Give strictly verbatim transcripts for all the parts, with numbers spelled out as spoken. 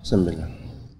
بسم الله.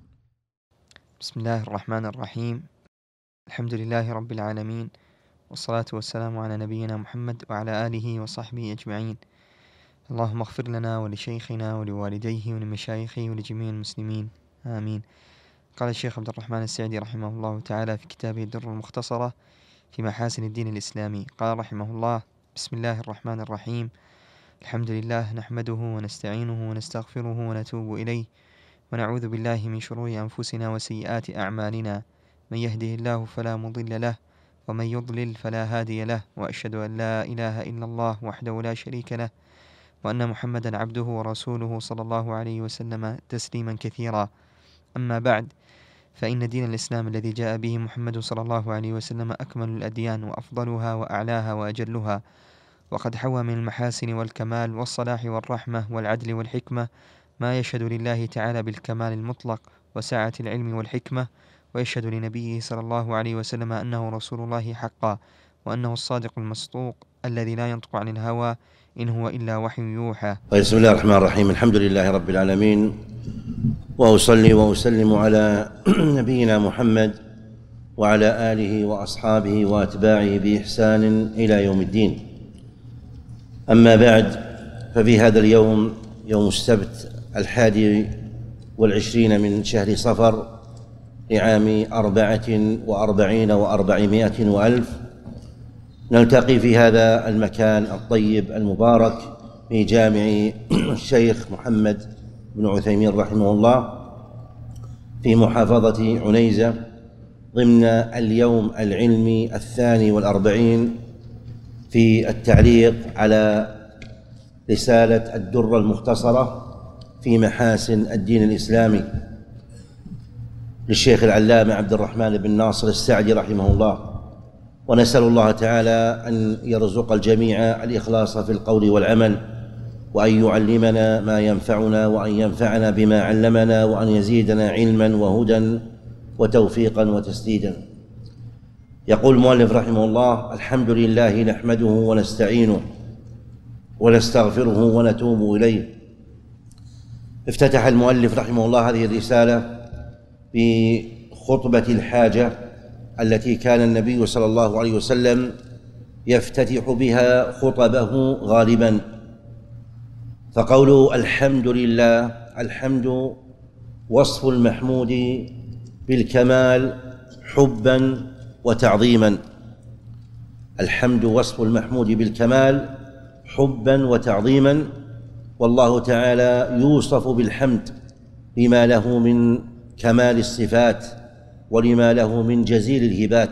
بسم الله الرحمن الرحيم. الحمد لله رب العالمين، والصلاة والسلام على نبينا محمد وعلى آله وصحبه أجمعين. اللهم اغفر لنا ولشيخنا ولوالديه ولمشايخه ولجميع المسلمين، آمين. قال الشيخ عبد الرحمن السعدي رحمه الله تعالى في كتابه الدر المختصرة في محاسن الدين الإسلامي، قال رحمه الله: بسم الله الرحمن الرحيم. الحمد لله نحمده ونستعينه ونستغفره ونتوب إليه، ونعوذ بالله من شرور أنفسنا وسيئات أعمالنا، من يهده الله فلا مضل له، ومن يضلل فلا هادي له، وأشهد أن لا إله إلا الله وحده لا شريك له، وأن محمدا عبده ورسوله صلى الله عليه وسلم تسليما كثيرا. أما بعد، فإن دين الإسلام الذي جاء به محمد صلى الله عليه وسلم أكمل الأديان وأفضلها وأعلاها وأجلها، وقد حوى من المحاسن والكمال والصلاح والرحمة والعدل والحكمة ما يشهد لله تعالى بالكمال المطلق وسعة العلم والحكمة، ويشهد لنبيه صلى الله عليه وسلم أنه رسول الله حقا، وأنه الصادق المصدوق الذي لا ينطق عن الهوى إن هو إلا وحي يوحى. بسم الله الرحمن الرحيم. الحمد لله رب العالمين، وأصلي وأسلم على نبينا محمد وعلى آله وأصحابه وأتباعه بإحسان إلى يوم الدين. أما بعد، ففي هذا اليوم، يوم السبت الحادي والعشرين من شهر صفر لعام أربعة وأربعين وأربعمائة وألف، نلتقي في هذا المكان الطيب المبارك في جامع الشيخ محمد بن عثيمين رحمه الله في محافظة عنيزة، ضمن اليوم العلمي الثاني والأربعين في التعليق على رسالة الدر المختصرة في محاسن الدين الإسلامي للشيخ العلامة عبد الرحمن بن ناصر السعدي رحمه الله. ونسأل الله تعالى أن يرزق الجميع الإخلاص في القول والعمل، وأن يعلمنا ما ينفعنا، وأن ينفعنا بما علمنا، وأن يزيدنا علما وهدى وتوفيقا وتسديدا. يقول المؤلف رحمه الله: الحمد لله نحمده ونستعينه ونستغفره ونتوب إليه. افتتح المؤلف رحمه الله هذه الرسالة بخطبة الحاجة التي كان النبي صلى الله عليه وسلم يفتتح بها خطبه غالبا. فقوله الحمد لله، الحمد وصف المحمود بالكمال حبا وتعظيما. الحمد وصف المحمود بالكمال حبا وتعظيما، والله تعالى يوصف بالحمد لما له من كمال الصفات ولما له من جزيل الهبات.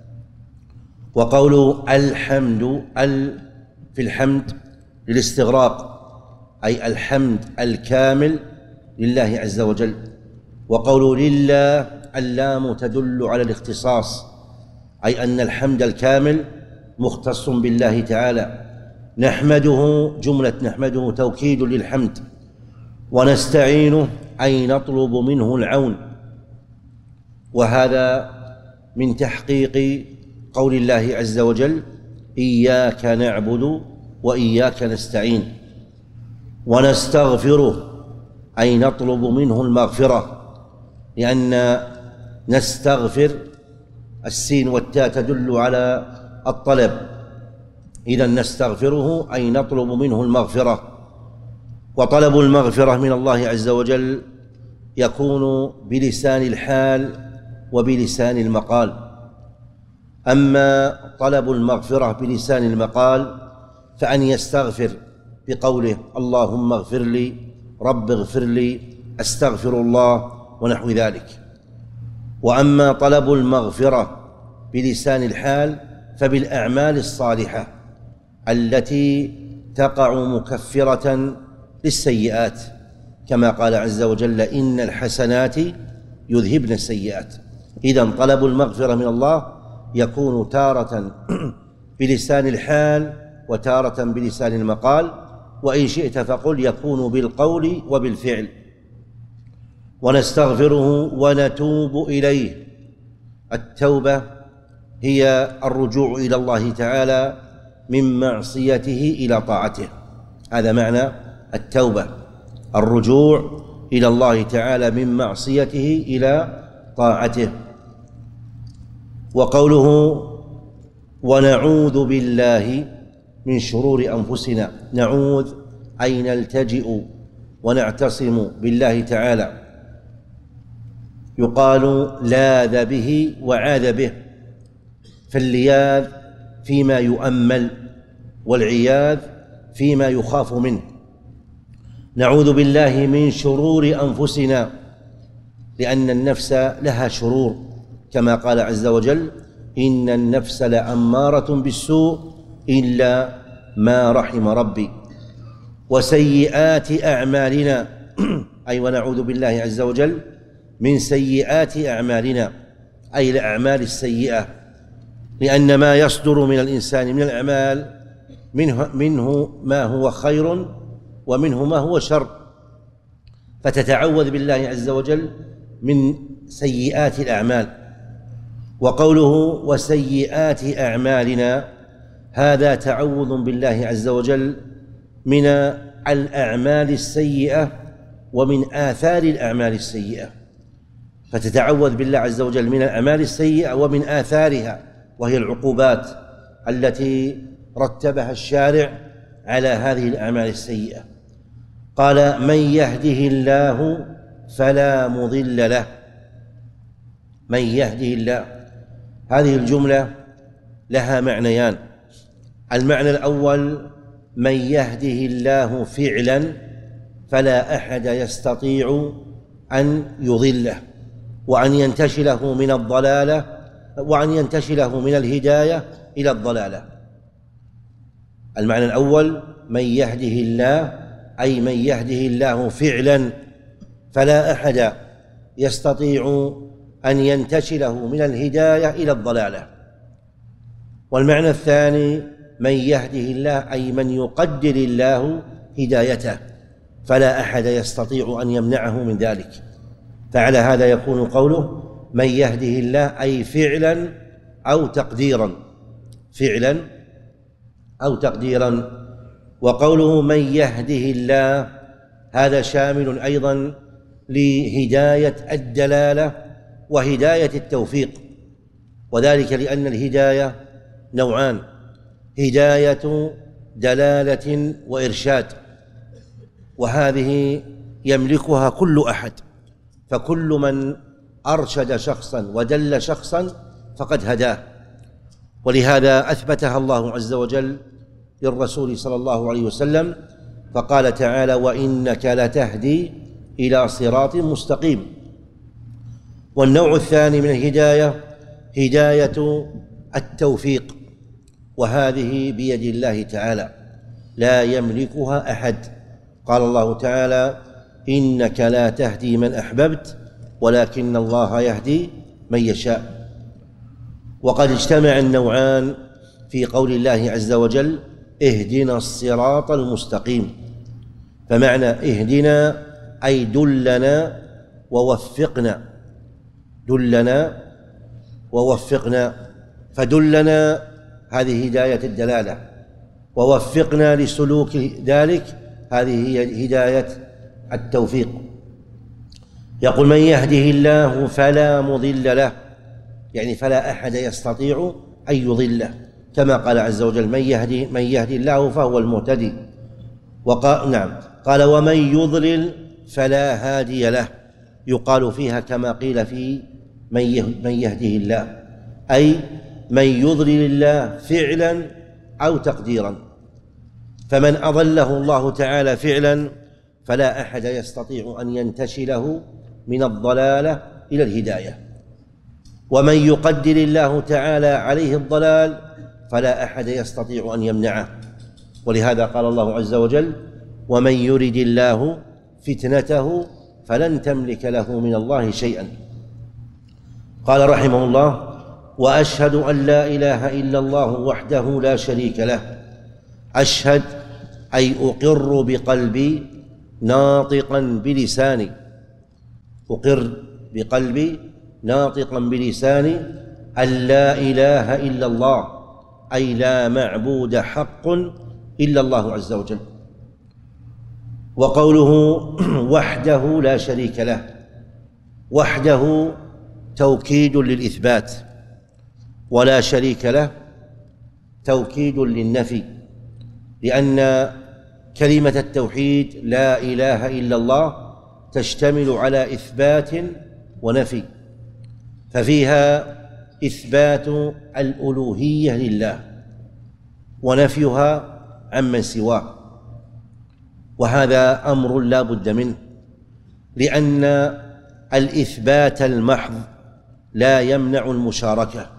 وقول الحمد ال في الحمد للاستغراق، أي الحمد الكامل لله عز وجل. وقول لله اللام تدل على الاختصاص، أي أن الحمد الكامل مختص بالله تعالى. نحمده، جملة نحمده توكيد للحمد. ونستعينه أي نطلب منه العون، وهذا من تحقيق قول الله عز وجل: إياك نعبد وإياك نستعين. ونستغفره أي نطلب منه المغفرة، لأن نستغفر السين والتاء تدل على الطلب، إذا نستغفره أي نطلب منه المغفرة. وطلب المغفرة من الله عز وجل يكون بلسان الحال وبلسان المقال. أما طلب المغفرة بلسان المقال فأن يستغفر بقوله اللهم اغفر لي، رب اغفر لي، أستغفر الله، ونحو ذلك. وأما طلب المغفرة بلسان الحال فبالأعمال الصالحة التي تقع مكفرة للسيئات، كما قال عز وجل: إن الحسنات يذهبن السيئات. إذن طلب المغفرة من الله يكون تارة بلسان الحال وتارة بلسان المقال، وإن شئت فقل يكون بالقول وبالفعل. ونستغفره ونتوب إليه. التوبة هي الرجوع إلى الله تعالى من معصيته إلى طاعته، هذا معنى التوبة، الرجوع إلى الله تعالى من معصيته إلى طاعته. وقوله ونعوذ بالله من شرور أنفسنا، نعوذ أي نلتجئ ونعتصم بالله تعالى. يقال لاذ به وعاذ به، فاللياذ فيما يؤمل والعياذ فيما يخاف منه. نعوذ بالله من شرور أنفسنا، لأن النفس لها شرور، كما قال عز وجل إن النفس لأمارة بالسوء إلا ما رحم ربي. وسيئات أعمالنا، أي ونعوذ بالله عز وجل من سيئات أعمالنا، أي الأعمال السيئة، لأن ما يصدر من الإنسان من الأعمال منه, منه ما هو خير ومنه ما هو شر، فتتعوذ بالله عز وجل من سيئات الأعمال. وقوله وسيئات أعمالنا، هذا تعوذ بالله عز وجل من الأعمال السيئة ومن آثار الأعمال السيئة، فتتعوذ بالله عز وجل من الأعمال السيئة ومن آثارها، وهي العقوبات التي رتبها الشارع على هذه الأعمال السيئة. قال من يهده الله فلا مضل له، من يهده الله، هذه الجملة لها معنيان. المعنى الأول من يهده الله فعلا فلا أحد يستطيع أن يضله وأن ينتشله من الضلالة وأن ينتشله من الهداية إلى الضلالة. المعنى الأول من يهده الله أي من يهده الله فعلا فلا أحد يستطيع أن ينتشله من الهداية إلى الضلالة. والمعنى الثاني من يهده الله أي من يقدر الله هدايته فلا أحد يستطيع أن يمنعه من ذلك. فعلى هذا يكون قوله من يهده الله أي فعلا أو تقديرا، فعلا أو تقديرا. وقوله من يهده الله هذا شامل أيضا لهداية الدلالة وهداية التوفيق، وذلك لأن الهداية نوعان: هداية دلالة وإرشاد، وهذه يملكها كل أحد، فكل من أرشد شخصا ودل شخصا فقد هداه. ولهذا أثبتها الله عز وجل للرسول صلى الله عليه وسلم، فقال تعالى وإنك لتهدي إلى صراط مستقيم. والنوع الثاني من الهداية هداية التوفيق، وهذه بيد الله تعالى لا يملكها أحد. قال الله تعالى إنك لا تهدي من أحببت ولكن الله يهدي من يشاء. وقد اجتمع النوعان في قول الله عز وجل اهدنا الصراط المستقيم، فمعنى اهدنا أي دلنا ووفقنا، دلنا ووفقنا، فدلنا هذه هداية الدلالة، ووفقنا لسلوك ذلك هذه هي هداية التوفيق. يقول من يهده الله فلا مضل له، يعني فلا أحد يستطيع أن يضله، كما قال عز وجل من يهدي من يهدي الله فهو المهتدي. وقال نعم قال ومن يضلل فلا هادي له، يقال فيها كما قيل في من يهده الله، أي من يضلل الله فعلا أو تقديرا. فمن أضله الله تعالى فعلا فلا أحد يستطيع أن ينتشله من الضلالة إلى الهداية، ومن يقدر الله تعالى عليه الضلال فلا أحد يستطيع أن يمنعه. ولهذا قال الله عز وجل ومن يرد الله فتنته فلن تملك له من الله شيئا. قال رحمه الله وأشهد أن لا إله إلا الله وحده لا شريك له. أشهد أي أقر بقلبي ناطقا بلساني، أقر بقلبي ناطقا بلساني أن لا إله إلا الله، أي لا معبود حق إلا الله عز وجل. وقوله وحده لا شريك له، وحده توكيد للإثبات، ولا شريك له توكيد للنفي، لأن كلمة التوحيد لا إله إلا الله تشتمل على إثبات ونفي، ففيها إثبات الألوهية لله ونفيها عمن سواه، وهذا أمر لا بد منه، لأن الإثبات المحض لا يمنع المشاركة،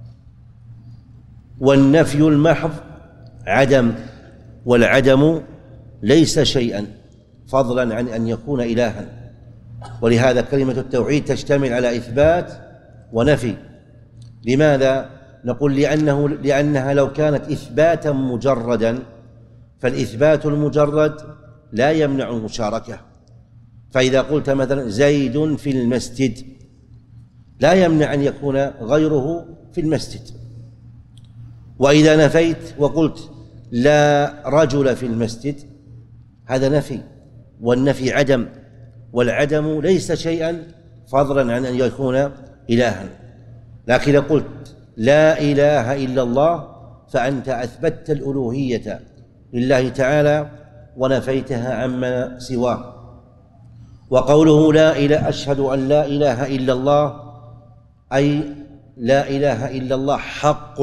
والنفي المحض عدم، والعدم ليس شيئا فضلا عن أن يكون إلها. ولهذا كلمة التوحيد تشتمل على إثبات ونفي. لماذا؟ نقول لأنه لأنها لو كانت إثباتا مجردا فالإثبات المجرد لا يمنع المشاركة. فإذا قلت مثلا زيد في المسجد لا يمنع أن يكون غيره في المسجد، وإذا نفيت وقلت لا رجل في المسجد هذا نفي، والنفي عدم، والعدم ليس شيئا فضلا عن أن يكون إلها. لكن إذا قلت لا إله إلا الله فأنت أثبتت الألوهية لله تعالى ونفيتها عما سواه. وقوله لا إله أشهد أن لا إله إلا الله أي لا إله إلا الله حق،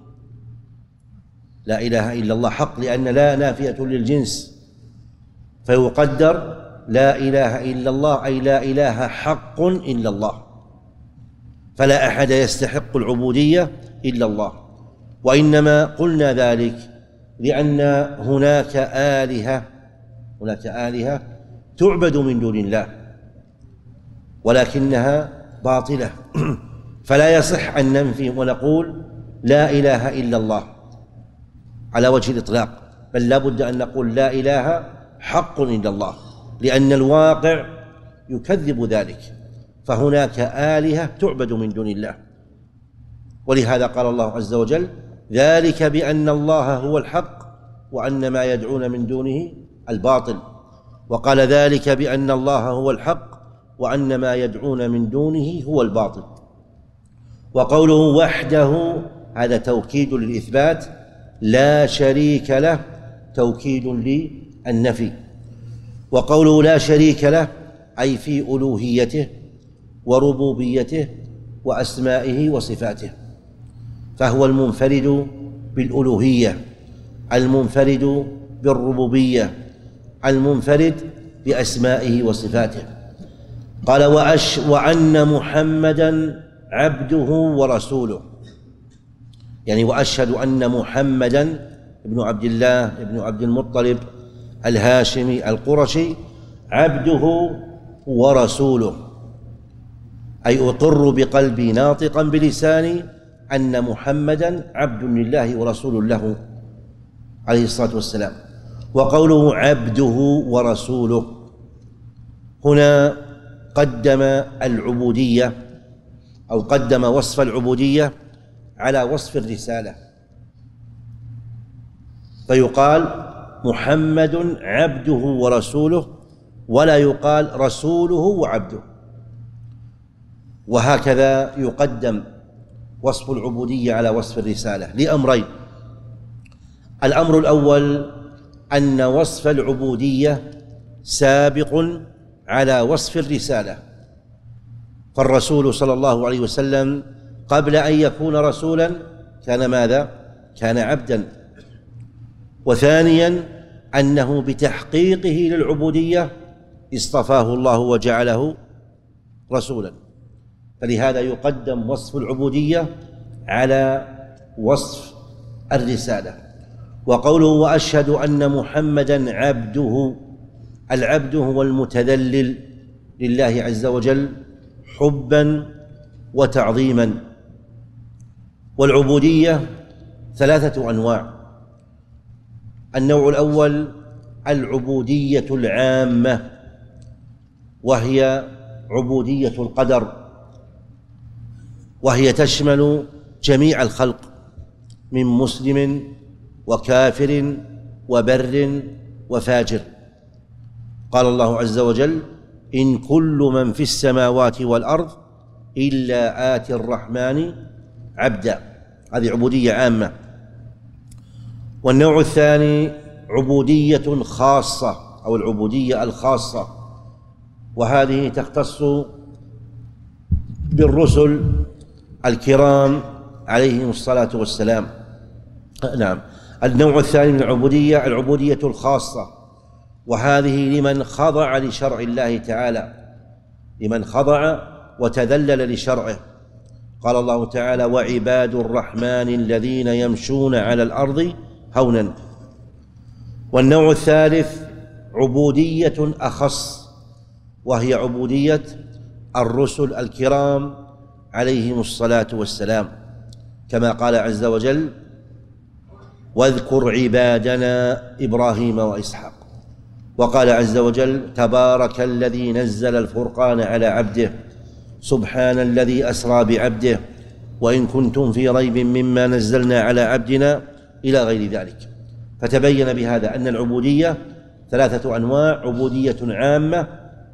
لا إله إلا الله حق، لأن لا نافية للجنس، فيقدر لا إله إلا الله أي لا إله حق إلا الله، فلا أحد يستحق العبودية إلا الله. وإنما قلنا ذلك لأن هناك آلهة هناك آلهة تعبد من دون الله ولكنها باطلة، فلا يصح أن ننفي ونقول لا إله إلا الله على وجه الإطلاق، بل لا بد أن نقول لا إله حق إلا الله، لأن الواقع يكذب ذلك، فهناك آلهة تعبد من دون الله. ولهذا قال الله عز وجل ذلك بأن الله هو الحق وأن ما يدعون من دونه الباطل، وقال ذلك بأن الله هو الحق وأن ما يدعون من دونه هو الباطل. وقوله وحده هذا توكيد للإثبات، لا شريك له توكيد للنفي. وقوله لا شريك له أي في ألوهيته وربوبيته وأسمائه وصفاته، فهو المنفرد بالألوهية، المنفرد بالربوبية، المنفرد بأسمائه وصفاته. قال وأش وأن محمدًا عبده ورسوله، يعني وأشهد أن محمدًا ابن عبد الله ابن عبد المطلب الهاشمي القرشي عبده ورسوله، أي أقر بقلبي ناطقا بلساني أن محمدًا عبد لله ورسول له عليه الصلاة والسلام. وقوله عبده ورسوله هنا قدم العبودية أو قدم وصف العبودية على وصف الرسالة، فيقال محمد عبده ورسوله ولا يقال رسوله وعبده. وهكذا يقدم وصف العبودية على وصف الرسالة لأمرين: الأمر الأول أن وصف العبودية سابق على وصف الرسالة، فالرسول صلى الله عليه وسلم قبل أن يكون رسولا كان ماذا؟ كان عبدا. وثانيا أنه بتحقيقه للعبودية اصطفاه الله وجعله رسولا، فلهذا يقدم وصف العبودية على وصف الرسالة. وقوله وأشهد أن محمدًا عبده، العبد هو المتذلل لله عز وجل حبًا وتعظيمًا. والعبودية ثلاثة أنواع: النوع الأول العبودية العامة، وهي عبودية القدر، وهي تشمل جميع الخلق من مسلم وكافر وبر وفاجر. قال الله عز وجل: إن كل من في السماوات والأرض إلا آتي الرحمن عبدا. هذه عبودية عامة. والنوع الثاني عبودية خاصة أو العبودية الخاصة، وهذه تختص بالرسل الكرام عليهم الصلاة والسلام. نعم. النوع الثاني من العبودية العبودية الخاصة، وهذه لمن خضع لشرع الله تعالى، لمن خضع وتذلل لشرعه. قال الله تعالى: وعباد الرحمن الذين يمشون على الأرض هونا. والنوع الثالث عبودية أخص، وهي عبودية الرسل الكرام عليهم الصلاة والسلام، كما قال عز وجل: واذكر عبادنا إبراهيم وإسحاق. وقال عز وجل: تبارك الذي نزل الفرقان على عبده، سبحان الذي أسرى بعبده، وإن كنتم في ريب مما نزلنا على عبدنا، إلى غير ذلك. فتبين بهذا أن العبودية ثلاثة أنواع: عبودية عامة،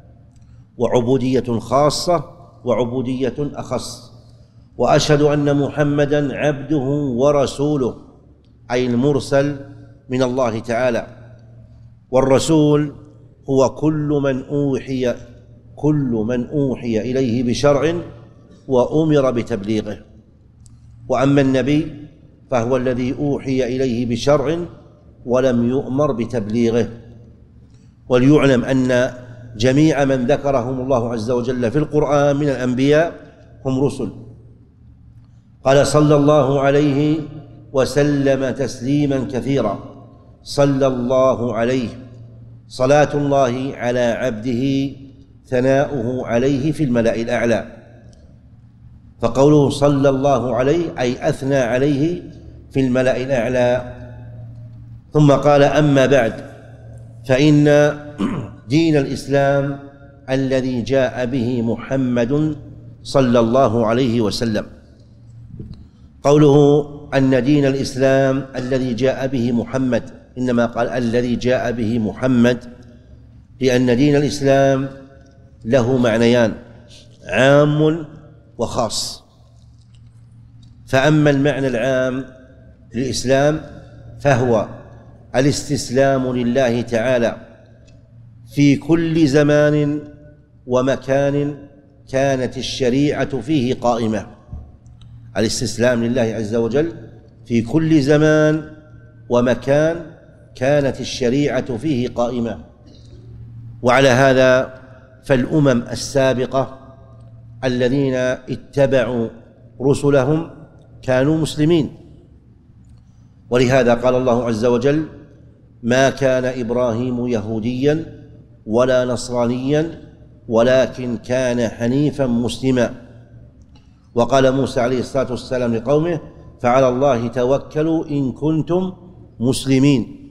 وعبودية خاصة، وعبودية أخص. وأشهد أن محمدًا عبده ورسوله، أي المرسل من الله تعالى. والرسول هو كل من أوحي كل من أوحي إليه بشرع وأمر بتبليغه. وأما النبي فهو الذي أوحي إليه بشرع ولم يؤمر بتبليغه. وليعلم أن جميع من ذكرهم الله عز وجل في القرآن من الأنبياء هم رسل. قال صلى الله عليه وسلم تسليما كثيرا: صلى الله عليه، صلاة الله على عبده، ثناؤه عليه في الملأ الأعلى. فقوله صلى الله عليه أي أثنى عليه في الملأ الأعلى. ثم قال: أما بعد، فإن دين الإسلام الذي جاء به محمد صلى الله عليه وسلم. قوله أن دين الإسلام الذي جاء به محمد، إنما قال الذي جاء به محمد، لأن دين الإسلام له معنيان: عام وخاص. فأما المعنى العام للإسلام فهو الاستسلام لله تعالى في كل زمان ومكان كانت الشريعة فيه قائمة. الاستسلام لله عز وجل في كل زمان ومكان كانت الشريعة فيه قائمة. وعلى هذا فالأمم السابقة الذين اتبعوا رسلهم كانوا مسلمين. ولهذا قال الله عز وجل: ما كان إبراهيم يهوديا ولا نصرانيا ولكن كان حنيفا مسلما. وقال موسى عليه الصلاة والسلام لقومه: فعلى الله توكلوا إن كنتم مسلمين.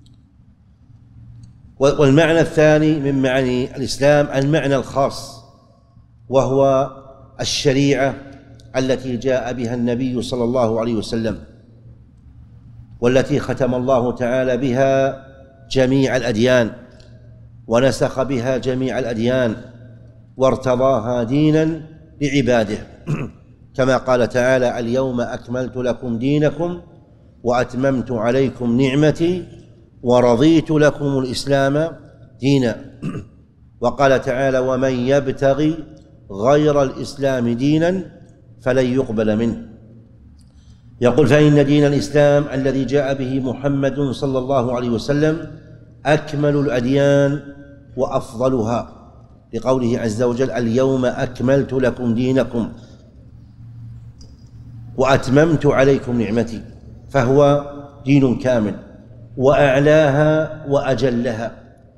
والمعنى الثاني من معاني الإسلام المعنى الخاص، وهو الشريعة التي جاء بها النبي صلى الله عليه وسلم، والتي ختم الله تعالى بها جميع الأديان ونسخ بها جميع الأديان وارتضاها دينا لعباده، كما قال تعالى: اليوم أكملت لكم دينكم وأتممت عليكم نعمتي ورضيت لكم الإسلام دينا. وقال تعالى: ومن يبتغي غير الإسلام دينا فلن يقبل منه. يقول: فإن دين الإسلام الذي جاء به محمد صلى الله عليه وسلم أكمل الأديان وأفضلها، لقوله عز وجل: اليوم أكملت لكم دينكم وأتممت عليكم نعمتي. فهو دين كامل، وأعلاها وأجلها.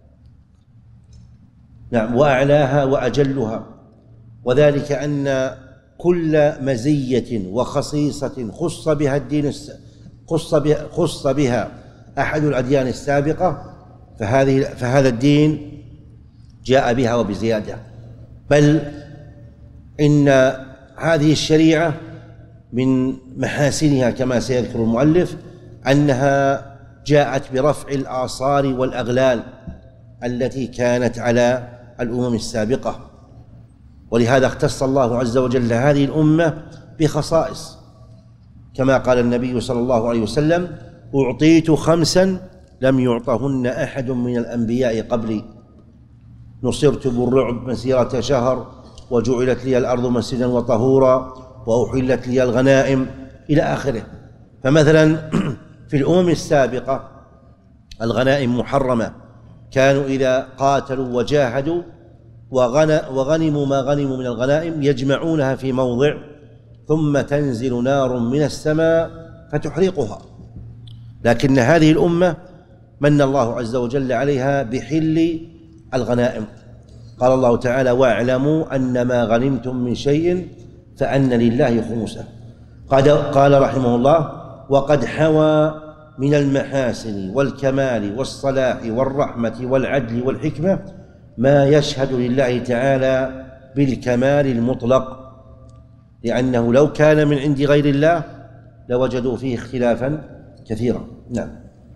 نعم، وأعلاها وأجلها. وذلك أن كل مزية وخصيصة خص بها الدين خص بها, خص بها أحد الأديان السابقة، فهذه فهذا الدين جاء بها وبزيادة. بل إن هذه الشريعة من محاسنها كما سيذكر المؤلف أنها جاءت برفع الآصار والأغلال التي كانت على الأمم السابقة، ولهذا اختص الله عز وجل هذه الأمة بخصائص، كما قال النبي صلى الله عليه وسلم: أعطيت خمسا لم يعطهن أحد من الأنبياء قبلي، نصرت بالرعب مسيرة شهر، وجعلت لي الأرض مسجدا وطهورا، وأحلت لي الغنائم، إلى آخره. فمثلا في الأمم السابقة الغنائم محرمة، كانوا إذا قاتلوا وجاهدوا وغنموا ما غنموا من الغنائم يجمعونها في موضع، ثم تنزل نار من السماء فتحرقها. لكن هذه الأمة من الله عز وجل عليها بحل الغنائم. قال الله تعالى: واعلموا أن ما غنمتم من شيء فأن لله خمسه. قال رحمه الله: وقد حوى من المحاسن والكمال والصلاح والرحمة والعدل والحكمة ما يشهد لله تعالى بالكمال المطلق، لأنه لو كان من عند غير الله لوجدوا فيه اختلافا كثيرا. نعم.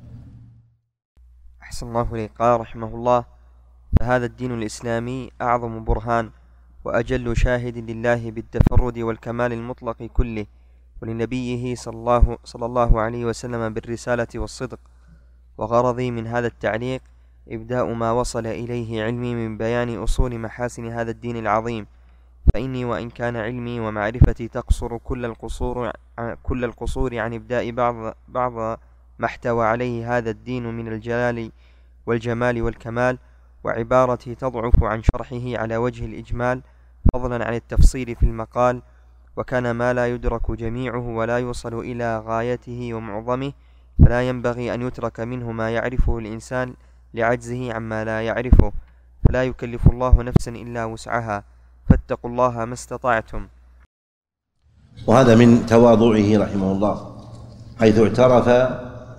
أحسن الله إليك. قال رحمه الله: فهذا الدين الإسلامي أعظم برهان وأجل شاهد لله بالتفرد والكمال المطلق كله، ولنبيه صلى الله, صلى الله عليه وسلم بالرسالة والصدق. وغرضي من هذا التعليق إبداء ما وصل إليه علمي من بيان أصول محاسن هذا الدين العظيم، فإني وإن كان علمي ومعرفتي تقصر كل القصور كل القصور عن إبداء بعض بعض ما احتوى عليه هذا الدين من الجلال والجمال والكمال، وعبارتي تضعف عن شرحه على وجه الإجمال فضلا عن التفصيل في المقال، وكان ما لا يدرك جميعه ولا يوصل إلى غايته ومعظمه، فلا ينبغي أن يترك منه ما يعرفه الإنسان لعجزه عما لا يعرفه، فلا يكلف الله نفسا إلا وسعها، فاتقوا الله ما استطعتم. وهذا من تواضعه رحمه الله، حيث اعترف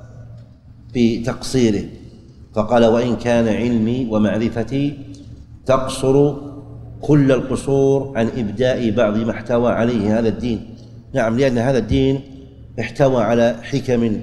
بتقصيره فقال: وإن كان علمي ومعرفتي تقصر كل القصور عن إبداء بعض ما احتوى عليه هذا الدين. نعم، لأن هذا الدين احتوى على حكم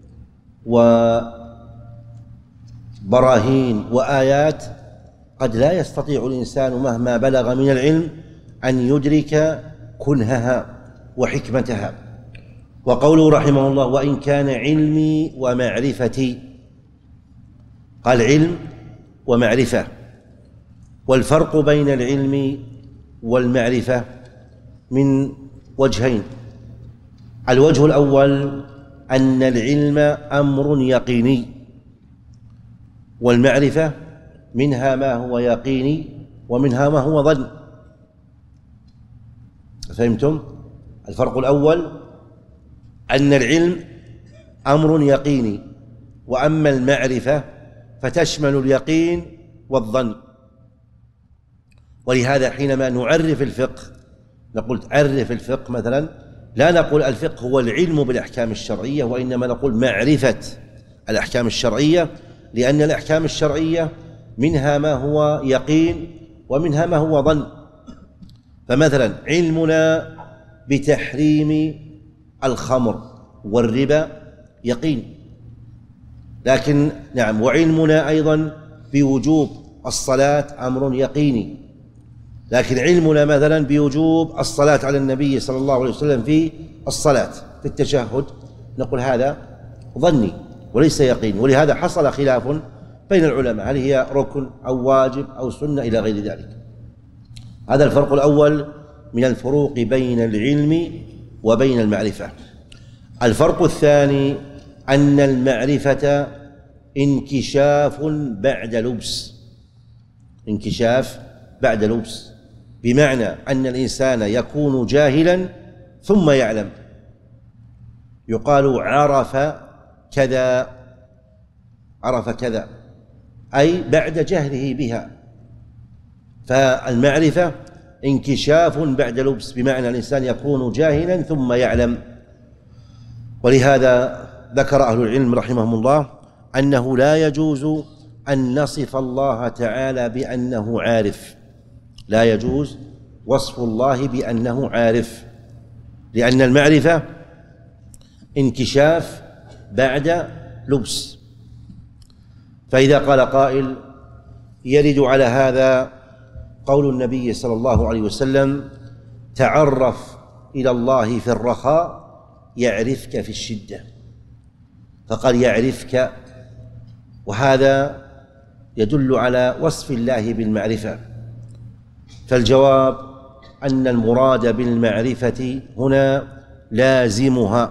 وبراهين وآيات قد لا يستطيع الإنسان مهما بلغ من العلم أن يدرك كنهها وحكمتها. وقوله رحمه الله: وإن كان علمي ومعرفتي، قال علم ومعرفة. والفرق بين العلم والمعرفة من وجهين: الوجه الأول أن العلم أمر يقيني، والمعرفة منها ما هو يقيني ومنها ما هو ظن. فهمتم؟ الفرق الأول أن العلم أمر يقيني، وأما المعرفة فتشمل اليقين والظن. ولهذا حينما نعرف الفقه نقول تعرف الفقه مثلا، لا نقول الفقه هو العلم بالأحكام الشرعية، وإنما نقول معرفة الأحكام الشرعية، لأن الأحكام الشرعية منها ما هو يقين ومنها ما هو ظن. فمثلا علمنا بتحريم الخمر والربا يقين، لكن نعم وعلمنا أيضا بوجوب الصلاة أمر يقيني، لكن علمنا مثلا بوجوب الصلاة على النبي صلى الله عليه وسلم في الصلاة في التشهد نقول هذا ظني وليس يقين. ولهذا حصل خلاف بين العلماء هل هي ركن أو واجب أو سنة إلى غير ذلك. هذا الفرق الأول من الفروق بين العلم وبين المعرفة. الفرق الثاني أن المعرفة انكشاف بعد لبس، انكشاف بعد لبس، بمعنى أن الإنسان يكون جاهلا ثم يعلم. يقال عرف كذا، عرف كذا أي بعد جهله بها. فالمعرفة انكشاف بعد لبس، بمعنى الإنسان يكون جاهلا ثم يعلم. ولهذا ذكر أهل العلم رحمهم الله أنه لا يجوز أن نصف الله تعالى بأنه عارف، لا يجوز وصف الله بأنه عارف، لأن المعرفة انكشاف بعد لبس. فإذا قال قائل يرد على هذا قول النبي صلى الله عليه وسلم: تعرف إلى الله في الرخاء يعرفك في الشدة. فقال يعرفك، وهذا يدل على وصف الله بالمعرفة. فالجواب أن المراد بالمعرفة هنا لازمها.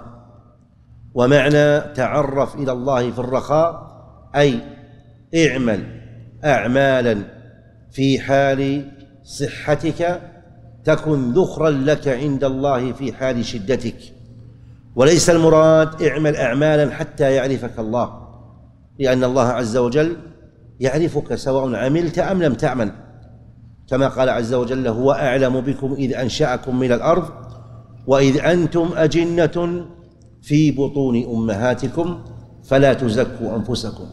ومعنى تعرف إلى الله في الرخاء أي اعمل أعمالا في حال صحتك تكن ذخرا لك عند الله في حال شدتك، وليس المراد اعمل أعمالا حتى يعرفك الله، لأن الله عز وجل يعرفك سواء عملت أم لم تعمل، كما قال عز وجل: هو أعلم بكم إذ أنشأكم من الأرض وإذ أنتم أجنة في بطون أمهاتكم فلا تزكوا أنفسكم.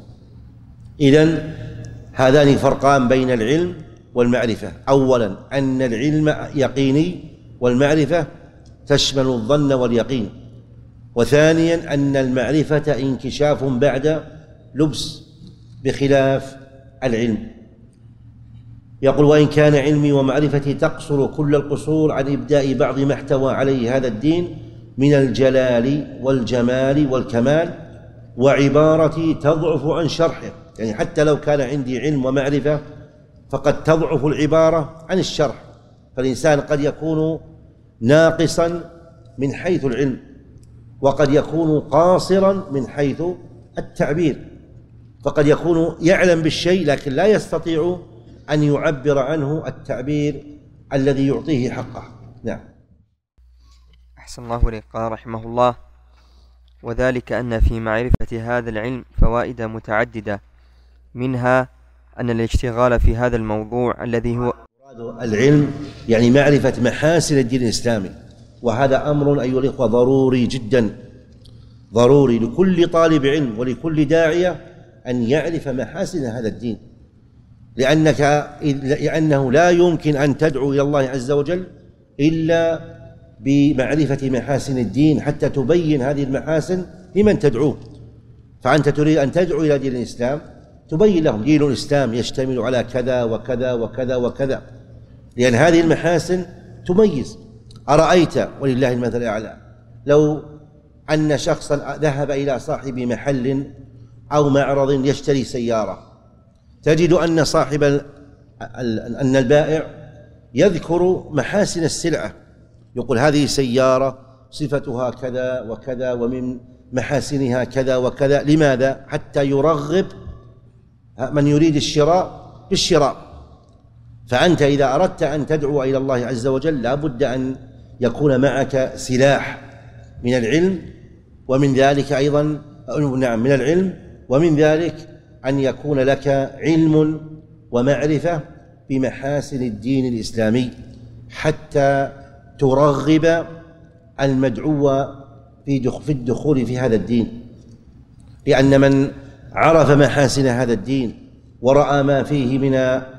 إذن هذان فرقان بين العلم والمعرفة. أولا أن العلم يقيني والمعرفة تشمل الظن واليقين. وثانيا أن المعرفة انكشاف بعد لبس بخلاف العلم. يقول: وإن كان علمي ومعرفتي تقصر كل القصور عن إبداء بعض ما احتوى عليه هذا الدين من الجلال والجمال والكمال، وعبارتي تضعف عن شرحه. يعني حتى لو كان عندي علم ومعرفة فقد تضعف العبارة عن الشرح، فالإنسان قد يكون ناقصا من حيث العلم، وقد يكون قاصرا من حيث التعبير، فقد يكون يعلم بالشيء لكن لا يستطيع أن يعبر عنه التعبير الذي يعطيه حقه. نعم. أحسن الله إليك. قال رحمه الله: وذلك أن في معرفة هذا العلم فوائد متعددة، منها أن الاشتغال في هذا الموضوع الذي هو العلم يعني معرفة محاسن الدين الإسلامي، وهذا أمر أيها الإخوة ضروري جدا، ضروري لكل طالب علم ولكل داعية أن يعرف محاسن هذا الدين، لأنك لأنه لا يمكن أن تدعو إلى الله عز وجل إلا بمعرفة محاسن الدين حتى تبين هذه المحاسن لمن تدعوه. فأنت تريد أن تدعو إلى دين الإسلام، تبين لهم دين الإسلام يشتمل على كذا وكذا وكذا وكذا، لأن هذه المحاسن تميز. أرأيت ولله المثل الأعلى لو أن شخصا ذهب إلى صاحب محل أو معرض يشتري سيارة، تجد أن صاحب أن البائع يذكر محاسن السلعة، يقول: هذه سيارة صفتها كذا وكذا ومن محاسنها كذا وكذا. لماذا؟ حتى يرغب من يريد الشراء بالشراء. فأنت إذا أردت أن تدعو إلى الله عز وجل لا بد أن يكون معك سلاح من العلم، ومن ذلك أيضا نعم من العلم ومن ذلك أن يكون لك علم ومعرفة بمحاسن الدين الإسلامي حتى ترغب المدعو في الدخول في هذا الدين، لأن من عرف محاسن هذا الدين ورأى ما فيه من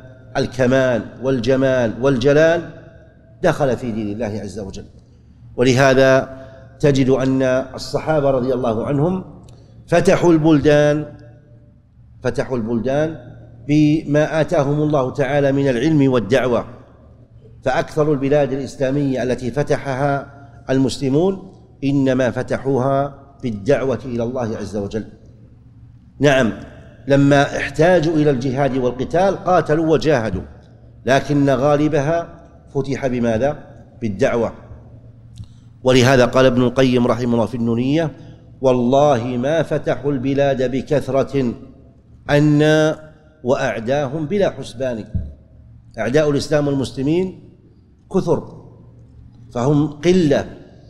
الكمال والجمال والجلال دخل في دين الله عز وجل. ولهذا تجد أن الصحابة رضي الله عنهم فتحوا البلدان فتحوا البلدان بما آتاهم الله تعالى من العلم والدعوة، فأكثر البلاد الإسلامية التي فتحها المسلمون إنما فتحوها بالدعوة إلى الله عز وجل. نعم، لما احتاجوا إلى الجهاد والقتال قاتلوا وجاهدوا، لكن غالبها فتح بماذا؟ بالدعوة. ولهذا قال ابن القيم رحمه الله في النونية: والله ما فتحوا البلاد بكثرة أن وأعداهم بلا حسبان. أعداء الإسلام والمسلمين كثر، فهم قلة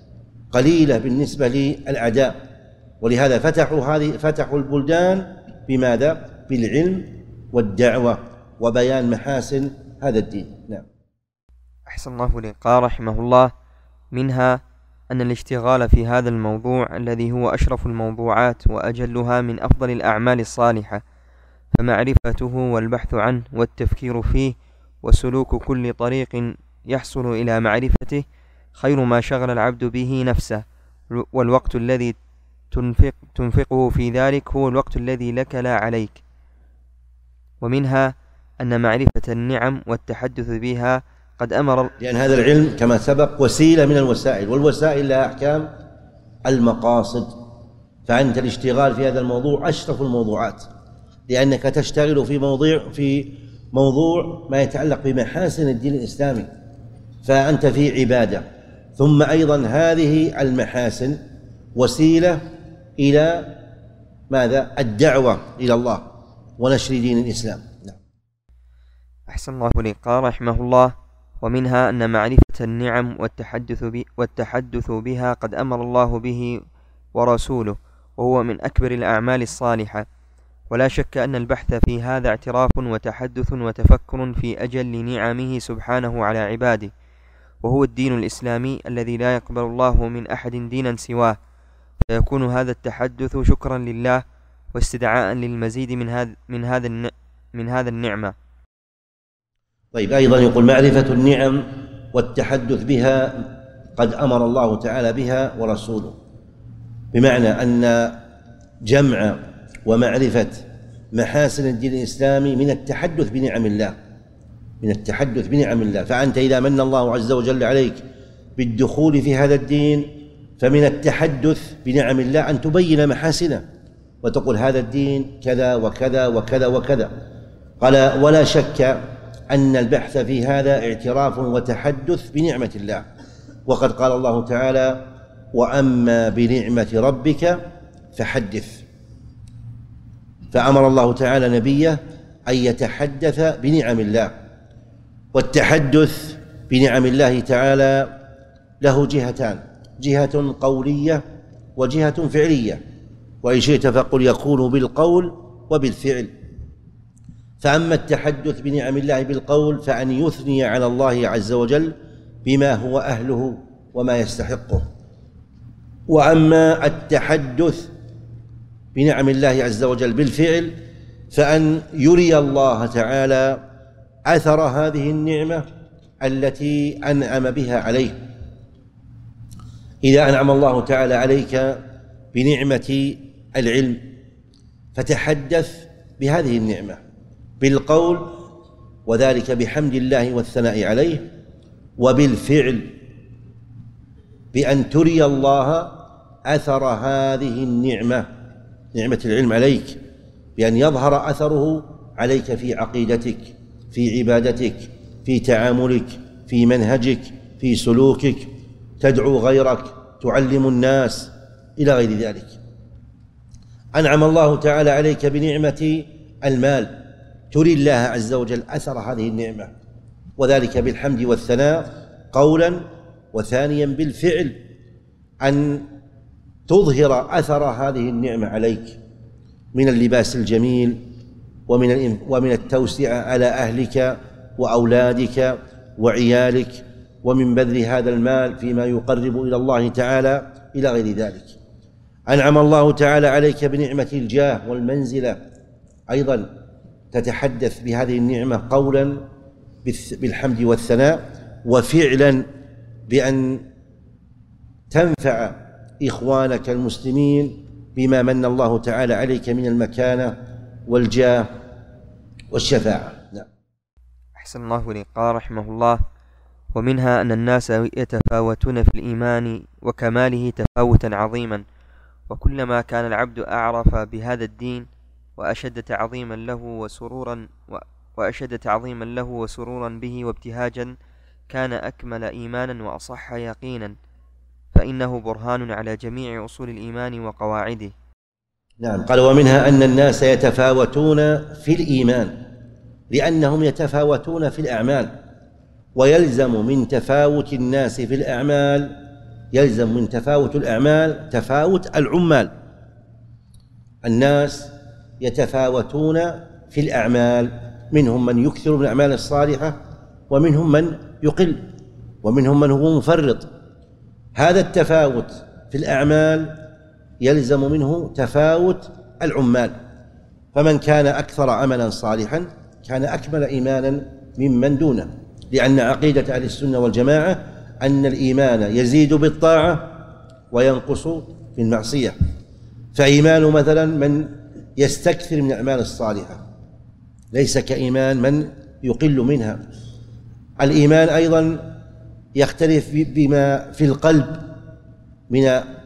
قليلة بالنسبة للأعداء، ولهذا فتحوا هذه فتحوا البلدان بماذا؟ بالعلم والدعوة وبيان محاسن هذا الدين. نعم. أحسن الله إليك. قال رحمه الله: منها أن الاشتغال في هذا الموضوع الذي هو أشرف الموضوعات وأجلها من أفضل الأعمال الصالحة، فمعرفته والبحث عنه والتفكير فيه وسلوك كل طريق يحصل إلى معرفته خير ما شغل العبد به نفسه، والوقت الذي تنفق تنفقه في ذلك هو الوقت الذي لك لا عليك. ومنها أن معرفة النعم والتحدث بها قد أمر، لأن هذا العلم كما سبق وسيلة من الوسائل، والوسائل لها أحكام المقاصد، فأنت الاشتغال في هذا الموضوع أشرف الموضوعات، لأنك تشتغل في موضوع في موضوع ما يتعلق بمحاسن الدين الإسلامي، فأنت في عبادة، ثم أيضا هذه المحاسن وسيلة إلى ماذا؟ الدعوة إلى الله ونشر دين الإسلام. نعم. أحسن الله إليك. قال رحمه الله: ومنها أن معرفة النعم والتحدث, والتحدث بها قد أمر الله به ورسوله، وهو من أكبر الأعمال الصالحة، ولا شك أن البحث في هذا اعتراف وتحدث وتفكر في أجل نعمه سبحانه على عباده، وهو الدين الإسلامي الذي لا يقبل الله من أحد دينا سواه، فيكون هذا التحدث شكرا لله واستدعاء للمزيد من هذا من هذا من هذا النعمة. طيب، أيضا يقول: معرفة النعم والتحدث بها قد أمر الله تعالى بها ورسوله، بمعنى أن جمع ومعرفة محاسن الدين الإسلامي من التحدث بنعم الله، من التحدث بنعم الله. فأنت إذا من الله عز وجل عليك بالدخول في هذا الدين، فمن التحدث بنعم الله أن تبين محاسنه وتقول هذا الدين كذا وكذا وكذا وكذا. قال: ولا شك أن البحث في هذا اعتراف وتحدث بنعمة الله، وقد قال الله تعالى: وأما بنعمة ربك فحدث. فأمر الله تعالى نبيه أن يتحدث بنعم الله، والتحدث بنعم الله تعالى له جهتان: جهة قولية وجهة فعلية، وإن شئت فقل يكون بالقول وبالفعل. فأما التحدث بنعم الله بالقول فأن يثني على الله عز وجل بما هو أهله وما يستحقه، وأما التحدث بنعم الله عز وجل بالفعل فأن يري الله تعالى أثر هذه النعمة التي أنعم بها عليه. إذا أنعم الله تعالى عليك بنعمة العلم فتحدث بهذه النعمة بالقول، وذلك بحمد الله والثناء عليه، وبالفعل بأن تري الله أثر هذه النعمة، نعمة العلم عليك، بأن يظهر أثره عليك في عقيدتك، في عبادتك، في تعاملك، في منهجك، في سلوكك، تدعو غيرك، تعلم الناس، إلى غير ذلك. أنعم الله تعالى عليك بنعمة المال، تري الله عز وجل أثر هذه النعمة، وذلك بالحمد والثناء قولا، وثانيا بالفعل أن تظهر أثر هذه النعمة عليك من اللباس الجميل، ومن ومن التوسعة على أهلك وأولادك وعيالك، ومن بذل هذا المال فيما يقرب إلى الله تعالى، إلى غير ذلك. أنعم الله تعالى عليك بنعمة الجاه والمنزلة، أيضا تتحدث بهذه النعمة قولا بالحمد والثناء، وفعلا بأن تنفع إخوانك المسلمين بما من الله تعالى عليك من المكانة والجاه والشفاعة. نعم. أحسن الله إليك. قال رحمه الله: ومنها أن الناس يتفاوتون في الإيمان وكماله تفاوتا عظيما، وكلما كان العبد أعرف بهذا الدين وأشد تعظيما له وسرورا وأشد تعظيما له وسرورا به وابتهاجا كان أكمل إيمانا وأصح يقينا، فإنه برهان على جميع أصول الإيمان وقواعده. نعم. قال: ومنها أن الناس يتفاوتون في الإيمان لأنهم يتفاوتون في الأعمال، ويلزم من تفاوت الناس في الأعمال يلزم من تفاوت الأعمال تفاوت العمال. الناس يتفاوتون في الأعمال، منهم من يكثر من الأعمال الصالحة، ومنهم من يقل، ومنهم من هو مفرط. هذا التفاوت في الأعمال يلزم منه تفاوت العمال، فمن كان أكثر عملا صالحا كان أكمل إيمانا ممن دونه، لأن عقيدة أهل السنة والجماعة أن الإيمان يزيد بالطاعة وينقص في المعصية. فإيمان مثلا من يستكثر من الأعمال الصالحة ليس كإيمان من يقل منها. الإيمان أيضا يختلف بما في القلب من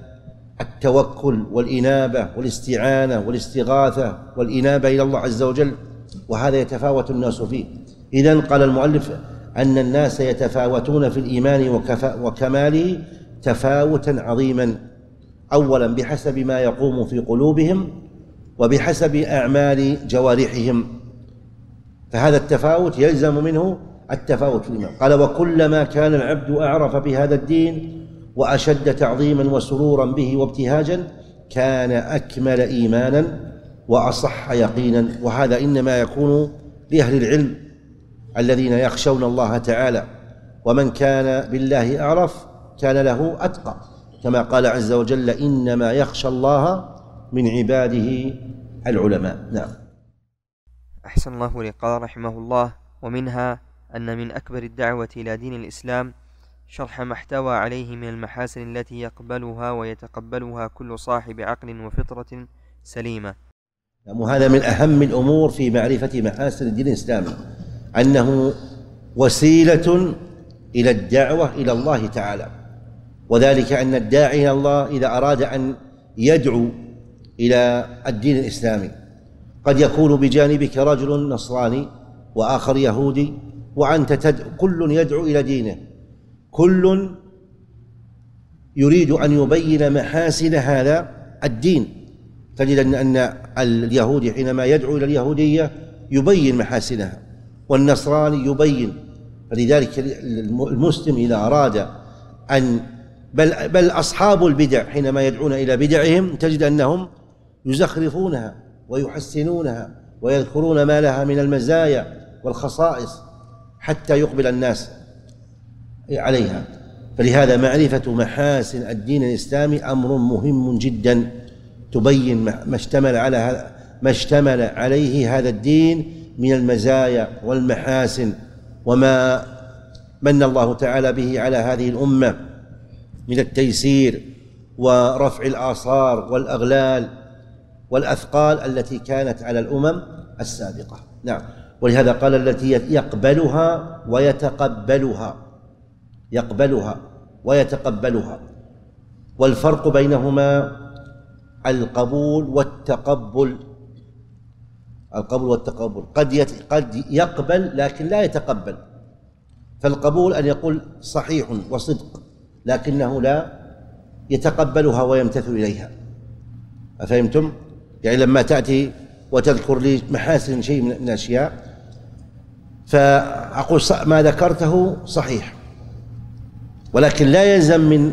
التوكل والإنابة والاستعانة والاستغاثة والإنابة إلى الله عز وجل، وهذا يتفاوت الناس فيه. إذن قال المؤلف أن الناس يتفاوتون في الإيمان وكماله تفاوتا عظيما، أولا بحسب ما يقوم في قلوبهم وبحسب أعمال جوارحهم، فهذا التفاوت يلزم منه التفاوت في الإيمان. قال: وكلما كان العبد أعرف بهذا الدين وأشد تعظيما وسرورا به وابتهاجا كان أكمل إيمانا وأصح يقينا. وهذا إنما يكون لأهل العلم الذين يخشون الله تعالى، ومن كان بالله أعرف كان له أتقى، كما قال عز وجل: إنما يخشى الله من عباده العلماء. نعم. أحسن الله إليك. قال رحمه الله: ومنها أن من أكبر الدعوة إلى دين الإسلام شرح ما احتوى عليه من المحاسن التي يقبلها ويتقبلها كل صاحب عقل وفطرة سليمة. وهذا من أهم الأمور في معرفة محاسن الدين الإسلامي، أنه وسيلة إلى الدعوة إلى الله تعالى، وذلك أن الداعي إلى الله إذا أراد أن يدعو إلى الدين الإسلامي قد يكون بجانبك رجل نصراني وآخر يهودي، وأنت تدعو، كل يدعو إلى دينه، كل يريد أن يبين محاسن هذا الدين. تجد أن اليهودي حينما يدعو إلى اليهودية يبين محاسنها، والنصراني يبين. فلذلك المسلم إذا أراد أن بل, بل أصحاب البدع حينما يدعون إلى بدعهم تجد أنهم يزخرفونها ويحسنونها ويذكرون ما لها من المزايا والخصائص حتى يقبل الناس عليها. فلهذا معرفة محاسن الدين الإسلامي أمر مهم جدا، تبين ما اشتمل على ما اشتمل عليه هذا الدين من المزايا والمحاسن، وما من الله تعالى به على هذه الأمة من التيسير ورفع الآثار والأغلال والأثقال التي كانت على الأمم السابقة. نعم. ولهذا قال: التي يقبلها ويتقبلها، يقبلها ويتقبلها. والفرق بينهما القبول والتقبل. القبول والتقبل قد قد يقبل لكن لا يتقبل. فالقبول أن يقول صحيح وصدق لكنه لا يتقبلها ويمتثل إليها. أفهمتم؟ يعني لما تأتي وتذكر لي محاسن شيء من الأشياء فأقول ما ذكرته صحيح، ولكن لا يلزم من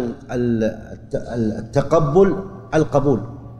التقبل القبول.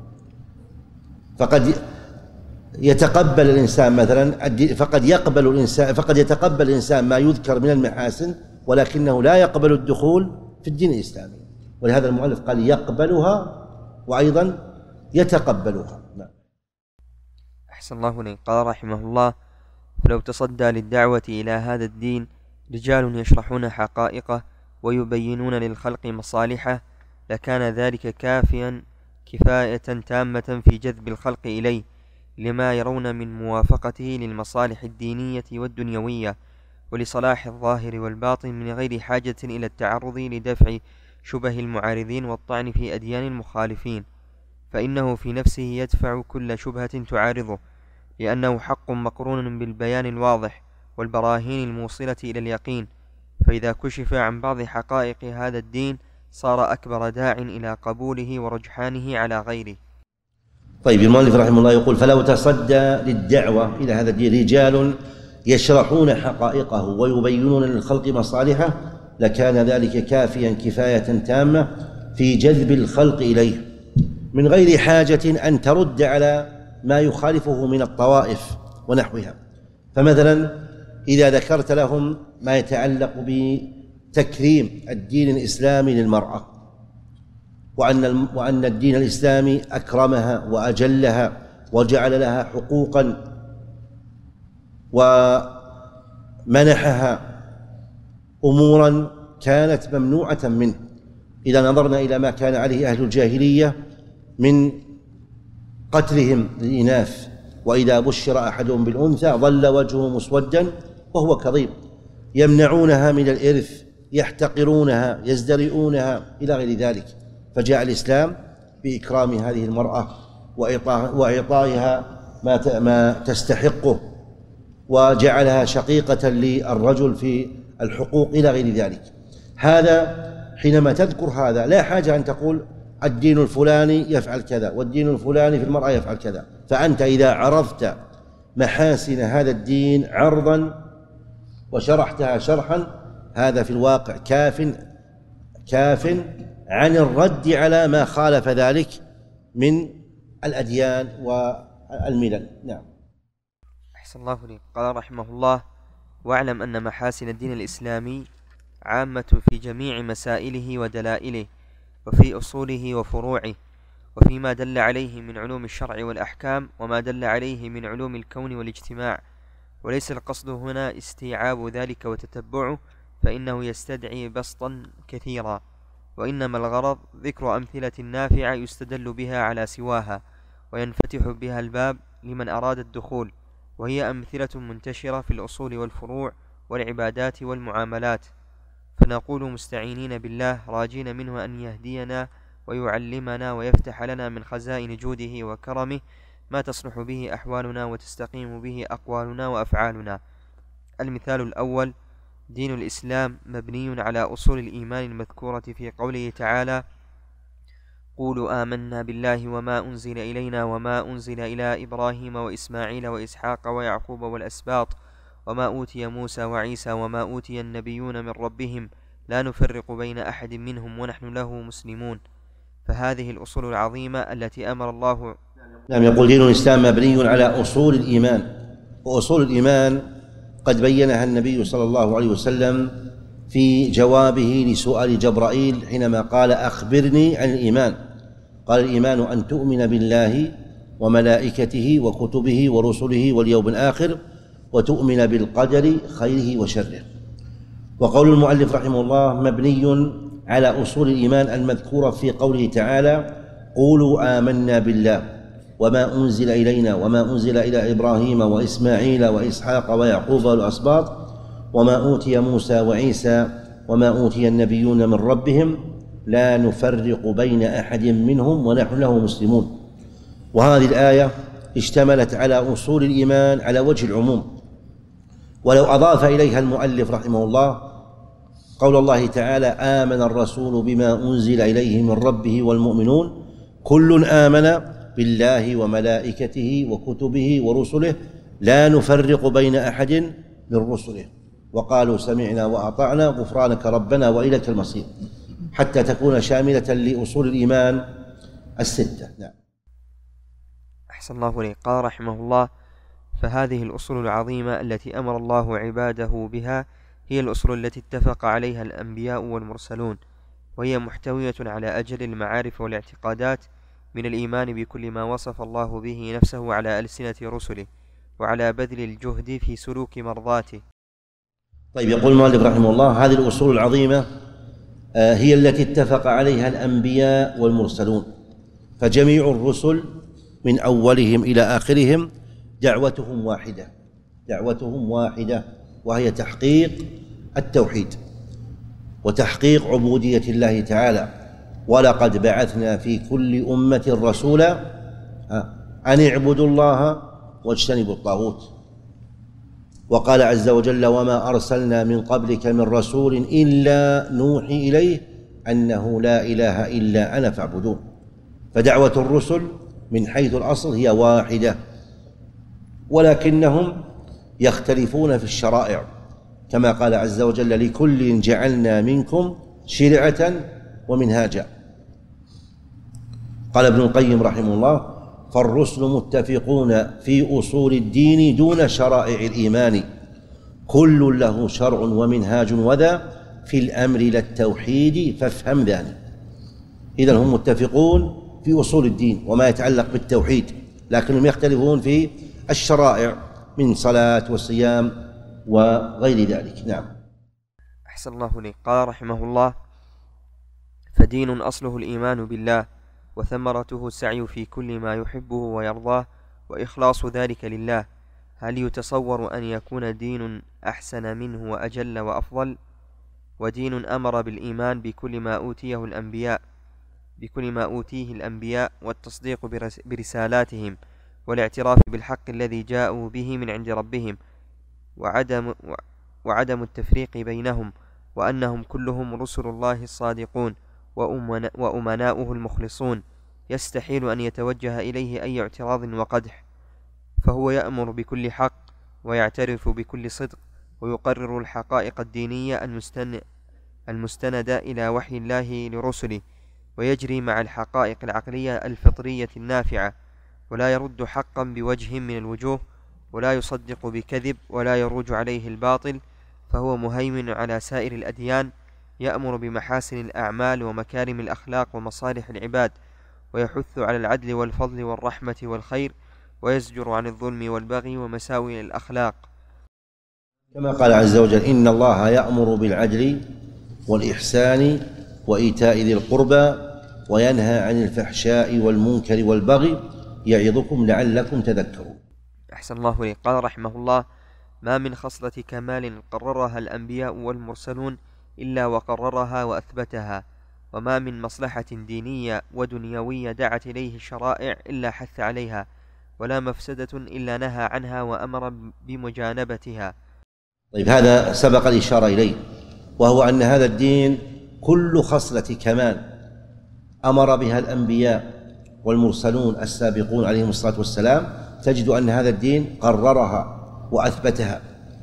فقد يتقبل الإنسان مثلا فقد يقبل الإنسان فقد يتقبل الإنسان ما يذكر من المحاسن ولكنه لا يقبل الدخول في الدين الإسلامي. ولهذا المؤلف قال: يقبلها وأيضا يتقبلها. أحسن الله إليك. قال رحمه الله: فلو تصدى للدعوة إلى هذا الدين رجال يشرحون حقائقه ويبينون للخلق مصالحه لكان ذلك كافيا كفاية تامة في جذب الخلق إليه لما يرون من موافقته للمصالح الدينية والدنيوية ولصلاح الظاهر والباطن من غير حاجة إلى التعرض لدفع شبه المعارضين والطعن في أديان المخالفين، فإنه في نفسه يدفع كل شبهة تعارضه، لأنه حق مقرون بالبيان الواضح والبراهين الموصلة إلى اليقين. فإذا كشف عن بعض حقائق هذا الدين صار أكبر داع إلى قبوله ورجحانه على غيره. طيب، المؤلف رحمه الله يقول: فلو تصدى للدعوة إلى هذا الدين رجال يشرحون حقائقه ويبينون للخلق مصالحه لكان ذلك كافيا كفاية تامة في جذب الخلق إليه من غير حاجة أن ترد على ما يخالفه من الطوائف ونحوها. فمثلا إذا ذكرت لهم ما يتعلق بتكريم الدين الإسلامي للمرأة، وأن وأن الدين الإسلامي أكرمها وأجلها وجعل لها حقوقا ومنحها أمورا كانت ممنوعة منه، إذا نظرنا إلى ما كان عليه أهل الجاهلية من قتلهم للإناث وإذا بشر أحدهم بالأنثى ظل وجهه مسودا وهو كظيم، يمنعونها من الإرث، يحتقرونها، يزدرئونها إلى غير ذلك. فجاء الإسلام بإكرام هذه المرأة وإعطائها ما تستحقه، وجعلها شقيقة للرجل في الحقوق إلى غير ذلك. هذا حينما تذكر هذا لا حاجة أن تقول الدين الفلاني يفعل كذا والدين الفلاني في المرأة يفعل كذا، فأنت إذا عرفت محاسن هذا الدين عرضا وشرحتها شرحا هذا في الواقع كاف كاف عن الرد على ما خالف ذلك من الأديان والملل. نعم. أحسن الله لي. قال رحمه الله: واعلم أن محاسن الدين الإسلامي عامة في جميع مسائله ودلائله، وفي أصوله وفروعه، وفيما دل عليه من علوم الشرع والأحكام، وما دل عليه من علوم الكون والاجتماع. وليس القصد هنا استيعاب ذلك وتتبعه، فإنه يستدعي بسطا كثيرا، وإنما الغرض ذكر أمثلة نافعة يستدل بها على سواها، وينفتح بها الباب لمن أراد الدخول، وهي أمثلة منتشرة في الأصول والفروع والعبادات والمعاملات. فنقول مستعينين بالله راجين منه أن يهدينا ويعلمنا ويفتح لنا من خزائن جوده وكرمه ما تصلح به أحوالنا وتستقيم به أقوالنا وأفعالنا. المثال الأول: دين الإسلام مبني على أصول الإيمان المذكورة في قوله تعالى: قولوا آمنا بالله وما أنزل إلينا وما أنزل إلى إبراهيم وإسماعيل وإسحاق ويعقوب والأسباط وما أوتي موسى وعيسى وما أوتي النبيون من ربهم لا نفرق بين أحد منهم ونحن له مسلمون. فهذه الأصول العظيمة التي أمر الله. نعم. يقول دين الإسلام مبني على أصول الإيمان، وأصول الإيمان قد بينها النبي صلى الله عليه وسلم في جوابه لسؤال جبرائيل حينما قال: أخبرني عن الإيمان. قال: الإيمان أن تؤمن بالله وملائكته وكتبه ورسله واليوم الآخر، وتؤمن بالقدر خيره وشره. وقول المؤلف رحمه الله مبني على أصول الإيمان المذكورة في قوله تعالى: قولوا آمنا بالله وما أنزل إلينا وما أنزل إلى إبراهيم وإسماعيل وإسحاق ويعقوب والأسباط وما أوتي موسى وعيسى وما أوتي النبيون من ربهم لا نفرق بين أحد منهم ونحن له مسلمون. وهذه الآية اشتملت على أصول الإيمان على وجه العموم، ولو أضاف إليها المؤلف رحمه الله قول الله تعالى: آمن الرسول بما أنزل إليه من ربه والمؤمنون كل آمن بالله وملائكته وكتبه ورسله لا نفرق بين أحد من رسله وقالوا سمعنا وأطعنا غفرانك ربنا وإليك المصير، حتى تكون شاملة لأصول الإيمان الستة. نعم. أحسن الله إليك. قال رحمه الله: فهذه الأصول العظيمة التي أمر الله عباده بها هي الأصول التي اتفق عليها الأنبياء والمرسلون، وهي محتوية على أجل المعارف والاعتقادات من الإيمان بكل ما وصف الله به نفسه على ألسنة رسله، وعلى بذل الجهد في سلوك مرضاته. طيب، يقول المؤلف رحمه الله: هذه الأصول العظيمة هي التي اتفق عليها الأنبياء والمرسلون، فجميع الرسل من أولهم إلى آخرهم دعوتهم واحدة دعوتهم واحدة وهي تحقيق التوحيد وتحقيق عبودية الله تعالى. ولقد بعثنا في كل أمة رسولا أن اعبدوا الله واجتنبوا الطاغوت. وقال عز وجل: وما أرسلنا من قبلك من رسول إلا نوحي إليه أنه لا إله إلا أنا فاعبدون. فدعوة الرسل من حيث الأصل هي واحدة، ولكنهم يختلفون في الشرائع، كما قال عز وجل: لكل جعلنا منكم شرعة ومنهاجا. قال ابن القيم رحمه الله: فالرسل متفقون في أصول الدين دون شرائع الإيمان، كل له شرع ومنهاج وذا في الأمر للتوحيد فافهم ذلك. إذن هم متفقون في أصول الدين وما يتعلق بالتوحيد، لكنهم يختلفون في الشرائع من صلاة وصيام وغير ذلك. نعم. أحسن الله إليك. قال رحمه الله: فدين أصله الإيمان بالله، وثمرته السعي في كل ما يحبه ويرضاه، وإخلاص ذلك لله. هل يتصور أن يكون دين أحسن منه وأجل وأفضل؟ ودين أمر بالإيمان بكل ما أوتيه الأنبياء بكل ما أوتيه الأنبياء والتصديق برسالاتهم والاعتراف بالحق الذي جاءوا به من عند ربهم، وعدم وعدم التفريق بينهم، وأنهم كلهم رسل الله الصادقون وأمناؤه المخلصون، يستحيل أن يتوجه إليه أي اعتراض وقدح، فهو يأمر بكل حق ويعترف بكل صدق ويقرر الحقائق الدينية المستندة إلى وحي الله لرسله، ويجري مع الحقائق العقلية الفطرية النافعة، ولا يرد حقا بوجه من الوجوه، ولا يصدق بكذب، ولا يروج عليه الباطل، فهو مهيمن على سائر الأديان، يأمر بمحاسن الأعمال ومكارم الأخلاق ومصالح العباد، ويحث على العدل والفضل والرحمة والخير، ويزجر عن الظلم والبغي ومساوئ الأخلاق. كما قال عز وجل: إن الله يأمر بالعدل والإحسان وإيتاء ذي القربى وينهى عن الفحشاء والمنكر والبغي يعظكم لعلكم تذكرون. أحسن الله إليك. قال رحمه الله: ما من خصلة كمال قررها الأنبياء والمرسلون إلا وقررها وأثبتها، وما من مصلحة دينية ودنيوية دعت إليه الشرائع إلا حث عليها، ولا مفسدة إلا نهى عنها وأمر بمجانبتها. طيب، هذا سبق الإشارة إليه، وهو أن هذا الدين كل خصلة كمال أمر بها الأنبياء والمرسلون السابقون عليهم الصلاة والسلام، تجد أن هذا الدين قررها وأثبتها.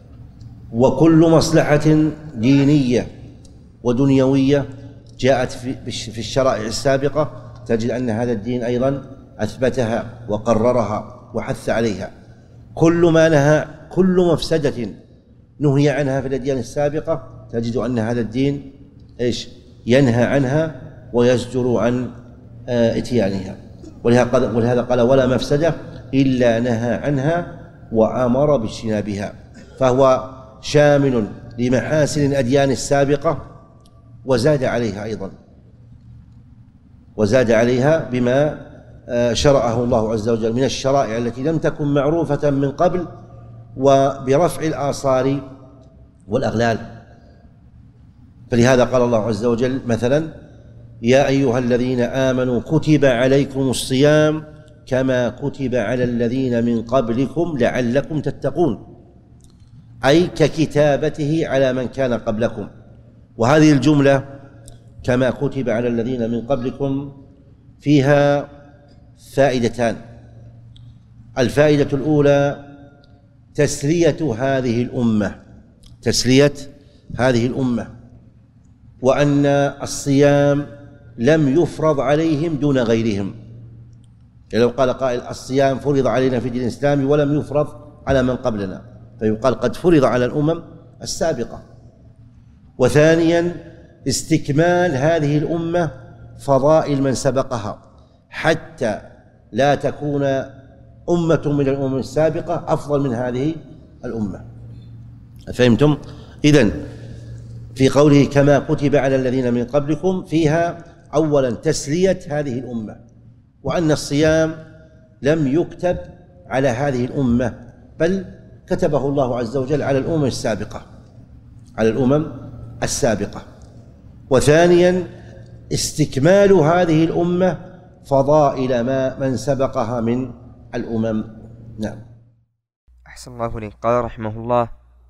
وكل مصلحة دينية ودنيوية جاءت في الشرائع السابقة تجد أن هذا الدين أيضا أثبتها وقررها وحث عليها. كل ما نهى كل مفسدة نهي عنها في الأديان السابقة تجد أن هذا الدين إيش ينهى عنها ويزجر عن إتيانها. ولهذا قال: ولا مفسدة إلا نهى عنها وأمر باجتنابها. فهو شامل لمحاسن الأديان السابقة وزاد عليها أيضا، وزاد عليها بما شرعه الله عز وجل من الشرائع التي لم تكن معروفة من قبل، وبرفع الآصار والأغلال. فلهذا قال الله عز وجل مثلا: يا أيها الذين آمنوا كتب عليكم الصيام كما كتب على الذين من قبلكم لعلكم تتقون، أي ككتابته على من كان قبلكم. وهذه الجملة كما كتب على الذين من قبلكم فيها فائدتان. الفائدة الأولى تسلية هذه الأمة تسلية هذه الأمة وأن الصيام لم يفرض عليهم دون غيرهم. يعني لو قال قائل: الصيام فرض علينا في الدين الإسلامي ولم يفرض على من قبلنا، فيقال قد فرض على الأمم السابقة. وثانيا استكمال هذه الأمة فضائل من سبقها، حتى لا تكون أمة من الأمم السابقة أفضل من هذه الأمة. فهمتم؟ إذن في قوله كما كتب على الذين من قبلكم فيها أولا تسلية هذه الأمة، وأن الصيام لم يكتب على هذه الأمة بل كتبه الله عز وجل على الأمم السابقة على الأمم السابقة. وثانيا استكمال هذه الأمة فضائل ما من سبقها من الأمم. نعم. أحسن الله إليك. قال رحمه الله: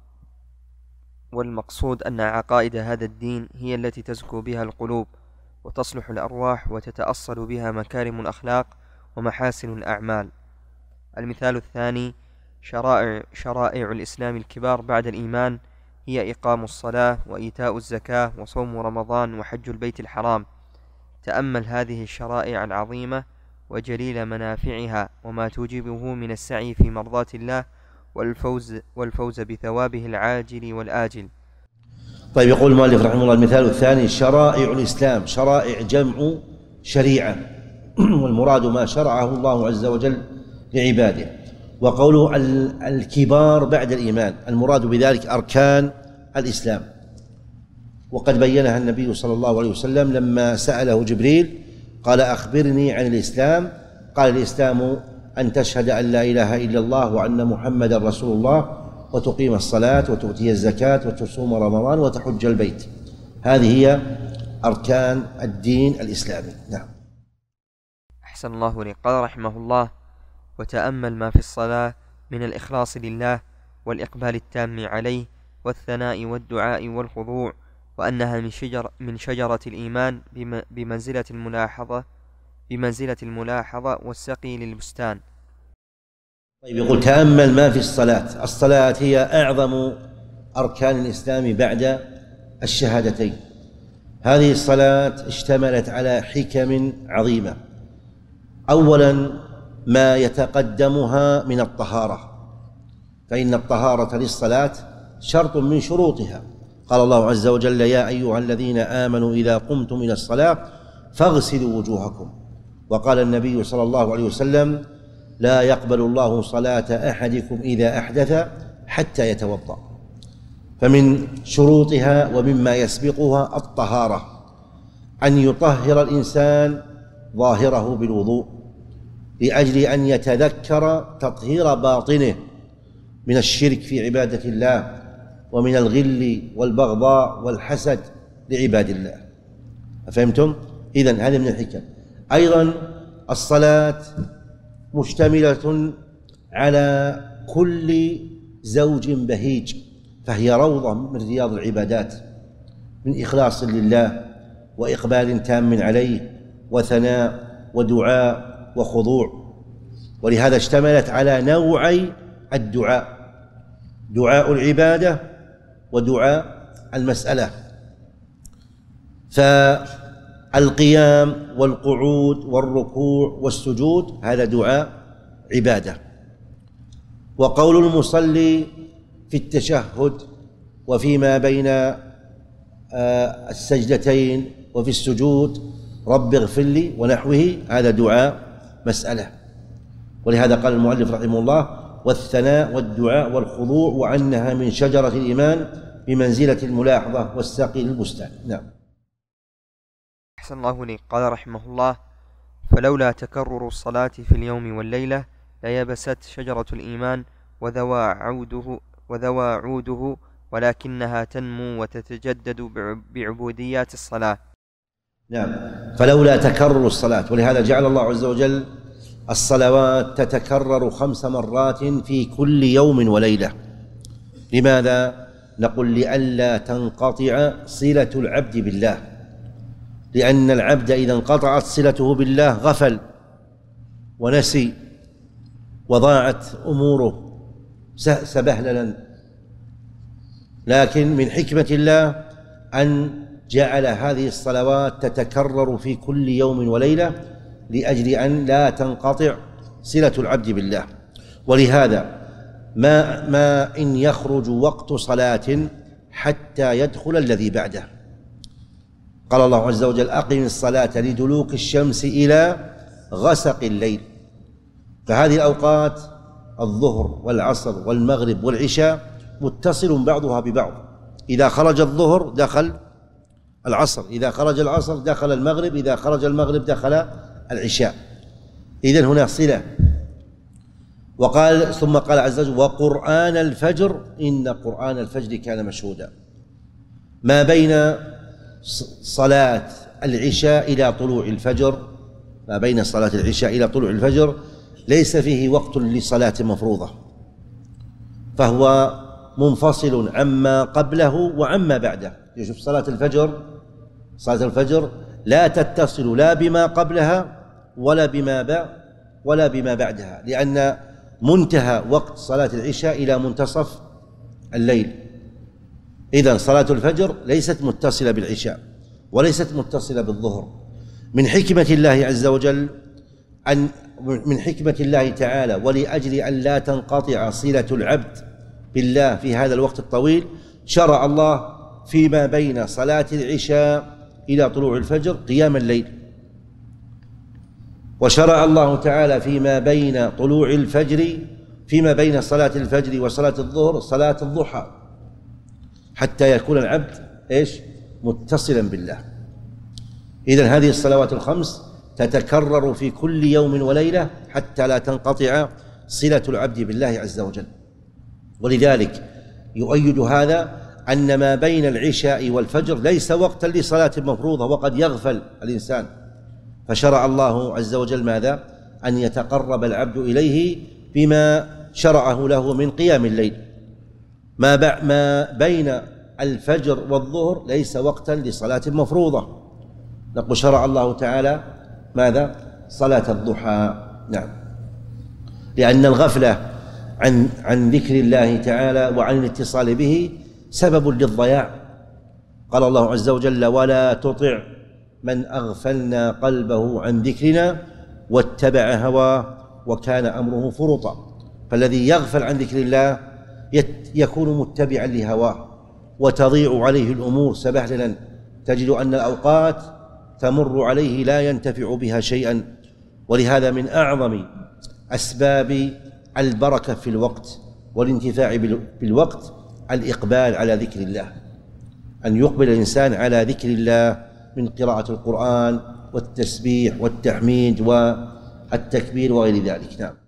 والمقصود أن عقائد هذا الدين هي التي تزكو بها القلوب وتصلح الأرواح وتتأصل بها مكارم الأخلاق ومحاسن الأعمال. المثال الثاني: شرائع, شرائع الإسلام الكبار بعد الإيمان هي إقام الصلاة وإيتاء الزكاة وصوم رمضان وحج البيت الحرام. تأمل هذه الشرائع العظيمة وجليل منافعها وما توجبه من السعي في مرضاة الله والفوز, والفوز بثوابه العاجل والآجل. طيب، يقول المؤلف رحمه الله: المثال الثاني شرائع الإسلام. شرائع جمع شريعة، والمراد ما شرعه الله عز وجل لعباده. وقوله الكبار بعد الإيمان المراد بذلك أركان الإسلام، وقد بينها النبي صلى الله عليه وسلم لما سأله جبريل قال: أخبرني عن الإسلام. قال: الإسلام أن تشهد أن لا إله إلا الله وأن محمدا رسول الله، وتقيم الصلاة، وتؤتي الزكاة، وتصوم رمضان، وتحج البيت. هذه هي أركان الدين الإسلامي. نعم. أحسن الله إليك. قال رحمه الله: وتأمل ما في الصلاة من الإخلاص لله والإقبال التام عليه والثناء والدعاء والخضوع، وأنها من شجر من شجرة الإيمان بمنزلة الملاحظة بمنزلة الملاحظة والسقي للبستان. طيب، يقول تأمل ما في الصلاة. الصلاة هي أعظم أركان الإسلام بعد الشهادتين. هذه الصلاة اشتملت على حكم عظيمة. أولا ما يتقدمها من الطهارة، فإن الطهارة للصلاة شرط من شروطها. قال الله عز وجل: يا أيها الذين آمنوا إذا قمتم إلى الصلاة فاغسلوا وجوهكم. وقال النبي صلى الله عليه وسلم: لا يقبل الله صلاة أحدكم إذا أحدث حتى يتوضأ. فمن شروطها ومما يسبقها الطهارة، أن يطهر الإنسان ظاهره بالوضوء لأجل أن يتذكر تطهير باطنه من الشرك في عبادة الله، ومن الغل والبغضاء والحسد لعباد الله. أفهمتم؟ إذن هذا من الحكم. أيضا الصلاة مشتملة على كل زوج بهيج، فهي روضة من رياض العبادات، من إخلاص لله وإقبال تام عليه وثناء ودعاء وخضوع. ولهذا اشتملت على نوعي الدعاء: دعاء العبادة ودعاء المسألة. فالقيام والقعود والركوع والسجود هذا دعاء عبادة. وقول المصلي في التشهد وفيما بين السجدتين وفي السجود: رب اغفر لي ونحوه، هذا دعاء مسألة. ولهذا قال المؤلف رحمه الله: والثناء والدعاء والخضوع، وأنها من شجرة الإيمان بمنزلة الملاحظة والسقي للبستان. نعم. أحسن الله إليك. قال رحمه الله: فلولا تكرر الصلاة في اليوم والليلة ليبست شجرة الإيمان وذوى عوده وذوى عوده ولكنها تنمو وتتجدد بعبوديات الصلاة. نعم. فلولا تكرر الصلاة، ولهذا جعل الله عز وجل الصلوات تتكرر خمس مرات في كل يوم وليلة. لماذا؟ نقول: لئلا تنقطع صلة العبد بالله، لأن العبد إذا انقطعت صلته بالله غفل ونسي وضاعت أموره سبهللا. لكن من حكمة الله أن جعل هذه الصلوات تتكرر في كل يوم وليلة لأجل أن لا تنقطع صلة العبد بالله. ولهذا ما, ما إن يخرج وقت صلاة حتى يدخل الذي بعده. قال الله عز وجل: أقم الصلاة لدلوك الشمس إلى غسق الليل. فهذه الأوقات الظهر والعصر والمغرب والعشاء متصل بعضها ببعض. إذا خرج الظهر دخل العصر، إذا خرج العصر دخل المغرب، إذا خرج المغرب دخل العشاء. إذن هنا صلة. وقال ثم قال عز وجل: وقرآن الفجر إن قرآن الفجر كان مشهودا. ما بين صلاة العشاء إلى طلوع الفجر ما بين صلاة العشاء إلى طلوع الفجر ليس فيه وقت لصلاة مفروضة، فهو منفصل عما قبله وعما بعده. يشوف صلاة الفجر صلاة الفجر لا تتصل لا بما قبلها ولا بما بعد ولا بما بعدها، لأن منتهى وقت صلاة العشاء إلى منتصف الليل. إذن صلاة الفجر ليست متصلة بالعشاء وليست متصلة بالظهر. من حكمة الله عز وجل أن من حكمة الله تعالى ولأجل أن لا تنقطع صلة العبد بالله في هذا الوقت الطويل، شرع الله فيما بين صلاة العشاء إلى طلوع الفجر قيام الليل، وشرع الله تعالى فيما بين طلوع الفجر فيما بين صلاة الفجر وصلاة الظهر صلاة الضحى، حتى يكون العبد إيش؟ متصلا بالله. إذن هذه الصلوات الخمس تتكرر في كل يوم وليلة حتى لا تنقطع صلة العبد بالله عز وجل. ولذلك يؤيد هذا أن ما بين العشاء والفجر ليس وقتا لصلاة مفروضة، وقد يغفل الإنسان، فشرع الله عز وجل ماذا؟ أن يتقرب العبد إليه بما شرعه له من قيام الليل. ما, ما بين الفجر والظهر ليس وقتا لصلاة مفروضة، نقول شرع الله تعالى ماذا؟ صلاة الضحى. نعم، لأن الغفلة عن عن ذكر الله تعالى وعن الاتصال به سبب للضياع. قال الله عز وجل: ولا تطع من أغفلنا قلبه عن ذكرنا واتبع هواه وكان أمره فرطا. فالذي يغفل عن ذكر الله يكون متبعا لهواه وتضيع عليه الأمور سبهللا، تجد أن الأوقات تمر عليه لا ينتفع بها شيئا. ولهذا من أعظم أسباب البركة في الوقت والانتفاع بالوقت الإقبال على ذكر الله، أن يقبل الإنسان على ذكر الله من قراءة القرآن والتسبيح والتحميد والتكبير وغير ذلك. نعم.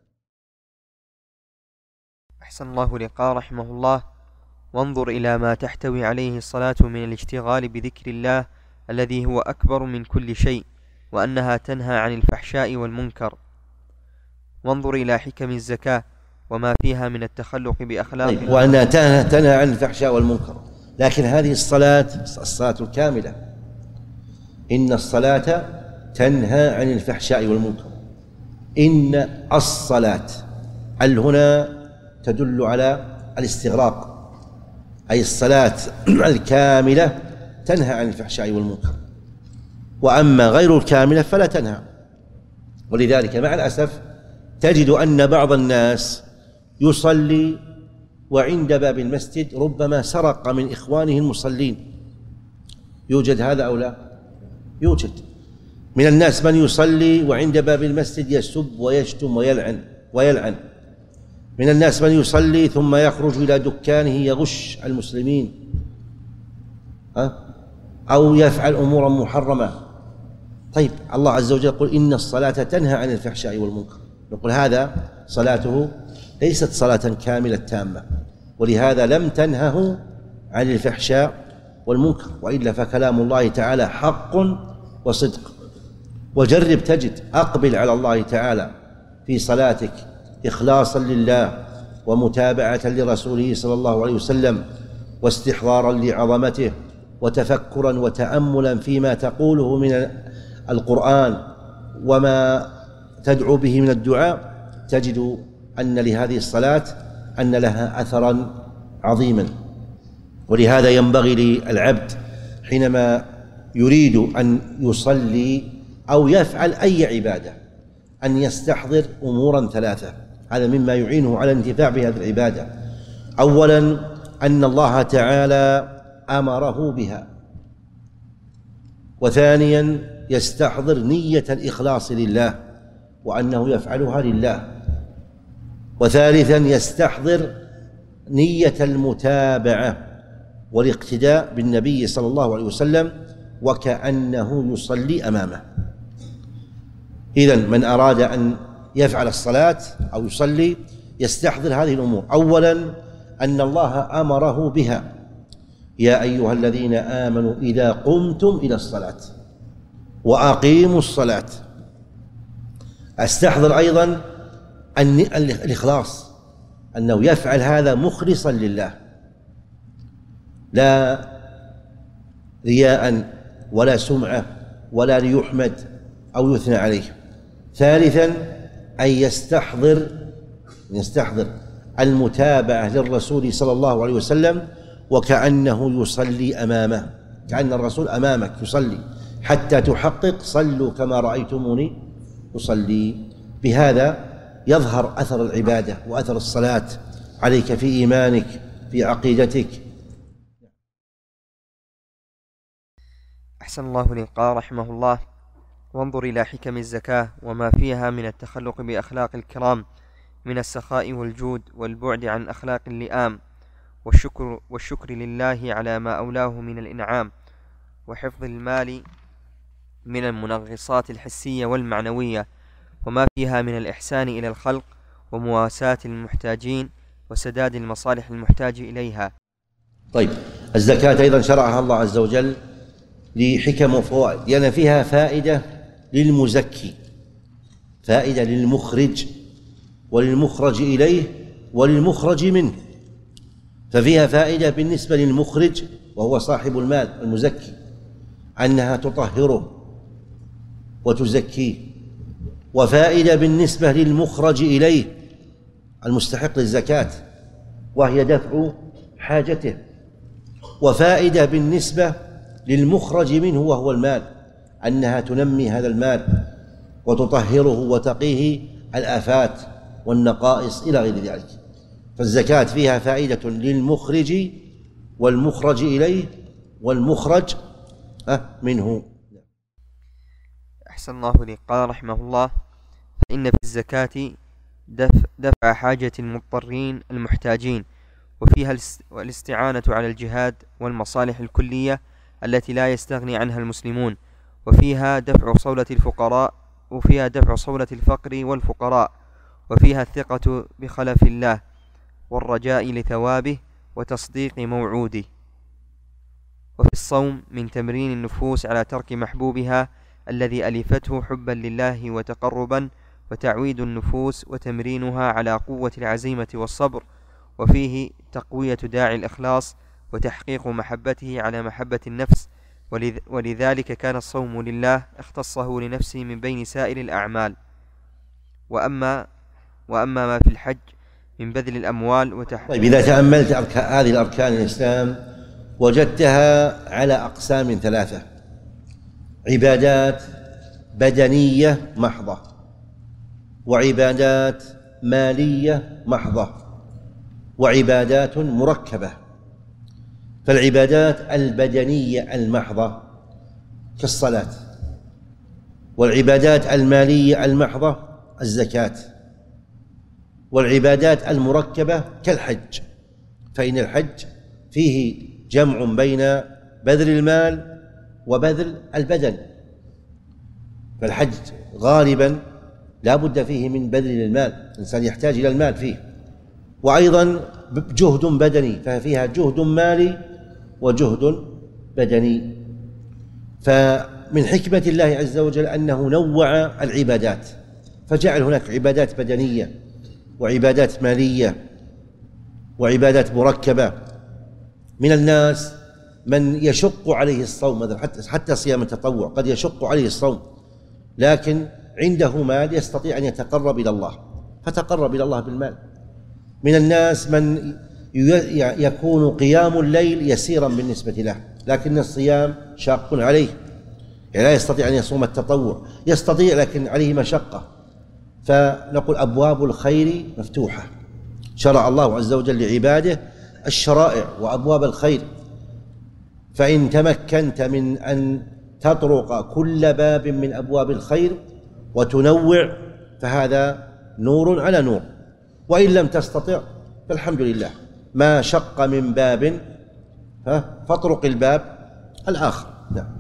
أحسن الله لقاء رحمه الله: وانظر إلى ما تحتوي عليه الصلاة من الاشتغال بذكر الله الذي هو أكبر من كل شيء، وأنها تنهى عن الفحشاء والمنكر. وانظر إلى حكم الزكاة وما فيها من التخلق بأخلاق طيب. وأنها تنهى عن الفحشاء والمنكر، لكن هذه الصلاة الصلاة الكاملة، إن الصلاة تنهى عن الفحشاء والمنكر. إن الصلاة ال هنا تدل على الاستغراق، أي الصلاة الكاملة تنهى عن الفحشاء والمنكر، وأما غير الكاملة فلا تنهى. ولذلك مع الأسف تجد أن بعض الناس يصلي وعند باب المسجد ربما سرق من إخوانه المصلين. يوجد هذا أو لا؟ يوجد. من الناس من يصلي وعند باب المسجد يسب ويشتم ويلعن ويلعن من الناس من يصلي ثم يخرج إلى دكانه يغش المسلمين أو يفعل أمورا محرمة. طيب، الله عز وجل يقول: إن الصلاة تنهى عن الفحشاء والمنكر. نقول هذا صلاته ليست صلاة كاملة تامة، ولهذا لم تنهه عن الفحشاء والمنكر، وإلا فكلام الله تعالى حق وصدق. وجرب تجد، أقبل على الله تعالى في صلاتك إخلاصا لله ومتابعة لرسوله صلى الله عليه وسلم واستحضارا لعظمته وتفكرا وتأملا فيما تقوله من القرآن وما تدعو به من الدعاء، تجد أن لهذه الصلاة أن لها أثرا عظيما. ولهذا ينبغي للعبد حينما يريد أن يصلي أو يفعل أي عبادة أن يستحضر أمورا ثلاثة، هذا مما يعينه على الانتفاع بهذه العبادة. أولا، أن الله تعالى أمره بها، وثانيا يستحضر نية الإخلاص لله وأنه يفعلها لله، وثالثا يستحضر نية المتابعة والاقتداء بالنبي صلى الله عليه وسلم وكأنه يصلي أمامه. إذن من أراد أن يفعل الصلاة أو يصلي يستحضر هذه الأمور. أولا، أن الله أمره بها: يا أيها الذين آمنوا إذا قمتم إلى الصلاة وأقيموا الصلاة. أستحضر أيضا الإخلاص، أنه يفعل هذا مخلصا لله، لا رياء ولا سمعة ولا ليحمد أو يثنى عليه. ثالثا، أن يستحضر يستحضر المتابعة للرسول صلى الله عليه وسلم وكأنه يصلي أمامه، كأن الرسول أمامك يصلي، حتى تحقق صلوا كما رأيتموني أصلي. بهذا يظهر أثر العبادة وأثر الصلاة عليك في إيمانك في عقيدتك. أحسن الله لقاء رحمه الله: وانظر إلى حكم الزكاة وما فيها من التخلق بأخلاق الكرام من السخاء والجود والبعد عن أخلاق اللئام، والشكر, والشكر لله على ما أولاه من الإنعام، وحفظ المال من المنغصات الحسية والمعنوية، وما فيها من الإحسان إلى الخلق ومواساة المحتاجين وسداد المصالح المحتاج إليها. طيب، الزكاة أيضا شرعها الله عز وجل لحكم وفوائد، لأن يعني فيها فائدة للمزكي، فائدة للمخرج وللمخرج إليه وللمخرج منه. ففيها فائدة بالنسبة للمخرج وهو صاحب المال المزكي، أنها تطهره وتزكيه، وفائدة بالنسبة للمخرج إليه المستحق للزكاة وهي دفع حاجته، وفائدة بالنسبة للمخرج منه وهو المال أنها تنمي هذا المال وتطهره وتقيه الآفات والنقائص إلى غير ذلك. فالزكاة فيها فائدة للمخرج والمخرج إليه والمخرج منه. أحسن الله لي. قال رحمه الله: فإن في الزكاة دفع حاجة المضطرين المحتاجين، وفيها الاستعانة على الجهاد والمصالح الكلية التي لا يستغني عنها المسلمون، وفيها دفع صولة الفقراء وفيها دفع صولة الفقر والفقراء، وفيها الثقة بخلف الله والرجاء لثوابه وتصديق موعوده. وفي الصوم من تمرين النفوس على ترك محبوبها الذي ألفته حبا لله وتقربا، وتعويد النفوس وتمرينها على قوة العزيمة والصبر، وفيه تقوية داعي الإخلاص وتحقيق محبته على محبة النفس، ولذلك كان الصوم لله اختصه لنفسه من بين سائر الأعمال. وأما وأما ما في الحج من بذل الأموال وتحقيق. طيب، إذا تأملت هذه الأركان الإسلام وجدتها على أقسام ثلاثة: عبادات بدنية محضة، وعبادات مالية محضة، وعبادات مركبة. فالعبادات البدنية المحضة كالصلاة، والعبادات المالية المحضة الزكاة، والعبادات المركبة كالحج، فإن الحج فيه جمع بين بذل المال وبذل البدن. فالحج غالبا لا بد فيه من بذل المال، الإنسان يحتاج إلى المال فيه، وأيضا جهد بدني، ففيها جهد مالي وجهد بدني. فمن حكمة الله عز وجل أنه نوع العبادات، فجعل هناك عبادات بدنية وعبادات مالية وعبادات مركبة. من الناس من يشق عليه الصوم، حتى حتى صيام التطوع قد يشق عليه الصوم، لكن عنده مال يستطيع أن يتقرب إلى الله فتقرب إلى الله بالمال. من الناس من يكون قيام الليل يسيرا بالنسبة له، لكن الصيام شاق عليه، يعني لا يستطيع أن يصوم التطوع، يستطيع لكن عليه مشقة. فنقول أبواب الخير مفتوحة، شرع الله عز وجل لعباده الشرائع وأبواب الخير، فإن تمكنت من أن تطرق كل باب من أبواب الخير وتنوع فهذا نور على نور، وإن لم تستطع فالحمد لله، ما شق من باب فاطرق الباب الآخر. نعم.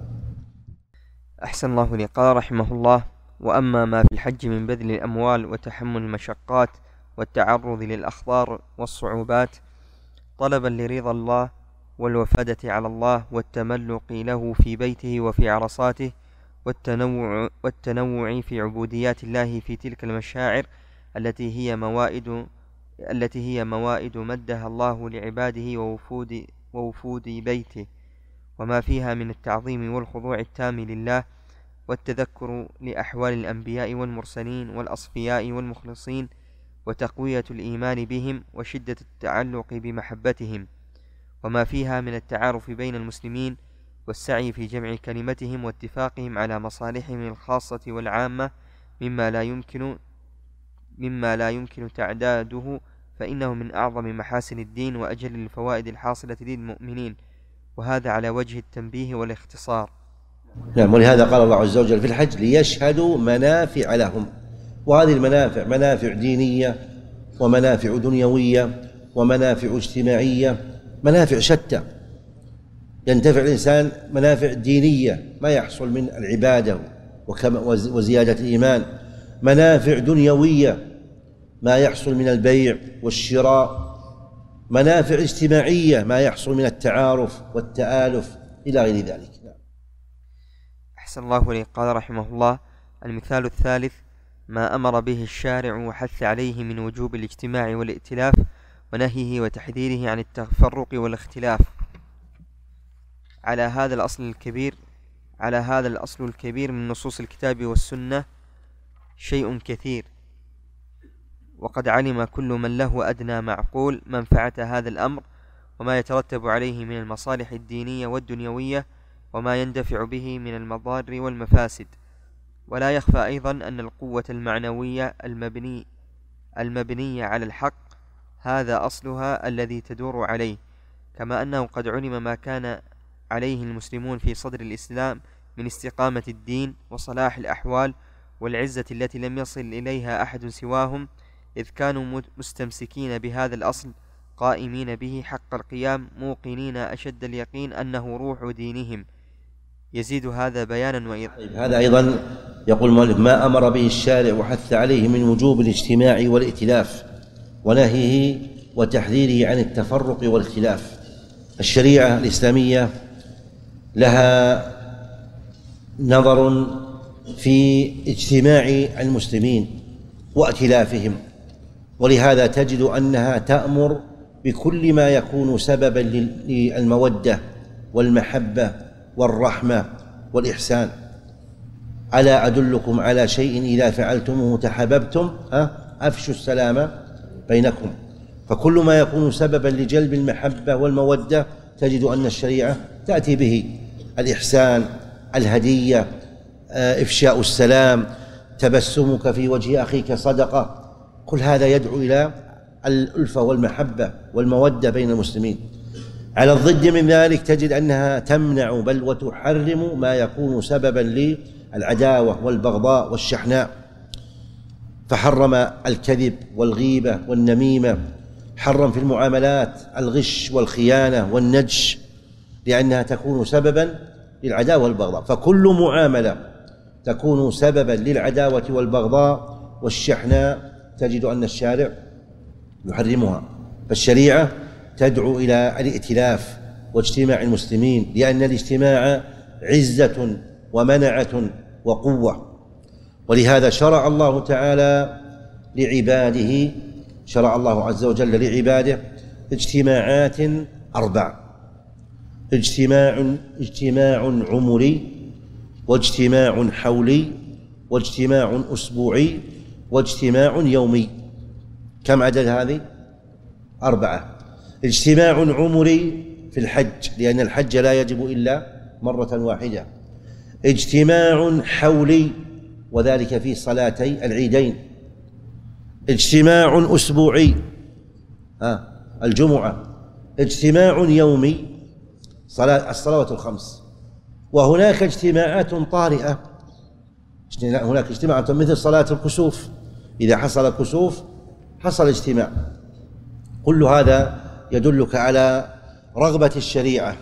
أحسن الله لي. قال رحمه الله: وأما ما في الحج من بذل الأموال وتحمل المشقات والتعرض للأخطار والصعوبات طلبا لرضا الله والوفادة على الله والتملق له في بيته وفي عرصاته والتنوع, والتنوع في عبوديات الله في تلك المشاعر التي هي موائد التي هي موائد مدها الله لعباده ووفود, ووفود بيته، وما فيها من التعظيم والخضوع التام لله والتذكر لأحوال الأنبياء والمرسلين والأصفياء والمخلصين وتقوية الإيمان بهم وشدة التعلق بمحبتهم، وما فيها من التعارف بين المسلمين والسعي في جمع كلمتهم واتفاقهم على مصالحهم الخاصة والعامة مما لا يمكن مما لا يمكن تعداده، فإنه من أعظم محاسن الدين وأجل الفوائد الحاصلة للمؤمنين، وهذا على وجه التنبيه والاختصار. نعم. ولهذا قال الله عز وجل في الحج: ليشهدوا منافع لهم. وهذه المنافع منافع دينية ومنافع دنيوية ومنافع اجتماعية، منافع شتى. ينتفع الإنسان منافع دينية ما يحصل من العبادة وزيادة الإيمان، منافع دنيوية ما يحصل من البيع والشراء، منافع اجتماعية ما يحصل من التعارف والتآلف إلى غير ذلك. أحسن الله إليك. قال رحمه الله: المثال الثالث ما أمر به الشارع وحث عليه من وجوب الاجتماع والائتلاف ونهيه وتحذيره عن التفرق والاختلاف. على هذا الأصل الكبير على هذا الأصل الكبير من نصوص الكتاب والسنة شيء كثير، وقد علم كل من له أدنى معقول منفعة هذا الأمر وما يترتب عليه من المصالح الدينية والدنيوية وما يندفع به من المضار والمفاسد. ولا يخفى أيضا أن القوة المعنوية المبني المبنية على الحق هذا أصلها الذي تدور عليه، كما أنه قد علم ما كان عليه المسلمون في صدر الإسلام من استقامة الدين وصلاح الأحوال والعزة التي لم يصل إليها أحد سواهم، إذ كانوا مستمسكين بهذا الأصل قائمين به حق القيام موقنين أشد اليقين أنه روح دينهم. يزيد هذا بيانا وإيضاحا. هذا أيضا يقول المؤلف: ما أمر به الشارع وحث عليه من وجوب الاجتماع والائتلاف ونهيه وتحذيره عن التفرق والاختلاف. الشريعة الإسلامية لها نظر في اجتماع المسلمين وائتلافهم، ولهذا تجد أنها تأمر بكل ما يكون سببا للمودة والمحبة والرحمة والإحسان. ألا أدلكم على شيء إذا فعلتموه تحاببتم أفشوا السلام بينكم. فكل ما يكون سببا لجلب المحبة والمودة تجد أن الشريعة تأتي به: الإحسان، الهدية، إفشاء السلام، تبسمك في وجه أخيك صدقة. كل هذا يدعو إلى الألفة والمحبة والمودة بين المسلمين. على الضد من ذلك تجد أنها تمنع بل وتحرم ما يكون سببا للعداوة والبغضاء والشحناء، فحرم الكذب والغيبة والنميمة، حرم في المعاملات الغش والخيانة والنجش، لأنها تكون سببا للعداوة والبغضاء. فكل معاملة تكون سببا للعداوة والبغضاء والشحناء تجد أن الشارع يحرمها. فالشريعة تدعو إلى الائتلاف واجتماع المسلمين، لأن الاجتماع عزة ومنعة وقوة. ولهذا شرع الله تعالى لعباده شرع الله عز وجل لعباده اجتماعات أربع: اجتماع اجتماع عمري، واجتماع حولي، واجتماع أسبوعي، واجتماع يومي. كم عدد هذه؟ أربعة. اجتماع عمري في الحج، لأن الحج لا يجب إلا مرة واحدة. اجتماع حولي، وذلك في صلاتي العيدين. اجتماع أسبوعي، ها الجمعة. اجتماع يومي، صلاة الصلوات الخمس. وهناك اجتماعات طارئة، هناك اجتماعات مثل صلاة الكسوف، إذا حصل الكسوف حصل اجتماع. كل هذا يدلك على رغبة الشريعة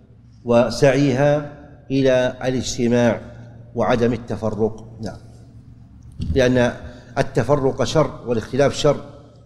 وسعيها إلى الاجتماع وعدم التفرق. نعم، لأن التفرق شر والاختلاف شر.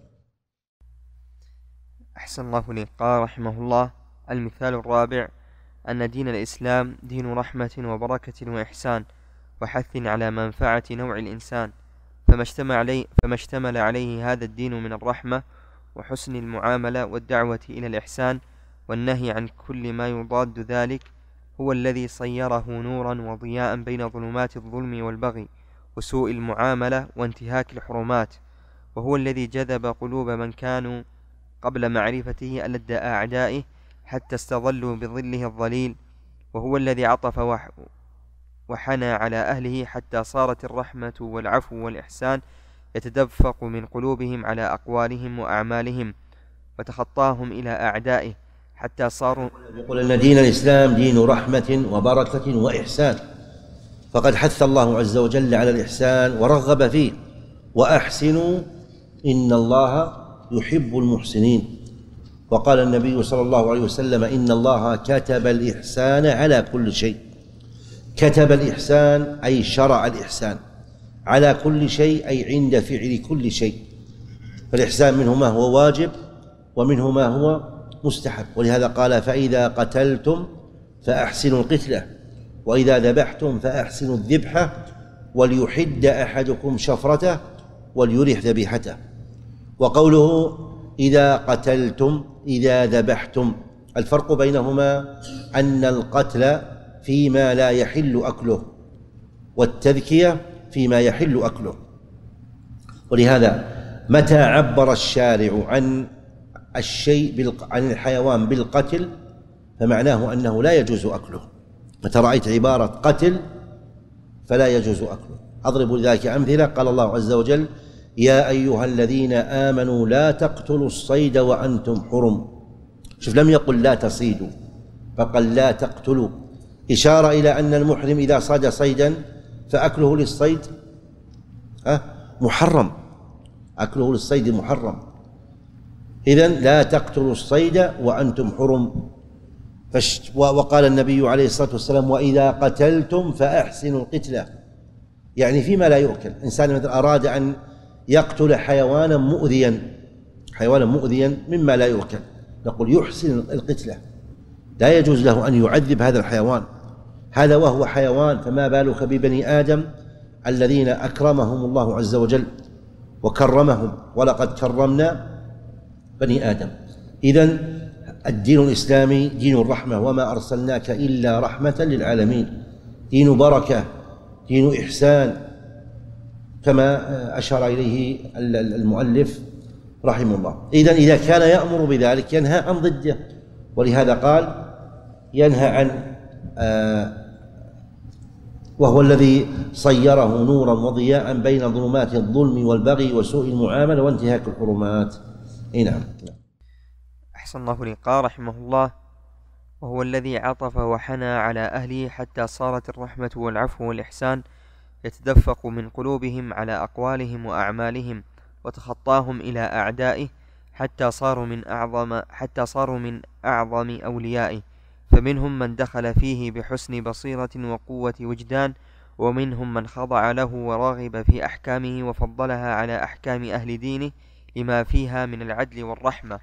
أحسن الله إليك. قال رحمه الله: المثال الرابع أن دين الإسلام دين رحمة وبركة وإحسان وحث على منفعة نوع الإنسان، فما اشتمل عليه, فما اشتمل عليه هذا الدين من الرحمة وحسن المعاملة والدعوة إلى الإحسان والنهي عن كل ما يضاد ذلك هو الذي صيره نورا وضياء بين ظلمات الظلم والبغي وسوء المعاملة وانتهاك الحرمات، وهو الذي جذب قلوب من كانوا قبل معرفته ألد أعدائه حتى استظلوا بظله الظليل، وهو الذي عطف وحنى على أهله حتى صارت الرحمة والعفو والإحسان يتدفق من قلوبهم على أقوالهم وأعمالهم، وتخطاهم إلى أعدائه حتى صاروا. يقول أن دين الإسلام دين رحمة وبركة وإحسان، فقد حث الله عز وجل على الإحسان ورغب فيه: وأحسنوا إن الله يحب المحسنين. وقال النبي صلى الله عليه وسلم: إن الله كتب الإحسان على كل شيء. كتب الإحسان أي شرع الإحسان على كل شيء، أي عند فعل كل شيء. فالإحسان منه ما هو واجب ومنه ما هو مستحب، ولهذا قال: فإذا قتلتم فأحسنوا القتلة، وإذا ذبحتم فأحسنوا الذبحة، وليحد أحدكم شفرته وليرح ذبيحته. وقوله إذا قتلتم إذا ذبحتم، الفرق بينهما أن القتل فيما لا يحل أكله، والتذكية فيما يحل أكله. ولهذا متى عبر الشارع عن الشيء عن الحيوان بالقتل فمعناه أنه لا يجوز أكله. متى رأيت عبارة قتل فلا يجوز أكله. أضرب لذلك أمثلة. قال الله عز وجل: يا أيها الذين آمنوا لا تقتلوا الصيد وأنتم حرم. شوف، لم يقل لا تصيدوا، فقال لا تقتلوا، إشارة إلى أن المحرم إذا صاد صيدا فأكله للصيد محرم، أكله للصيد محرم. إذن لا تقتلوا الصيد وأنتم حرم. وقال النبي عليه الصلاة والسلام: وإذا قتلتم فأحسنوا القتلة، يعني فيما لا يؤكل. إنسان مثلا أراد أن يقتل حيوانا مؤذيا حيوانا مؤذيا مما لا يؤكل، نقول يحسن القتلة، لا يجوز له أن يعذب هذا الحيوان، هذا وهو حيوان، فما بالك ببني آدم الذين أكرمهم الله عز وجل وكرمهم، ولقد كرمنا بني آدم. إذن الدين الإسلامي دين الرحمة، وما أرسلناك إلا رحمة للعالمين، دين بركة، دين إحسان، كما أشار إليه المؤلف رحمه الله. إذن إذا كان يأمر بذلك ينهى عن ضده، ولهذا قال ينهى عن آه وهو الذي صيره نورا وضياء بين ظلمات الظلم والبغي وسوء المعاملة وانتهاك الحرمات. اي نعم. أحسن الله لي. قال رحمه الله: وهو الذي عطف وحنى على أهله حتى صارت الرحمة والعفو والإحسان يتدفق من قلوبهم على أقوالهم وأعمالهم، وتخطاهم إلى أعدائه حتى صاروا من أعظم حتى صاروا من أعظم أوليائه. فمنهم من دخل فيه بحسن بصيرة وقوة وجدان، ومنهم من خضع له ورغب في أحكامه وفضلها على أحكام أهل دينه لما فيها من العدل والرحمة.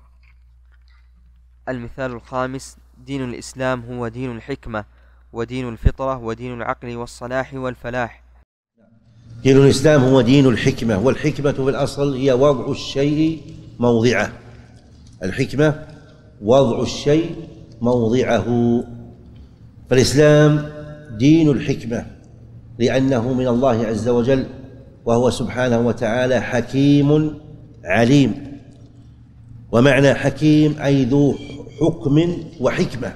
المثال الخامس: دين الإسلام هو دين الحكمة، ودين الفطرة، ودين العقل والصلاح والفلاح. دين الإسلام هو دين الحكمة، والحكمة في الأصل هي وضع الشيء موضعه. الحكمة وضع الشيء موضعه، فالإسلام دين الحكمة لأنه من الله عز وجل، وهو سبحانه وتعالى حكيم عليم. ومعنى حكيم أي ذو حكم وحكمة.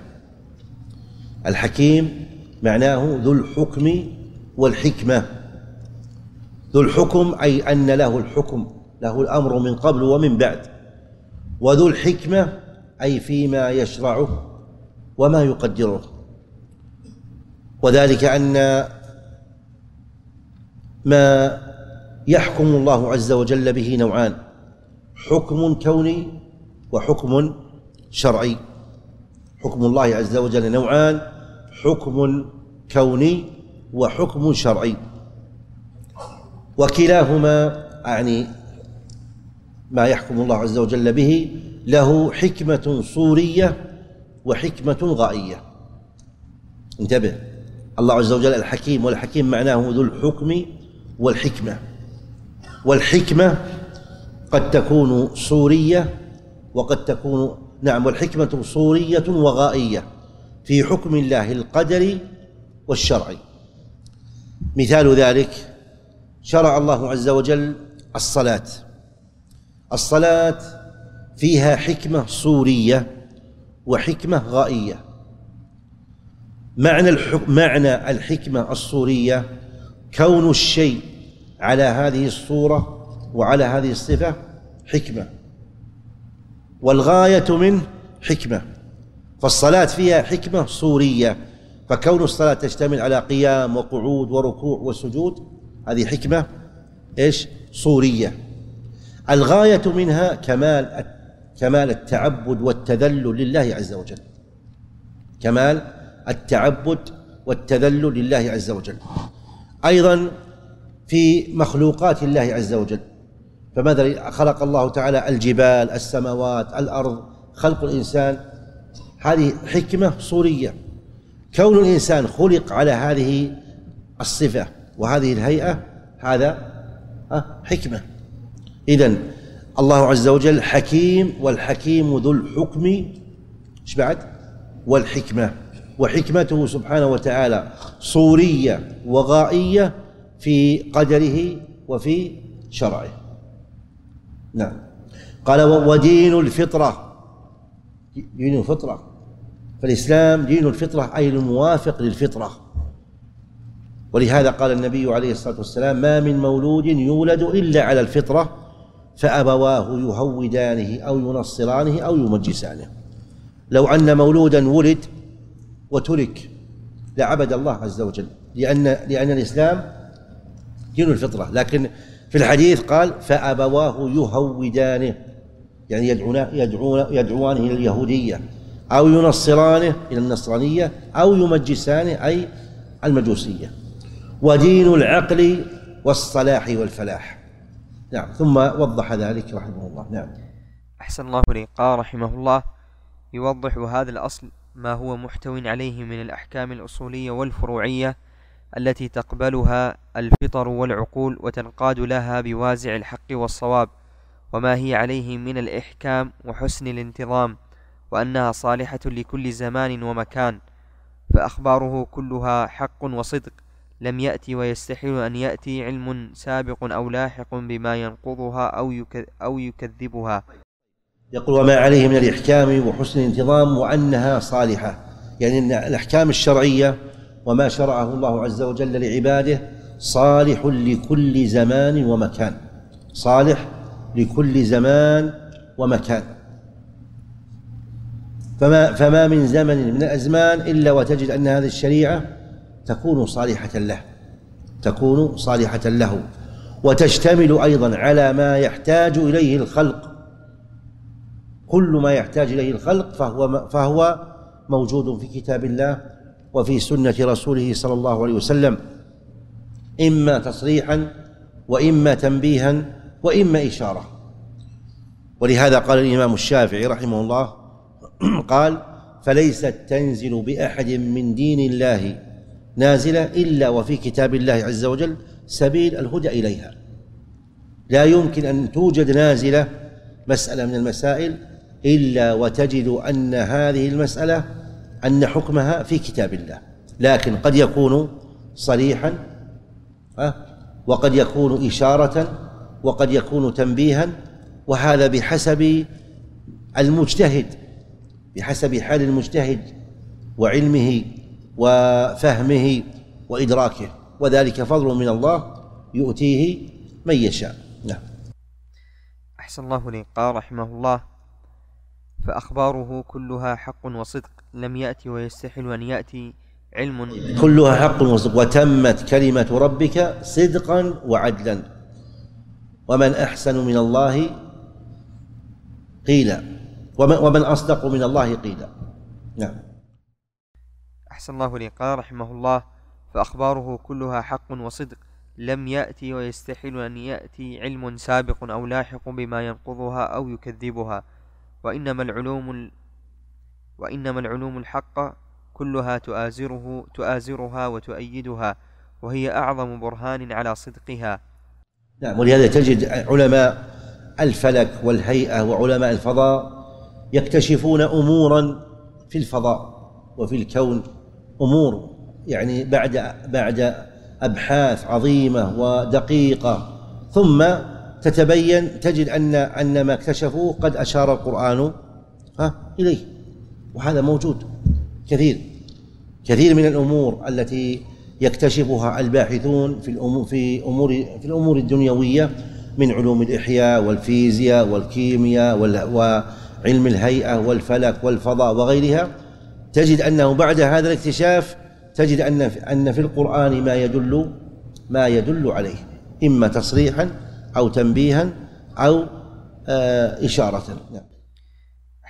الحكيم معناه ذو الحكم والحكمة. ذو الحكم أي أن له الحكم، له الأمر من قبل ومن بعد. وذو الحكمة أي فيما يشرعه وما يقدره. وذلك أن ما يحكم الله عز وجل به نوعان: حكم كوني وحكم شرعي. حكم الله عز وجل نوعان: حكم كوني وحكم شرعي، وكلاهما يعني ما يحكم الله عز وجل به له حكمة صورية وحكمة غائية. انتبه، الله عز وجل الحكيم، والحكيم معناه ذو الحكم والحكمة. والحكمة قد تكون صورية وقد تكون نعم والحكمة صورية وغائية في حكم الله القدري والشرعي. مثال ذلك: شرع الله عز وجل الصلاة. الصلاة فيها حكمة صورية وحكمة غائية. معنى الحكم معنى الحكمة الصورية كون الشيء على هذه الصورة وعلى هذه الصفة حكمة، والغاية منه حكمة. فالصلاة فيها حكمة صورية، فكون الصلاة تشتمل على قيام وقعود وركوع وسجود هذه حكمة ايش؟ صورية. الغاية منها كمال كمال التعبد والتذلل لله عز وجل، كمال التعبد والتذلل لله عز وجل. أيضا في مخلوقات الله عز وجل، فماذا خلق الله تعالى؟ الجبال، السماوات، الأرض، خلق الإنسان، هذه حكمة صورية. كون الإنسان خلق على هذه الصفة وهذه الهيئة هذا حكمة. إذن الله عز وجل حكيم، والحكيم ذو الحكم إيش بعد؟ والحكمة، وحكمته سبحانه وتعالى صورية وغائية في قدره وفي شرعه. نعم. قال ودين الفطرة، دين الفطرة، فالإسلام دين الفطرة أي الموافق للفطرة. ولهذا قال النبي عليه الصلاة والسلام ما من مولود يولد إلا على الفطرة فأبواه يهودانه أو ينصرانه أو يمجسانه. لو أن مولودا ولد وترك لعبد الله عز وجل، لأن لأن الإسلام دين الفطرة. لكن في الحديث قال فأبواه يهودانه، يعني يدعون يدعوانه إلى اليهودية، أو ينصرانه إلى النصرانية، أو يمجسانه أي المجوسية. ودين العقل والصلاح والفلاح. نعم. ثم وضح ذلك رحمه الله. نعم. أحسن الله إليك. قال رحمه الله يوضح هذا الأصل ما هو محتو عليه من الأحكام الأصولية والفروعية التي تقبلها الفطر والعقول وتنقاد لها بوازع الحق والصواب، وما هي عليه من الإحكام وحسن الانتظام، وأنها صالحة لكل زمان ومكان. فأخباره كلها حق وصدق، لم يأتي ويستحيل أن يأتي علم سابق أو لاحق بما ينقضها أو يكذبها. يقول وما عليه من الإحكام وحسن الانتظام وأنها صالحة، يعني أن الأحكام الشرعية وما شرعه الله عز وجل لعباده صالح لكل زمان ومكان، صالح لكل زمان ومكان. فما, فما من زمن من الأزمان إلا وتجد أن هذه الشريعة تكون صالحة له، تكون صالحة له، وتشتمل أيضا على ما يحتاج إليه الخلق. كل ما يحتاج إليه الخلق فهو, فهو موجود في كتاب الله وفي سنة رسوله صلى الله عليه وسلم، إما تصريحا وإما تنبيها وإما إشارة. ولهذا قال الإمام الشافعي رحمه الله قال فليست تنزل بأحد من دين الله نازلة إلا وفي كتاب الله عز وجل سبيل الهدى إليها. لا يمكن أن توجد نازلة مسألة من المسائل إلا وتجد أن هذه المسألة أن حكمها في كتاب الله، لكن قد يكون صريحا وقد يكون إشارة وقد يكون تنبيها، وهذا بحسب المجتهد، بحسب حال المجتهد وعلمه وفهمه وإدراكه، وذلك فضل من الله يؤتيه من يشاء. نعم. أحسن الله إليك. قال رحمه الله فأخباره كلها حق وصدق، لم يأتي ويستحيل أن يأتي علم. كلها حق وصدق وتمت كلمة ربك صدقا وعدلا ومن أحسن من الله قيلا ومن أصدق من الله قيلا. نعم. أحسن الله إليك. قال رحمه الله فأخباره كلها حق وصدق، لم يأتي ويستحيل أن يأتي علم سابق أو لاحق بما ينقضها أو يكذبها، وإنما العلوم وإنما العلوم الحق كلها تؤازره تؤازرها وتؤيدها، وهي أعظم برهان على صدقها. نعم. ولهذا تجد علماء الفلك والهيئة وعلماء الفضاء يكتشفون أمورا في الفضاء وفي الكون، أمور يعني بعد بعد أبحاث عظيمة ودقيقة، ثم تتبين تجد أن أن ما اكتشفوه قد أشار القرآن ها إليه، وهذا موجود كثير كثير من الأمور التي يكتشفها الباحثون في الأمور في أمور في الأمور الدنيوية من علوم الإحياء والفيزياء والكيمياء وعلم الهيئة والفلك والفضاء وغيرها، تجد أنه بعد هذا الاكتشاف تجد أن أن في القرآن ما يدل ما يدل عليه، إما تصريحا أو تنبيها أو إشارة.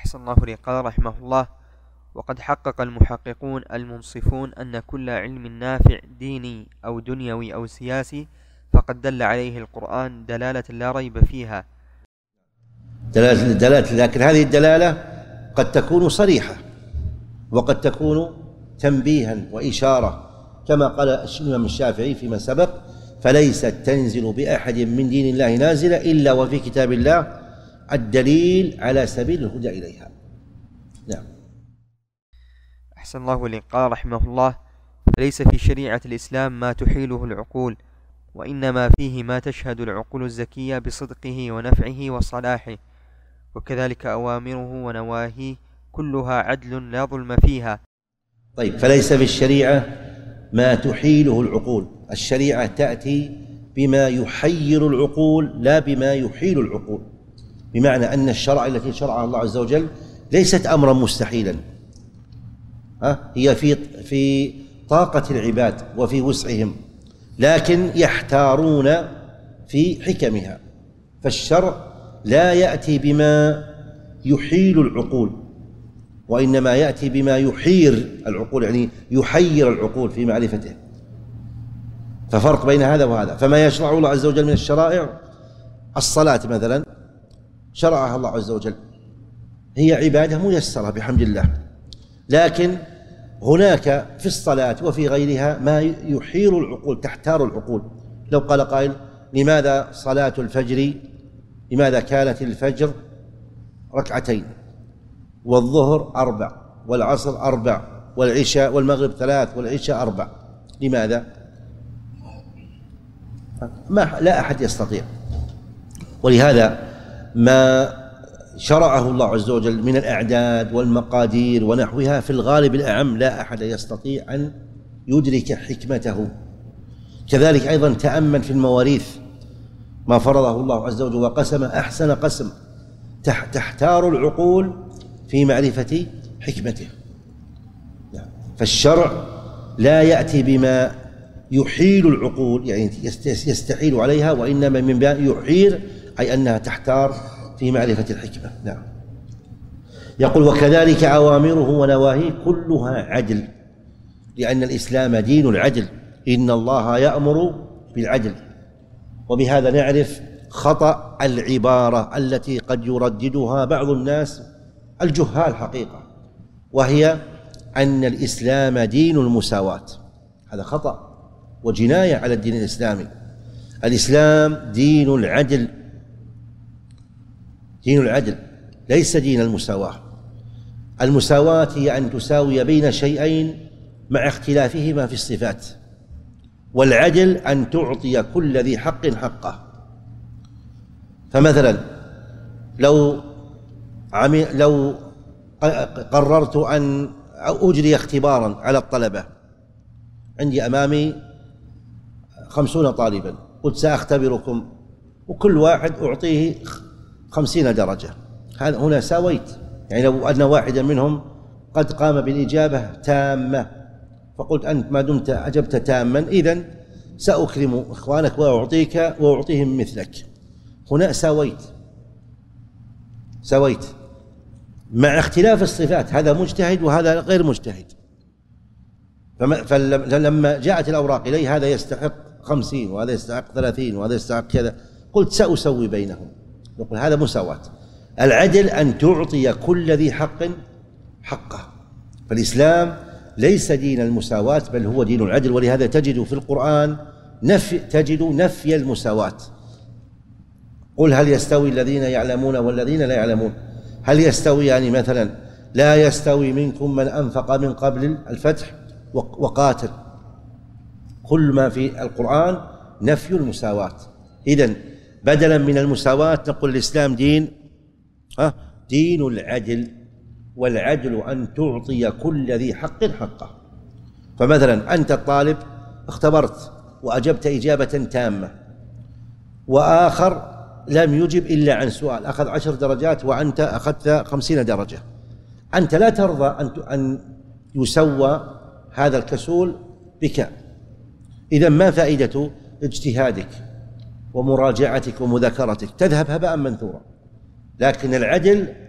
أحسن الله إليك. قال رحمه الله: وقد حقق المحققون المنصفون أن كل علم نافع ديني أو دنيوي أو سياسي فقد دل عليه القرآن دلالة لا ريب فيها. دلالة, دلالة لكن هذه الدلالة قد تكون صريحة وقد تكون تنبيها وإشارة، كما قال الإمام الشافعي فيما سبق: فليست تنزل بأحد من دين الله نازلة إلا وفي كتاب الله الدليل على سبيل الهدى إليها. نعم. أحسن الله إليك. قال رحمه الله: ليس في شريعة الإسلام ما تحيله العقول، وإنما فيه ما تشهد العقول الزكية بصدقه ونفعه وصلاحه، وكذلك أوامره ونواهيه كلها عدل لا ظلم فيها. طيب، فليس في الشريعة ما تحيله العقول. الشريعة تأتي بما يحير العقول لا بما يحيل العقول، بمعنى أن الشرع التي شرعها الله عز وجل ليست أمرا مستحيلا، ها هي في في طاقة العباد وفي وسعهم، لكن يحتارون في حكمها. فالشرع لا يأتي بما يحيل العقول، وإنما يأتي بما يحير العقول، يعني يحير العقول في معرفته. ففرق بين هذا وهذا. فما يشرع الله عز وجل من الشرائع، الصلاة مثلا شرعها الله عز وجل، هي عبادة ميسرة بحمد الله، لكن هناك في الصلاة وفي غيرها ما يحير العقول، تحتار العقول. لو قال قائل: لماذا صلاة الفجر، لماذا كانت الفجر ركعتين والظهر أربع والعصر أربع والعشاء والمغرب ثلاث والعشاء أربع؟ لماذا؟ ما لا أحد يستطيع. ولهذا ما شرعه الله عز وجل من الأعداد والمقادير ونحوها في الغالب الأعم لا أحد يستطيع أن يدرك حكمته. كذلك أيضا تأمل في المواريث ما فرضه الله عز وجل وقسم أحسن قسم، تحتار العقول في معرفة حكمته. فالشرع لا يأتي بما يحيل العقول، يعني يستحيل عليها، وإنما من باب يحير، أي أنها تحتار في معرفة الحكمة. نعم. يقول: وكذلك أوامره ونواهيه كلها عدل، لأن الإسلام دين العدل، إن الله يأمر بالعدل. وبهذا نعرف خطأ العبارة التي قد يرددها بعض الناس الجهال حقيقة، وهي أن الإسلام دين المساواة. هذا خطأ وجناية على الدين الإسلامي. الإسلام دين العدل، دين العدل ليس دين المساواة. المساواة هي أن تساوي بين شيئين مع اختلافهما في الصفات، والعدل أن تعطي كل ذي حق حقه. فمثلا لو عمي لو قررت أن أجري اختبارا على الطلبة، عندي أمامي خمسون طالبا، قلت سأختبركم وكل واحد أعطيه خمسين درجة، هذا هنا ساويت. يعني لو أن واحدا منهم قد قام بالإجابة تامة، فقلت أنت ما دمت أجبت تاما إذن سأكرم إخوانك وأعطيك وأعطيهم مثلك، هنا ساويت ساويت مع اختلاف الصفات، هذا مجتهد وهذا غير مجتهد. فلما جاءت الأوراق إلي هذا يستحق خمسين وهذا يستحق ثلاثين وهذا يستحق كذا، قلت سأسوي بينهم. نقول هذا مساواة. العدل أن تعطي كل ذي حق حقه. فالإسلام ليس دين المساواة بل هو دين العدل. ولهذا تجد في القرآن نفي تجد نفي المساواة. قل هل يستوي الذين يعلمون والذين لا يعلمون؟ هل يستوي يعني مثلا لا يستوي منكم من أنفق من قبل الفتح وقاتل؟ كل ما في القرآن نفي المساواة. إذن بدلا من المساواة نقول الإسلام دين ها دين العدل، والعدل أن تعطي كل ذي حق حقه. فمثلا أنت الطالب اختبرت وأجبت إجابة تامة، وآخر لم يجب إلا عن سؤال أخذ عشر درجات وأنت أخذت خمسين درجة، أنت لا ترضى أن يسوى هذا الكسول بك. إذن ما فائدة اجتهادك ومراجعتك ومذاكرتك؟ تذهب هباء منثورا. لكن العدل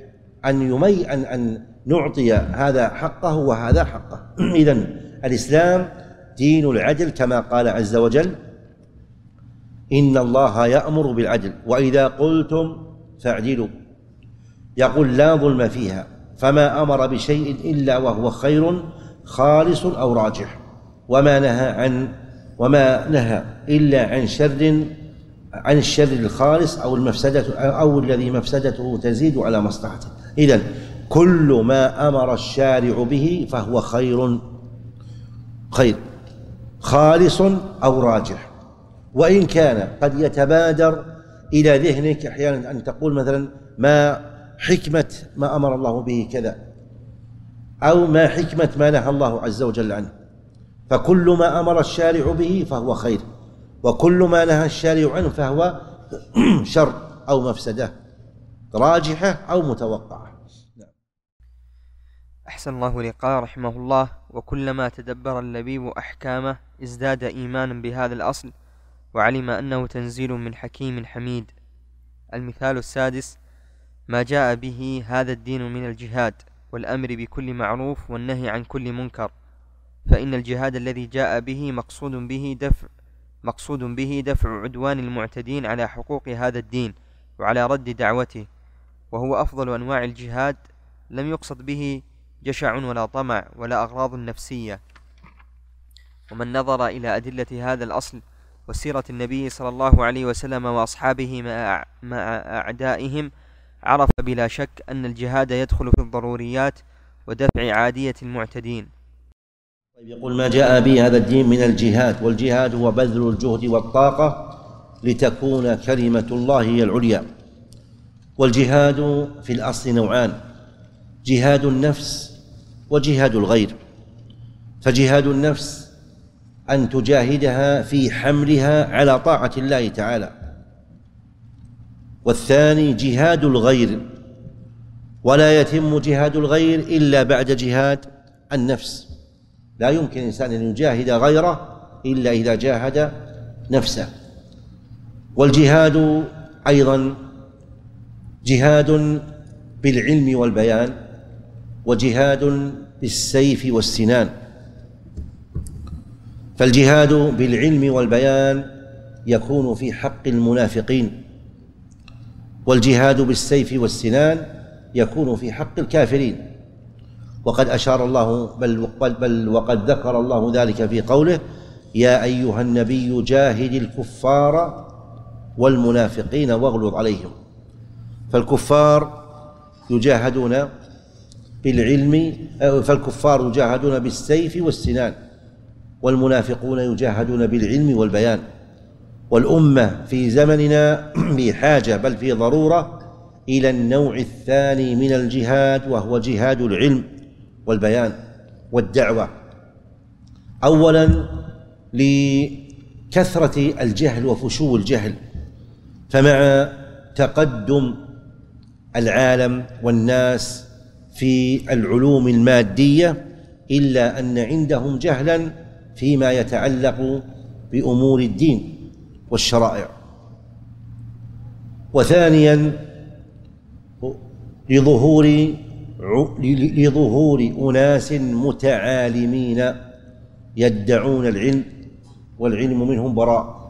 أن يمي أن أن نعطي هذا حقه وهذا حقه. إذن الإسلام دين العدل كما قال عز وجل: إن الله يأمر بالعدل وإذا قلتم فاعدلوا. يقول: لا ظلم فيها، فما أمر بشيء إلا وهو خير خالص أو راجح، وما نهى عن وما نهى إلا عن شر عن الشر الخالص أو المفسدة أو الذي مفسدته تزيد على مصلحته. إذن كل ما أمر الشارع به فهو خير خير خالص أو راجح، وإن كان قد يتبادر إلى ذهنك أحيانا أن تقول مثلا: ما حكمة ما أمر الله به كذا، أو ما حكمة ما نهى الله عز وجل عنه. فكل ما أمر الشارع به فهو خير، وكل ما نهى الشارع عنه فهو شر أو مفسدة راجحة أو متوقعة. أحسن الله لقاء رحمه الله. وكلما تدبر اللبيب أحكامه ازداد إيمانا بهذا الأصل، وعلم أنه تنزيل من حكيم حميد. المثال السادس: ما جاء به هذا الدين من الجهاد والأمر بكل معروف والنهي عن كل منكر، فإن الجهاد الذي جاء به مقصود به دفع مقصود به دفع عدوان المعتدين على حقوق هذا الدين وعلى رد دعوته، وهو أفضل أنواع الجهاد. لم يقصد به جشع ولا طمع ولا أغراض نفسية. ومن نظر إلى أدلة هذا الأصل وسيرة النبي صلى الله عليه وسلم وأصحابه مع أعدائهم عرف بلا شك أن الجهاد يدخل في الضروريات ودفع عادية المعتدين. يقول: ما جاء به هذا الدين من الجهاد، والجهاد هو بذل الجهد والطاقة لتكون كلمة الله هي العليا. والجهاد في الأصل نوعان: جهاد النفس وجهاد الغير. فجهاد النفس أن تجاهدها في حملها على طاعة الله تعالى، والثاني جهاد الغير، ولا يتم جهاد الغير إلا بعد جهاد النفس. لا يمكن الإنسان أن يجاهد غيره إلا إذا جاهد نفسه. والجهاد أيضا جهاد بالعلم والبيان، وجهاد بالسيف والسنان. فالجهاد بالعلم والبيان يكون في حق المنافقين، والجهاد بالسيف والسنان يكون في حق الكافرين. وقد أشار الله بل, بل وقد ذكر الله ذلك في قوله: يا أيها النبي جاهد الكفار والمنافقين واغلظ عليهم. فالكفار يجاهدون بالعلم فالكفار يجاهدون بالسيف والسنان، والمنافقون يجاهدون بالعلم والبيان. والأمة في زمننا بحاجة بل في ضرورة إلى النوع الثاني من الجهاد، وهو جهاد العلم والبيان والدعوة. أولا لكثرة الجهل وفشو الجهل، فمع تقدم العالم والناس في العلوم المادية إلا أن عندهم جهلا فيما يتعلق بأمور الدين والشرائع. وثانيا لظهور لظهور أناس متعالمين يدعون العلم والعلم منهم براء،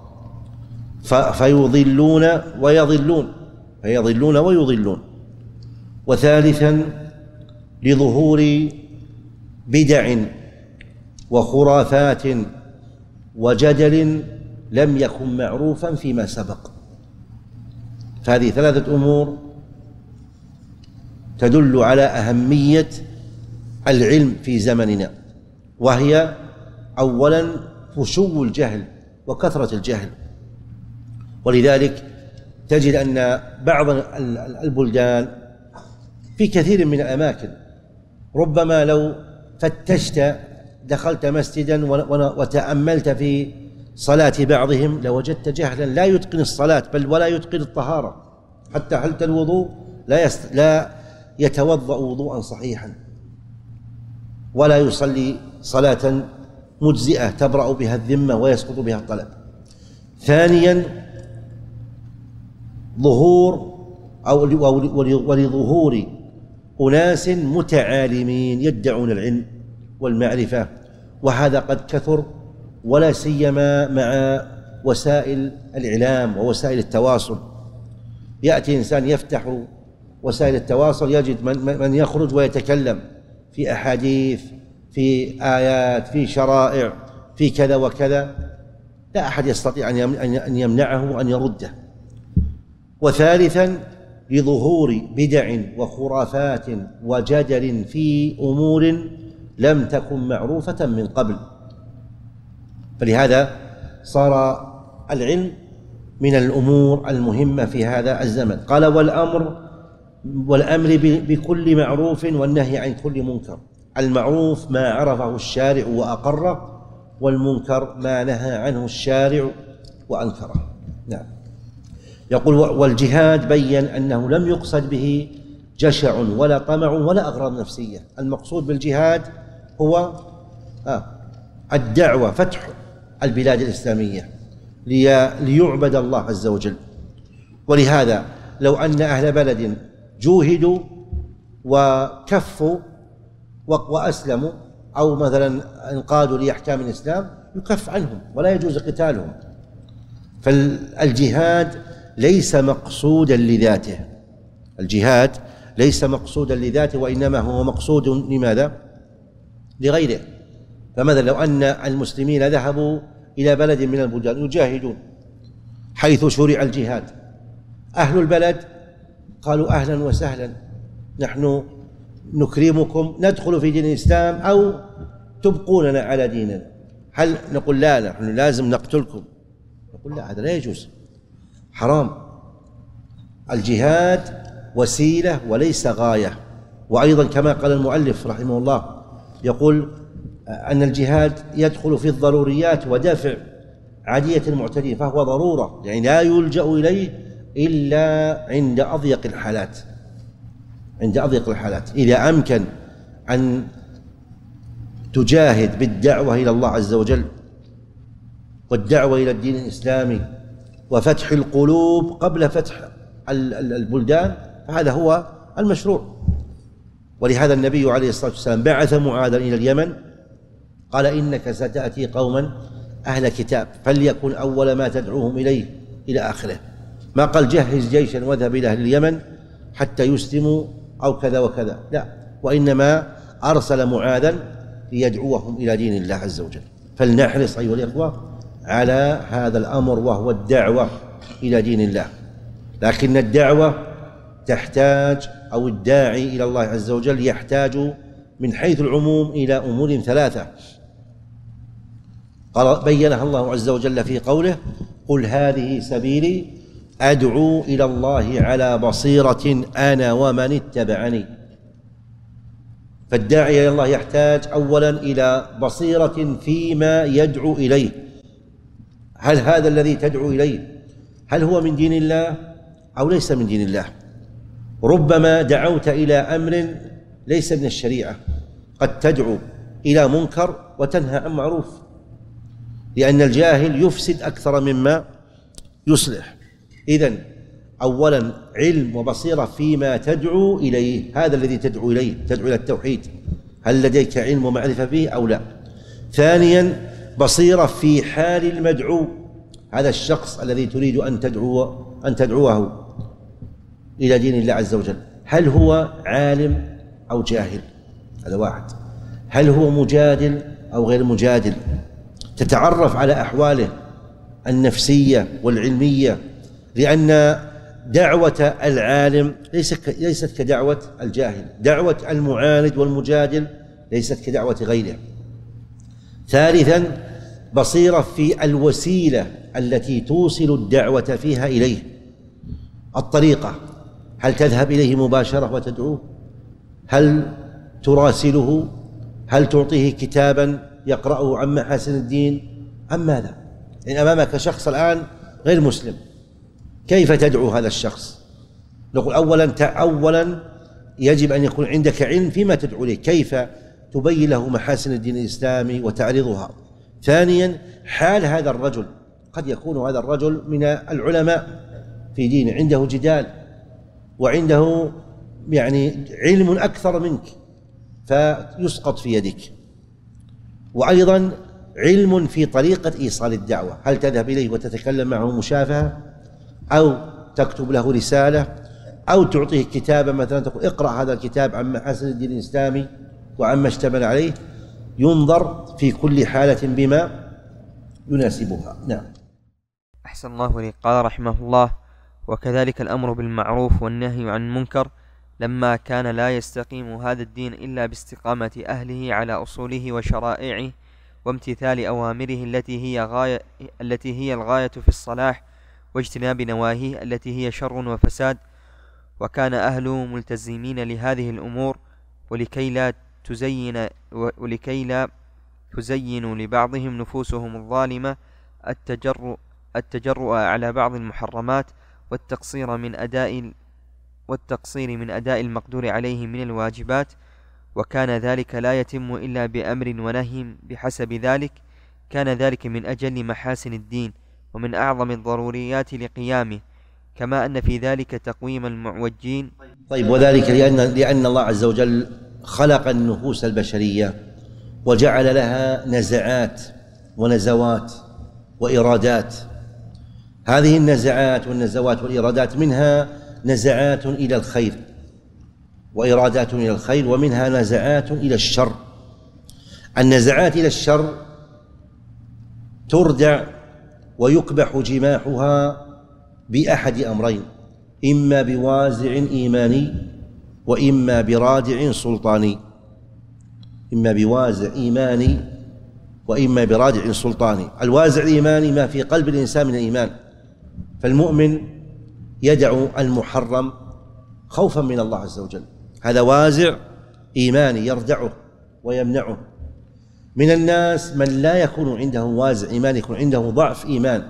فيضلون ويضلون فيضلون ويضلون. وثالثا لظهور بدع وخرافات وجدل لم يكن معروفا فيما سبق. فهذه ثلاثة أمور تدل على أهمية العلم في زمننا، وهي أولا فشو الجهل وكثرة الجهل. ولذلك تجد أن بعض البلدان في كثير من الأماكن ربما لو فتشت دخلت مسجدا وتأملت في صلاة بعضهم لوجدت جهلا لا يتقن الصلاة بل ولا يتقن الطهارة، حتى حتى الوضوء لا يست... لا يتوضأ وضوءا صحيحا، ولا يصلي صلاة مجزئة تبرأ بها الذمة ويسقط بها الطلب. ثانيا ظهور أو ولظهور أناس متعالمين يدعون العلم والمعرفة، وهذا قد كثر، ولا سيما مع وسائل الإعلام ووسائل التواصل. يأتي إنسان يفتح وسائل التواصل يجد من, من يخرج ويتكلم في أحاديث، في آيات، في شرائع، في كذا وكذا، لا أحد يستطيع أن يمنعه وأن يرده. وثالثا لظهور بدع وخرافات وجدل في أمور لم تكن معروفة من قبل، فلهذا صار العلم من الأمور المهمة في هذا الزمن. قال والأمر والأمر بكل معروف والنهي عن كل منكر. المعروف ما عرفه الشارع وأقره، والمنكر ما نهى عنه الشارع وأنكره. نعم. يقول والجهاد بين أنه لم يقصد به جشع ولا طمع ولا أغراض نفسية. المقصود بالجهاد هو الدعوة، فتح البلاد الإسلامية ليعبد الله عز وجل. ولهذا لو أن أهل بلد جوهدوا وكفوا وأسلموا أو مثلا انقادوا لأحكام الإسلام يكف عنهم ولا يجوز قتالهم. فالجهاد ليس مقصودا لذاته، الجهاد ليس مقصودا لذاته، وإنما هو مقصود لماذا؟ لغيره. فمثلا لو أن المسلمين ذهبوا إلى بلد من البلدان يجاهدون حيث شرع الجهاد، أهل البلد قالوا أهلا وسهلا، نحن نكرمكم، ندخل في دين الإسلام أو تبقوننا على ديننا. هل نقول لا نحن لازم نقتلكم؟ نقول لا، هذا لا يجوز، حرام. الجهاد وسيلة وليس غاية. وأيضا كما قال المؤلف رحمه الله، يقول أن الجهاد يدخل في الضروريات ودفع عادية المعتدين، فهو ضرورة، يعني لا يلجأ إليه إلا عند أضيق الحالات، عند أضيق الحالات. إذا أمكن أن تجاهد بالدعوة إلى الله عز وجل والدعوة إلى الدين الإسلامي وفتح القلوب قبل فتح البلدان، فهذا هو المشروع. ولهذا النبي عليه الصلاة والسلام بعث معاذا إلى اليمن، قال إنك ستأتي قوما أهل كتاب فليكن أول ما تدعوهم إليه إلى آخره. ما قال جهز جيشا واذهب إلى أهل اليمن حتى يسلموا أو كذا وكذا، لا، وإنما أرسل معاذا ليدعوهم إلى دين الله عز وجل. فلنحرص أيها الإخوة على هذا الأمر، وهو الدعوة إلى دين الله. لكن الدعوة تحتاج، أو الداعي إلى الله عز وجل يحتاج من حيث العموم إلى أمور ثلاثة قال بينها الله عز وجل في قوله قل هذه سبيلي أدعو إلى الله على بصيرة أنا ومن اتبعني. فالداعي إلى الله يحتاج أولا إلى بصيرة فيما يدعو إليه. هل هذا الذي تدعو إليه هل هو من دين الله أو ليس من دين الله؟ ربما دعوت إلى أمر ليس من الشريعة، قد تدعو إلى منكر وتنهى عن معروف، لأن الجاهل يفسد أكثر مما يصلح. إذن أولا علم وبصيرة فيما تدعو إليه، هذا الذي تدعو إليه، تدعو إلى التوحيد، هل لديك علم ومعرفة به أو لا؟ ثانيا بصيرة في حال المدعو، هذا الشخص الذي تريد أن تدعو أن تدعوه إلى دين الله عز وجل، هل هو عالم أو جاهل؟ هذا واحد. هل هو مجادل أو غير مجادل؟ تتعرف على أحواله النفسية والعلمية، لأن دعوة العالم ليست كدعوة الجاهل، دعوة المعاند والمجادل ليست كدعوة غيره. ثالثا بصيرة في الوسيلة التي توصل الدعوة فيها إليه، الطريقة، هل تذهب إليه مباشرة وتدعوه؟ هل تراسله؟ هل تعطيه كتابا يقرأه عن محاسن الدين أم ماذا؟ إن أمامك شخص الآن غير مسلم، كيف تدعو هذا الشخص؟ نقول أولا أولا يجب أن يكون عندك علم فيما تدعو إليه، كيف تبين له محاسن الدين الإسلامي وتعرضها. ثانيا حال هذا الرجل، قد يكون هذا الرجل من العلماء في دينه، عنده جدال وعنده يعني علم أكثر منك فيسقط في يدك، وأيضا علم في طريقة إيصال الدعوة، هل تذهب إليه وتتكلم معه مشافهة، أو تكتب له رسالة، أو تعطيه كتابا مثلا تقول اقرأ هذا الكتاب عن محاسن الدين الإسلامي وعما اشتمل عليه. ينظر في كل حالة بما يناسبها. نعم. أحسن الله إليك. قال رحمه الله: وكذلك الأمر بالمعروف والنهي عن المنكر، لما كان لا يستقيم هذا الدين إلا باستقامة أهله على أصوله وشرائعه وامتثال أوامره التي هي غاية التي هي الغاية في الصلاح، واجتناب نواهيه التي هي شر وفساد. وكان أهله ملتزمين لهذه الأمور، ولكي لا تزين ولكي لا تزين لبعضهم نفوسهم الظالمة التجرؤ التجرؤ على بعض المحرمات والتقصير من أداء والتقصير من أداء المقدور عليه من الواجبات. وكان ذلك لا يتم إلا بأمر ونهي بحسب ذلك. كان ذلك من أجل محاسن الدين ومن أعظم الضروريات لقيامه، كما أن في ذلك تقويم المعوجين. طيب، وذلك لأن, لأن الله عز وجل خلق النفوس البشرية وجعل لها نزعات ونزوات وإرادات. هذه النزعات والنزوات والإرادات منها نزعات إلى الخير وإرادات إلى الخير، ومنها نزعات إلى الشر. النزعات إلى الشر تردع ويكبح جماحها بأحد أمرين: إما بوازع إيماني وإما برادع سلطاني. إما بوازع إيماني وإما برادع سلطاني. الوازع الإيماني ما في قلب الإنسان من الإيمان، فالمؤمن يدع المحرم خوفا من الله عز وجل، هذا وازع إيماني يردعه ويمنعه. من الناس من لا يكون عنده وازع إيماني، يكون عنده ضعف إيمان،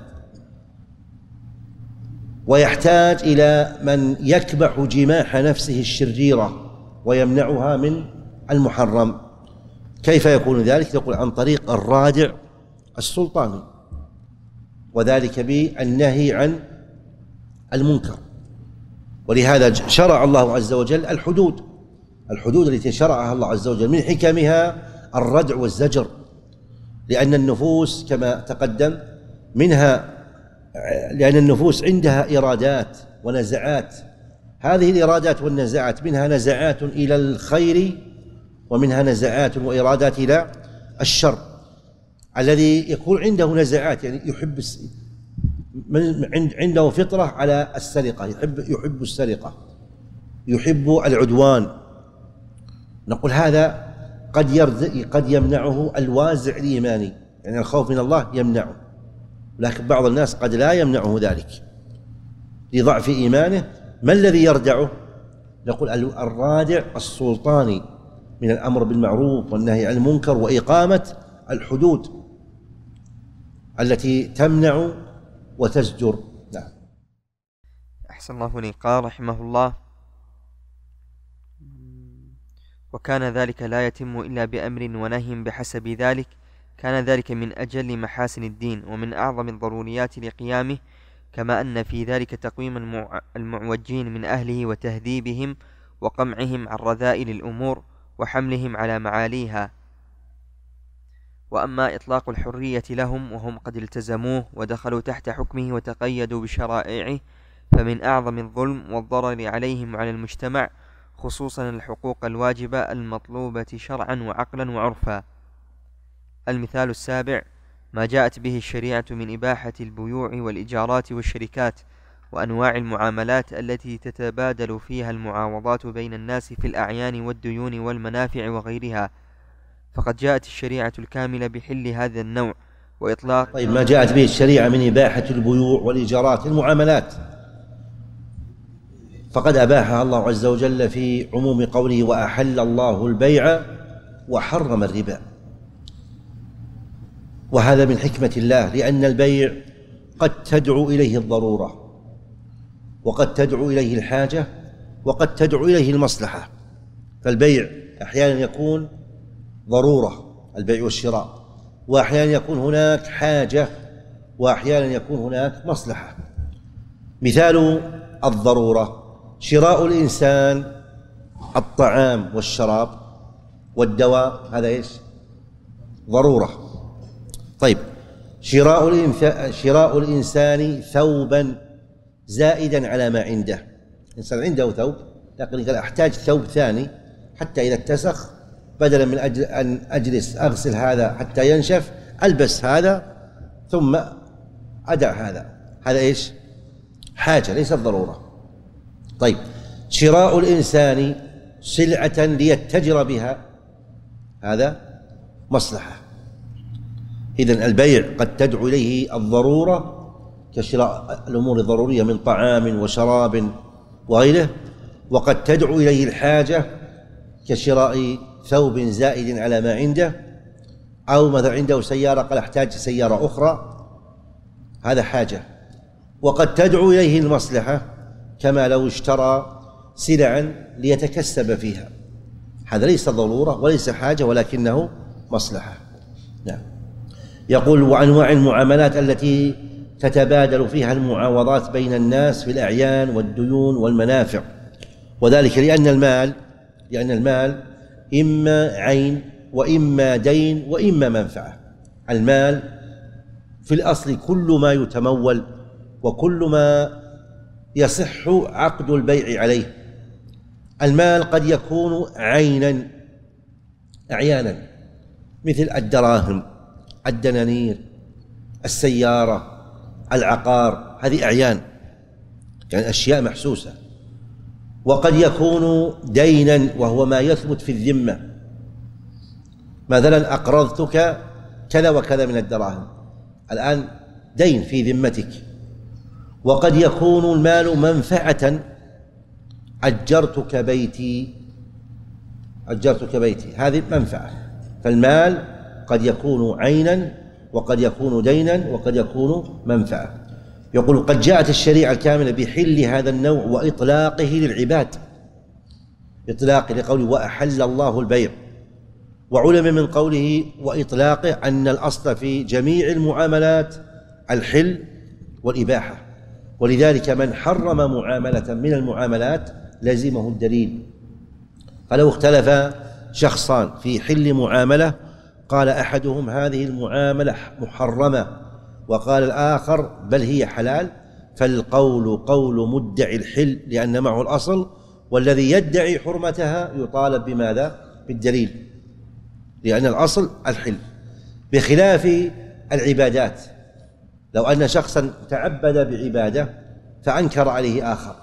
ويحتاج إلى من يكبح جماح نفسه الشريرة ويمنعها من المحرم. كيف يكون ذلك؟ يقول عن طريق الرادع السلطاني، وذلك بالنهي عن المنكر. ولهذا شرع الله عز وجل الحدود الحدود التي شرعها الله عز وجل من حكمها الردع والزجر، لأن النفوس كما تقدم منها لأن النفوس عندها إرادات ونزعات. هذه الإرادات والنزعات منها نزعات إلى الخير ومنها نزعات وإرادات إلى الشر. الذي يكون عنده نزعات يعني يحب عنده فطرة على السرقة، يحب يحب السرقة، يحب العدوان، نقول هذا قد يرد قد يمنعه الوازع الإيماني، يعني الخوف من الله يمنعه. لكن بعض الناس قد لا يمنعه ذلك لضعف إيمانه. ما الذي يردعه؟ نقول الرادع السلطاني من الأمر بالمعروف والنهي عن المنكر وإقامة الحدود التي تمنع وتزجر. نعم. أحسن الله إليك. قال رحمه الله: وكان ذلك لا يتم إلا بأمر ونهي بحسب ذلك. كان ذلك من أجل محاسن الدين ومن أعظم الضروريات لقيامه، كما أن في ذلك تقويم المعوجين من أهله وتهذيبهم وقمعهم عن رذائل الأمور وحملهم على معاليها. وأما إطلاق الحرية لهم وهم قد التزموه ودخلوا تحت حكمه وتقيدوا بشرائعه، فمن أعظم الظلم والضرر عليهم وعلى المجتمع، خصوصا الحقوق الواجبة المطلوبة شرعا وعقلا وعرفا. المثال السابع: ما جاءت به الشريعة من إباحة البيوع والإيجارات والشركات وأنواع المعاملات التي تتبادل فيها المعاوضات بين الناس في الأعيان والديون والمنافع وغيرها، فقد جاءت الشريعة الكاملة بحل هذا النوع وإطلاق. طيب، ما جاءت به الشريعة من إباحة البيوع والإيجارات المعاملات فقد أباحها الله عز وجل في عموم قوله: وأحل الله البيع وحرم الربا. وهذا من حكمة الله، لأن البيع قد تدعو إليه الضرورة وقد تدعو إليه الحاجة وقد تدعو إليه المصلحة. فالبيع أحيانا يكون ضرورة، البيع والشراء، وأحيانا يكون هناك حاجة، وأحيانا يكون هناك مصلحة. مثال الضرورة: شراء الإنسان الطعام والشراب والدواء هذا إيش؟ ضرورة. طيب، شراء الإنسان, شراء الإنسان ثوبا زائدا على ما عنده. الإنسان عنده ثوب لكن قال أحتاج ثوب ثاني حتى إذا اتسخ بدلا من أجل أن أجلس أغسل هذا حتى ينشف ألبس هذا ثم أدع هذا، هذا إيش؟ حاجة ليست ضرورة. طيب، شراء الإنسان سلعة ليتجر بها هذا مصلحة. إذن البيع قد تدعو إليه الضرورة كشراء الأمور الضرورية من طعام وشراب وغيره، وقد تدعو إليه الحاجة كشراء ثوب زائد على ما عنده، أو مثلا عنده سيارة قال احتاج سيارة أخرى هذا حاجة. وقد تدعو إليه المصلحة كما لو اشترى سلعا ليتكسب فيها، هذا ليس ضرورة وليس حاجة ولكنه مصلحة. نعم. يقول: وأنواع المعاملات التي تتبادل فيها المعاوضات بين الناس في الأعيان والديون والمنافع، وذلك لأن المال لأن المال إما عين وإما دين وإما منفعة. المال في الأصل كل ما يتمول وكل ما يصح عقد البيع عليه. المال قد يكون عينا أعيانا مثل الدراهم، الدنانير، السيارة، العقار، هذه أعيان يعني أشياء محسوسة. وقد يكون دينا وهو ما يثبت في الذمة، مثلا أقرضتك كذا وكذا من الدراهم الآن دين في ذمتك. وقد يكون المال منفعة، أجرتك بيتي أجرتك بيتي هذه منفعة. فالمال قد يكون عينا وقد يكون دينا وقد يكون منفعة. يقول: قد جاءت الشريعة الكاملة بحل هذا النوع وإطلاقه للعباد، إطلاقه لقوله وأحل الله البيع، وعلم من قوله وإطلاقه أن الأصل في جميع المعاملات الحل والإباحة، ولذلك من حرم معاملة من المعاملات لزمه الدليل. فلو اختلف شخصان في حل معاملة قال أحدهم هذه المعاملة محرمة وقال الآخر بل هي حلال، فالقول قول مدعي الحل لأن معه الأصل، والذي يدعي حرمتها يطالب بماذا؟ بالدليل، لأن الأصل الحل. بخلاف العبادات، لو أن شخصا تعبد بعبادة فأنكر عليه آخر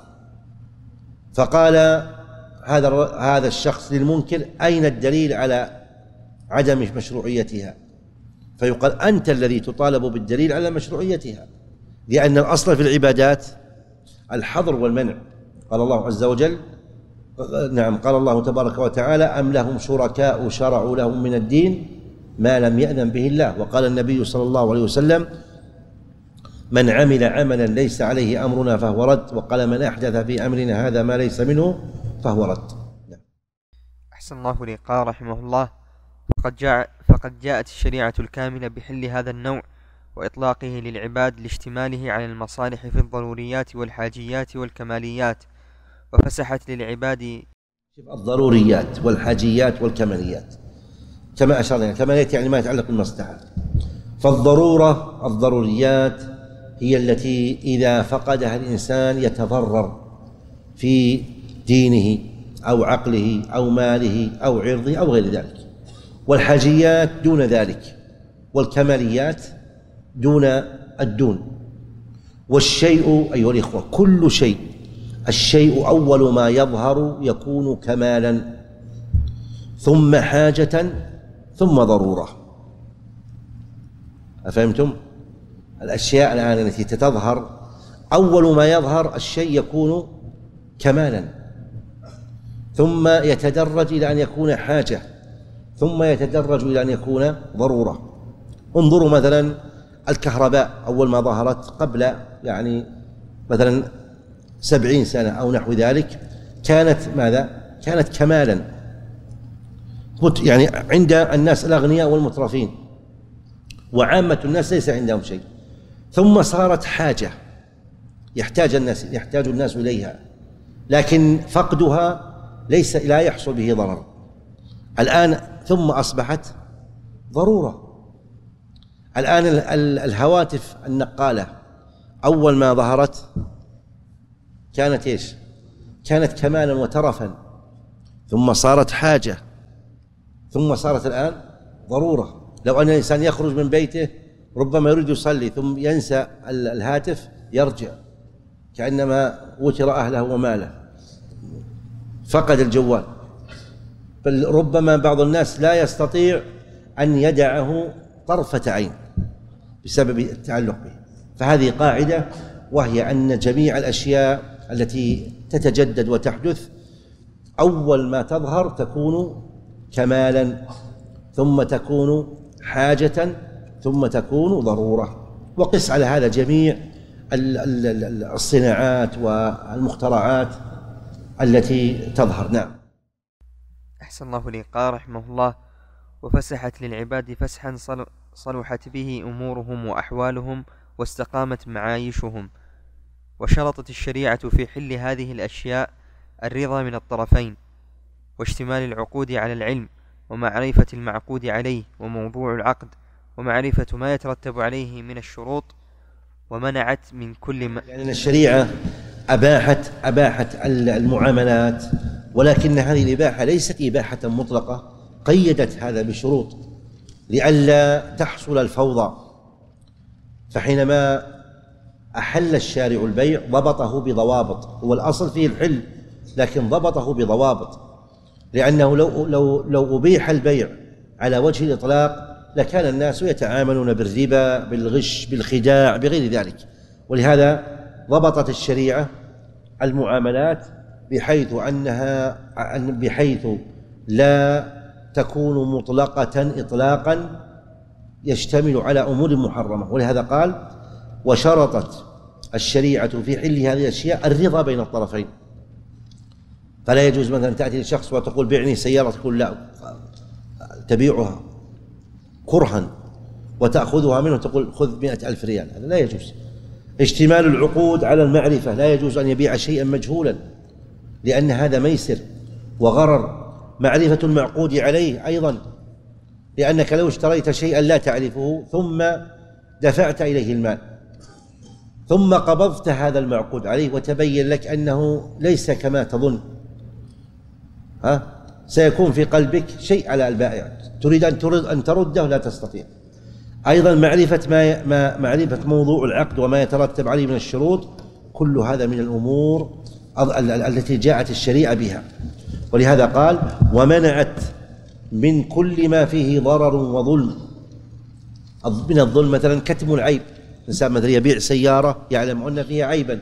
فقال هذا هذا الشخص للمنكر أين الدليل على عدم مشروعيتها؟ فيقال أنت الذي تطالب بالدليل على مشروعيتها، لأن الأصل في العبادات الحظر والمنع. قال الله عز وجل نعم قال الله تبارك وتعالى: أم لهم شركاء شرعوا لهم من الدين ما لم يأذن به الله. وقال النبي صلى الله عليه وسلم: من عمل عملا ليس عليه أمرنا فهو رد. وقال: من أحدث في أمرنا هذا ما ليس منه فهو رد. أحسن الله لي. قال رحمه الله: فقد, جاء فقد جاءت الشريعة الكاملة بحل هذا النوع وإطلاقه للعباد لاشتماله على المصالح في الضروريات والحاجيات والكماليات، وفسحت للعباد الضروريات والحاجيات والكماليات كما أشرنا. كماليات يعني ما يتعلق بالمصلحة. فالضرورة الضروريات هي التي إذا فقدها الإنسان يتضرر في دينه أو عقله أو ماله أو عرضه أو غير ذلك. والحاجيات دون ذلك، والكماليات دون الدون. والشيء أيها الإخوة كل شيء، الشيء أول ما يظهر يكون كمالا ثم حاجة ثم ضرورة. أفهمتم؟ الأشياء الآن التي تتظهر أول ما يظهر الشيء يكون كمالا ثم يتدرج إلى أن يكون حاجة ثم يتدرج إلى أن يكون ضرورة. انظروا مثلا الكهرباء أول ما ظهرت قبل يعني مثلا سبعين سنة أو نحو ذلك كانت ماذا؟ كانت كمالا يعني عند الناس الأغنياء والمترفين، وعامة الناس ليس عندهم شيء. ثم صارت حاجة يحتاج الناس يحتاج الناس إليها، لكن فقدها ليس لا يحصل به ضرر، الآن ثم أصبحت ضرورة. الآن الهواتف النقالة أول ما ظهرت كانت إيش؟ كانت كمالا وترفا، ثم صارت حاجة، ثم صارت الآن ضرورة. لو أن الإنسان يخرج من بيته ربما يريد يصلي ثم ينسى الهاتف يرجع كأنما وتر أهله وماله، فقد الجوال. بل ربما بعض الناس لا يستطيع أن يدعه طرفة عين بسبب التعلق به. فهذه قاعدة، وهي أن جميع الأشياء التي تتجدد وتحدث أول ما تظهر تكون كمالا، ثم تكون حاجة، ثم تكون ضرورة. وقس على هذا جميع الصناعات والمخترعات التي تظهر. نعم. أحسن الله لي. قال رحمه الله: وفسحت للعباد فسحا صلحت به أمورهم وأحوالهم واستقامت معايشهم. وشرطت الشريعة في حل هذه الأشياء الرضا من الطرفين، واشتمال العقود على العلم، ومعرفة المعقود عليه وموضوع العقد، ومعرفة ما يترتب عليه من الشروط، ومنعت من كل ما لأن الشريعة أباحت أباحت المعاملات، ولكن هذه الإباحة ليست إباحة مطلقة، قيدت هذا بشروط لئلا تحصل الفوضى. فحينما أحل الشارع البيع ضبطه بضوابط، هو الأصل فيه الحل لكن ضبطه بضوابط، لأنه لو, لو, لو أبيح البيع على وجه الإطلاق لكان الناس يتعاملون بالربا، بالغش، بالخداع، بغير ذلك. ولهذا ضبطت الشريعة المعاملات بحيث أنها بحيث لا تكون مطلقة إطلاقا يشتمل على أمور محرمة. ولهذا قال: وشرطت الشريعة في حل هذه الأشياء الرضا بين الطرفين. فلا يجوز مثلا تأتي لشخص وتقول بعني سيارة، تقول لا، تبيعها كرها وتأخذها منه تقول خذ مئة ألف ريال، هذا لا يجوز. اشتمال العقود على المعرفة، لا يجوز أن يبيع شيئا مجهولا لأن هذا ميسر وغرر. معرفة المعقود عليه أيضا، لأنك لو اشتريت شيئا لا تعرفه ثم دفعت إليه المال ثم قبضت هذا المعقود عليه وتبين لك أنه ليس كما تظن، ها سيكون في قلبك شيء على البائع، تريد أن ترد أن ترده لا تستطيع. أيضا معرفة ما, ما معرفة موضوع العقد وما يترتب عليه من الشروط، كل هذا من الأمور التي جاءت الشريعة بها. ولهذا قال: ومنعت من كل ما فيه ضرر وظلم. من الظلم مثلا كتم العيب، الإنسان مثلا يبيع سيارة يعلم أن فيها عيبا،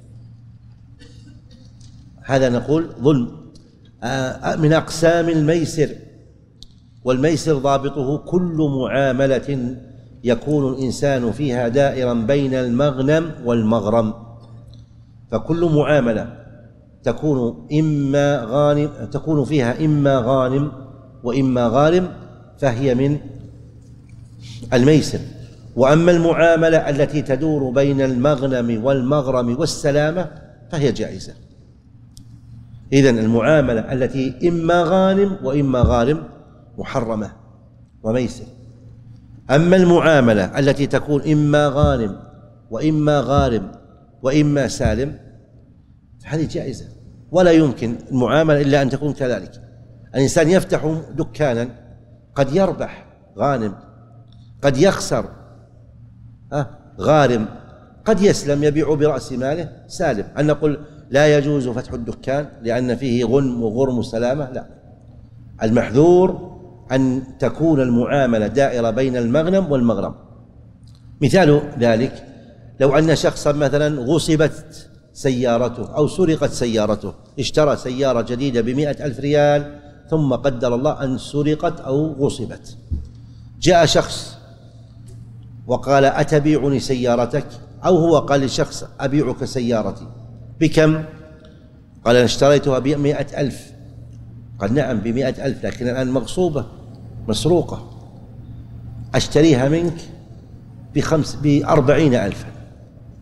هذا نقول ظلم. من أقسام الميسر، والميسر ضابطه كل معاملة يكون الإنسان فيها دائرا بين المغنم والمغرم. فكل معاملة تكون إما غانم تكون فيها إما غانم وإما غارم فهي من الميسر. وأما المعاملة التي تدور بين المغنم والمغرم والسلامة فهي جائزة. إذن المعاملة التي إما غانم وإما غارم محرمة وميسر. أما المعاملة التي تكون إما غانم وإما غارم وإما سالم فهذه جائزة، ولا يمكن المعاملة إلا أن تكون كذلك. الإنسان يفتح دكانا قد يربح غانم، قد يخسر غارم، قد يسلم يبيع برأس ماله سالم. أن نقول لا يجوز فتح الدكان لأن فيه غنم وغرم وسلامة، لا، المحذور أن تكون المعاملة دائرة بين المغنم والمغرم. مثال ذلك لو أن شخصا مثلا غصبت سيارته أو سرقت سيارته، اشترى سيارة جديدة بمئة ألف ريال ثم قدر الله أن سرقت أو غصبت، جاء شخص وقال أتبيعني سيارتك، أو هو قال لشخص أبيعك سيارتي بكم؟ قال أنا اشتريتها بمئة ألف. قال نعم بمئة ألف، لكن الآن مغصوبة مسروقة، أشتريها منك بخمس بأربعين ألفا.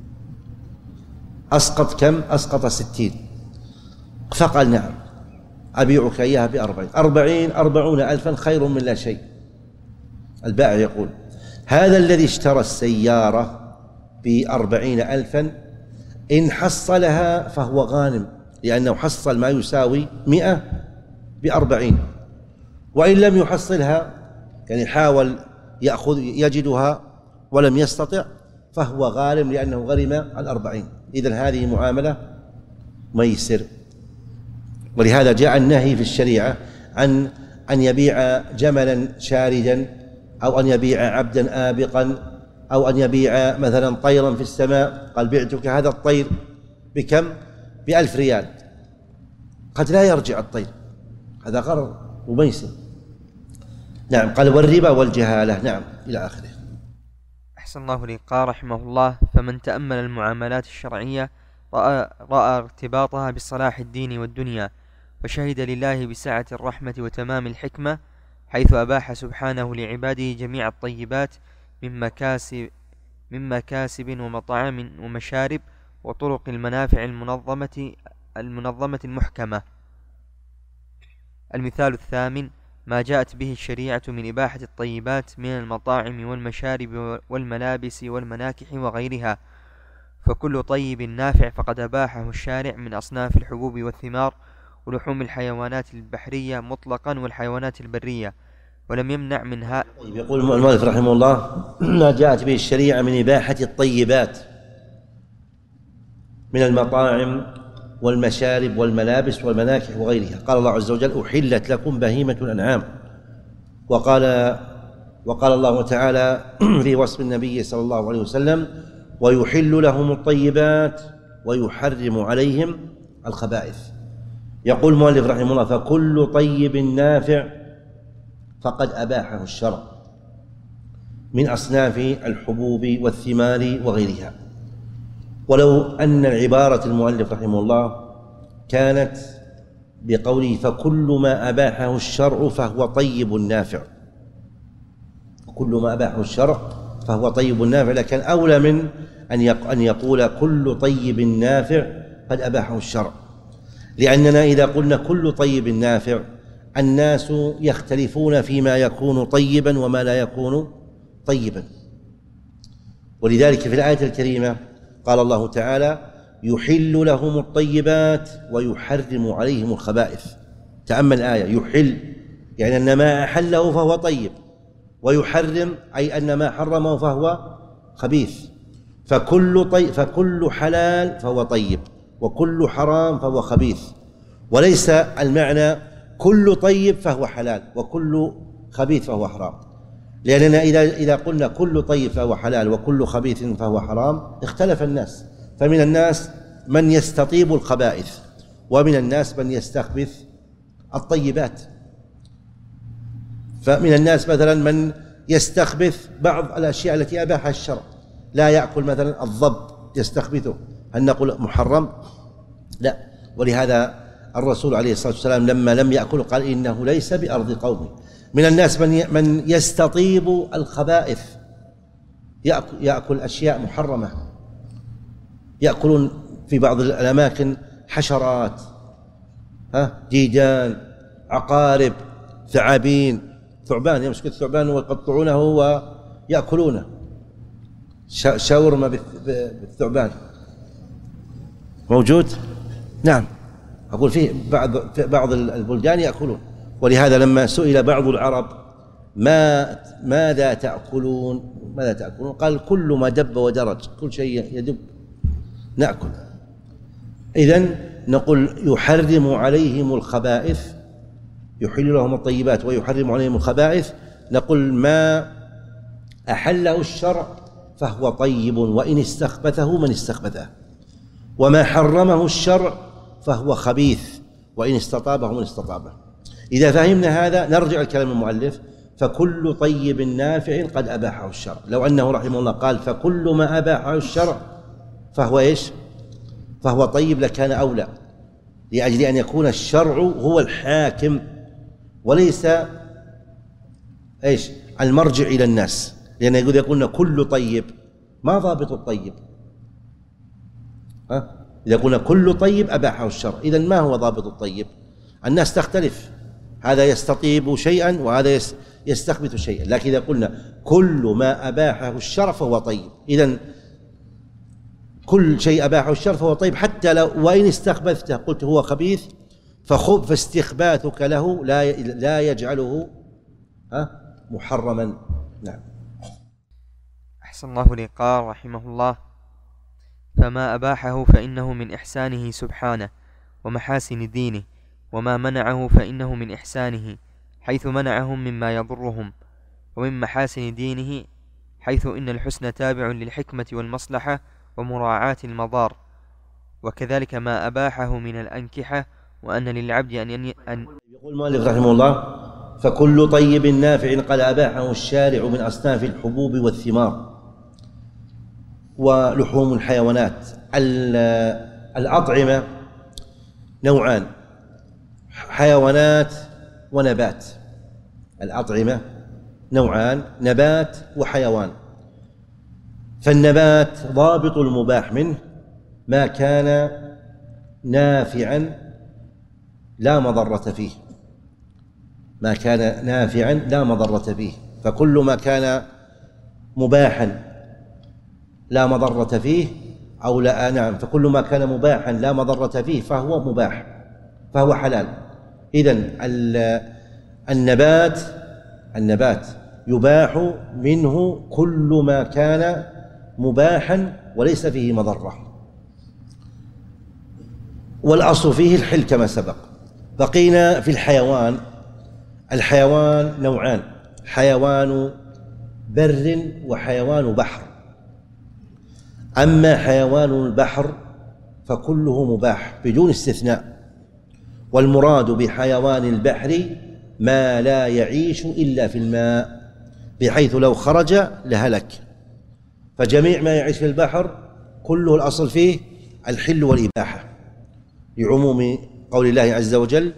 أسقط كم؟ أسقط ستين. فقال نعم. أبيعك إياها بأربعين، أربعين أربعون ألفا خير من لا شيء. البائع يقول هذا الذي اشترى السيارة بأربعين ألفا إن حصلها فهو غانم، لأنه حصل ما يساوي مئة بأربعين، وإن لم يحصلها يعني حاول يأخذ يجدها ولم يستطع فهو غارم لأنه غرم الأربعين. إذن هذه معاملة ميسر. ولهذا جاء النهي في الشريعة عن أن يبيع جملا شاردا، أو أن يبيع عبدا آبقا، أو أن يبيع مثلا طيرا في السماء. قال بعتك هذا الطير بكم؟ بألف ريال، قد لا يرجع الطير، هذا غرر وميسر. نعم. قال والربا والجهالة. نعم إلى آخره. أحسن الله لي. قال رحمه الله: فمن تأمل المعاملات الشرعية رأى, رأى ارتباطها بصلاح الدين والدنيا، وشهد لله بسعة الرحمة وتمام الحكمة، حيث أباح سبحانه لعباده جميع الطيبات من مكاسب, من مكاسب ومطاعم ومشارب وطرق المنافع المنظمة المنظمة المحكمة. المثال الثامن: ما جاءت به الشريعة من إباحة الطيبات من المطاعم والمشارب والملابس والمناكح وغيرها، فكل طيب نافع فقد أباحه الشارع من أصناف الحبوب والثمار ولحوم الحيوانات البحرية مطلقا والحيوانات البرية، ولم يمنع منها. يقول المؤلف رحمه الله: ما جاءت به الشريعة من إباحة الطيبات من المطاعم والمشارب والملابس والمناكح وغيرها. قال الله عز وجل: أحلت لكم بهيمة الأنعام. وقال وقال الله تعالى في وصف النبي صلى الله عليه وسلم: ويحل لهم الطيبات ويحرم عليهم الخبائث. يقول المؤلف رحمه الله: فكل طيب نافع فقد أباحه الشرع من أصناف الحبوب والثمار وغيرها. ولو أن عبارة المؤلف رحمه الله كانت بقوله: فكل ما أباحه الشرع فهو طيب نافع، كل ما أباحه الشرع فهو طيب نافع، لكن أولى من أن يقول كل طيب نافع قد أباحه الشرع، لأننا إذا قلنا كل طيب نافع الناس يختلفون فيما يكون طيبا وما لا يكون طيبا. ولذلك في الآية الكريمة قال الله تعالى: يحل لهم الطيبات ويحرم عليهم الخبائث. تأمل الآية: يحل يعني أن ما أحله فهو طيب، ويحرم أي أن ما حرمه فهو خبيث. فكل طيب فكل حلال فهو طيب، وكل حرام فهو خبيث، وليس المعنى كل طيب فهو حلال وكل خبيث فهو حرام، لأننا إذا إذا قلنا كل طيب فهو حلال وكل خبيث فهو حرام اختلف الناس، فمن الناس من يستطيب الخبائث ومن الناس من يستخبث الطيبات. فمن الناس مثلا من يستخبث بعض الأشياء التي أباحها الشرع، لا يأكل مثلا الضب يستخبثه، هل نقول محرم؟ لا. ولهذا الرسول عليه الصلاة والسلام لما لم يأكل قال: إنه ليس بأرض قومي. من الناس من من يستطيب الخبائث، يأكل, يأكل أشياء محرمة، يأكلون في بعض الأماكن حشرات، ها ديدان، عقارب، ثعابين، ثعبان، يمسك الثعبان ويقطعونه ويأكلونه، شاورما بالثعبان موجود. نعم، أقول فيه بعض في بعض البلدان يأكلون. ولهذا لما سئل بعض العرب: ما ماذا تأكلون؟ ماذا تأكلون؟ قال: كل ما دب ودرج، كل شيء يدب نأكل. إذن نقول يحرم عليهم الخبائث، يحل لهم الطيبات ويحرم عليهم الخبائث. نقول ما أحله الشرع فهو طيب وإن استخبثه من استخبثه، وما حرمه الشرع فهو خبيث وإن استطابه من استطابه. إذا فهمنا هذا نرجع الكلام المؤلف: فكل طيب نافع قد أباحه الشرع. لو أنه رحمه الله قال: فكل ما أباحه الشرع فهو إيش؟ فهو طيب، لكان أولى، لأجل أن يكون الشرع هو الحاكم وليس إيش؟ المرجع إلى الناس. لأن يقول يقولنا كل طيب، ما ضابط الطيب؟ ها؟ إذا قلنا كل طيب أباحه الشرع، إذن ما هو ضابط الطيب؟ الناس تختلف، هذا يستطيب شيئا وهذا يستخبث شيئا، لكن إذا قلنا كل ما أباحه الشرع فهو طيب، إذن كل شيء أباحه الشرع فهو طيب، حتى لو وإن استخبثته قلت هو خبيث فخب فاستخباثك له لا لا يجعله ها محرما. نعم. أحسن الله لي. قال رحمه الله: فما أباحه فإنه من إحسانه سبحانه ومحاسن دينه، وما منعه فإنه من إحسانه حيث منعهم مما يضرهم، ومن محاسن دينه حيث إن الحسن تابع للحكمة والمصلحة ومراعاة المضار. وكذلك ما أباحه من الأنكحة، وأن للعبد أن, ين... أن يقول المؤلف رحمه الله: فكل طيب نافع قد أباحه الشارع من أصناف الحبوب والثمار ولحوم الحيوانات. الأطعمة نوعان: حيوانات ونبات. الأطعمة نوعان: نبات وحيوان. فالنبات ضابط المباح منه ما كان نافعا لا مضرة فيه، ما كان نافعا لا مضرة فيه، فكل ما كان مباحا لا مضرة فيه أو لا نعم فكل ما كان مباحا لا مضرة فيه فهو مباح، فهو حلال. إذن النبات النبات يباح منه كل ما كان مباحا وليس فيه مضرة، والأصل فيه الحل كما سبق. بقينا في الحيوان. الحيوان نوعان: حيوان بر وحيوان بحر. أما حيوان البحر فكله مباح بدون استثناء، والمراد بحيوان البحر ما لا يعيش إلا في الماء، بحيث لو خرج لهلك. فجميع ما يعيش في البحر كله الأصل فيه الحل والإباحة، لعموم قول الله عز وجل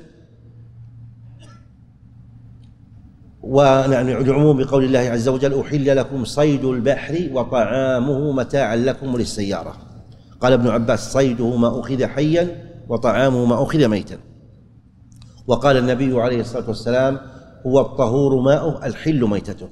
ونعني لعموم قول الله عز وجل: أحل لكم صيد البحر وطعامه متاعا لكم وللسيارة. قال ابن عباس: صيده ما أخذ حيا وطعامه ما أخذ ميتا. وقال النبي عليه الصلاة والسلام: هو الطهور ماؤه الحل ميتته.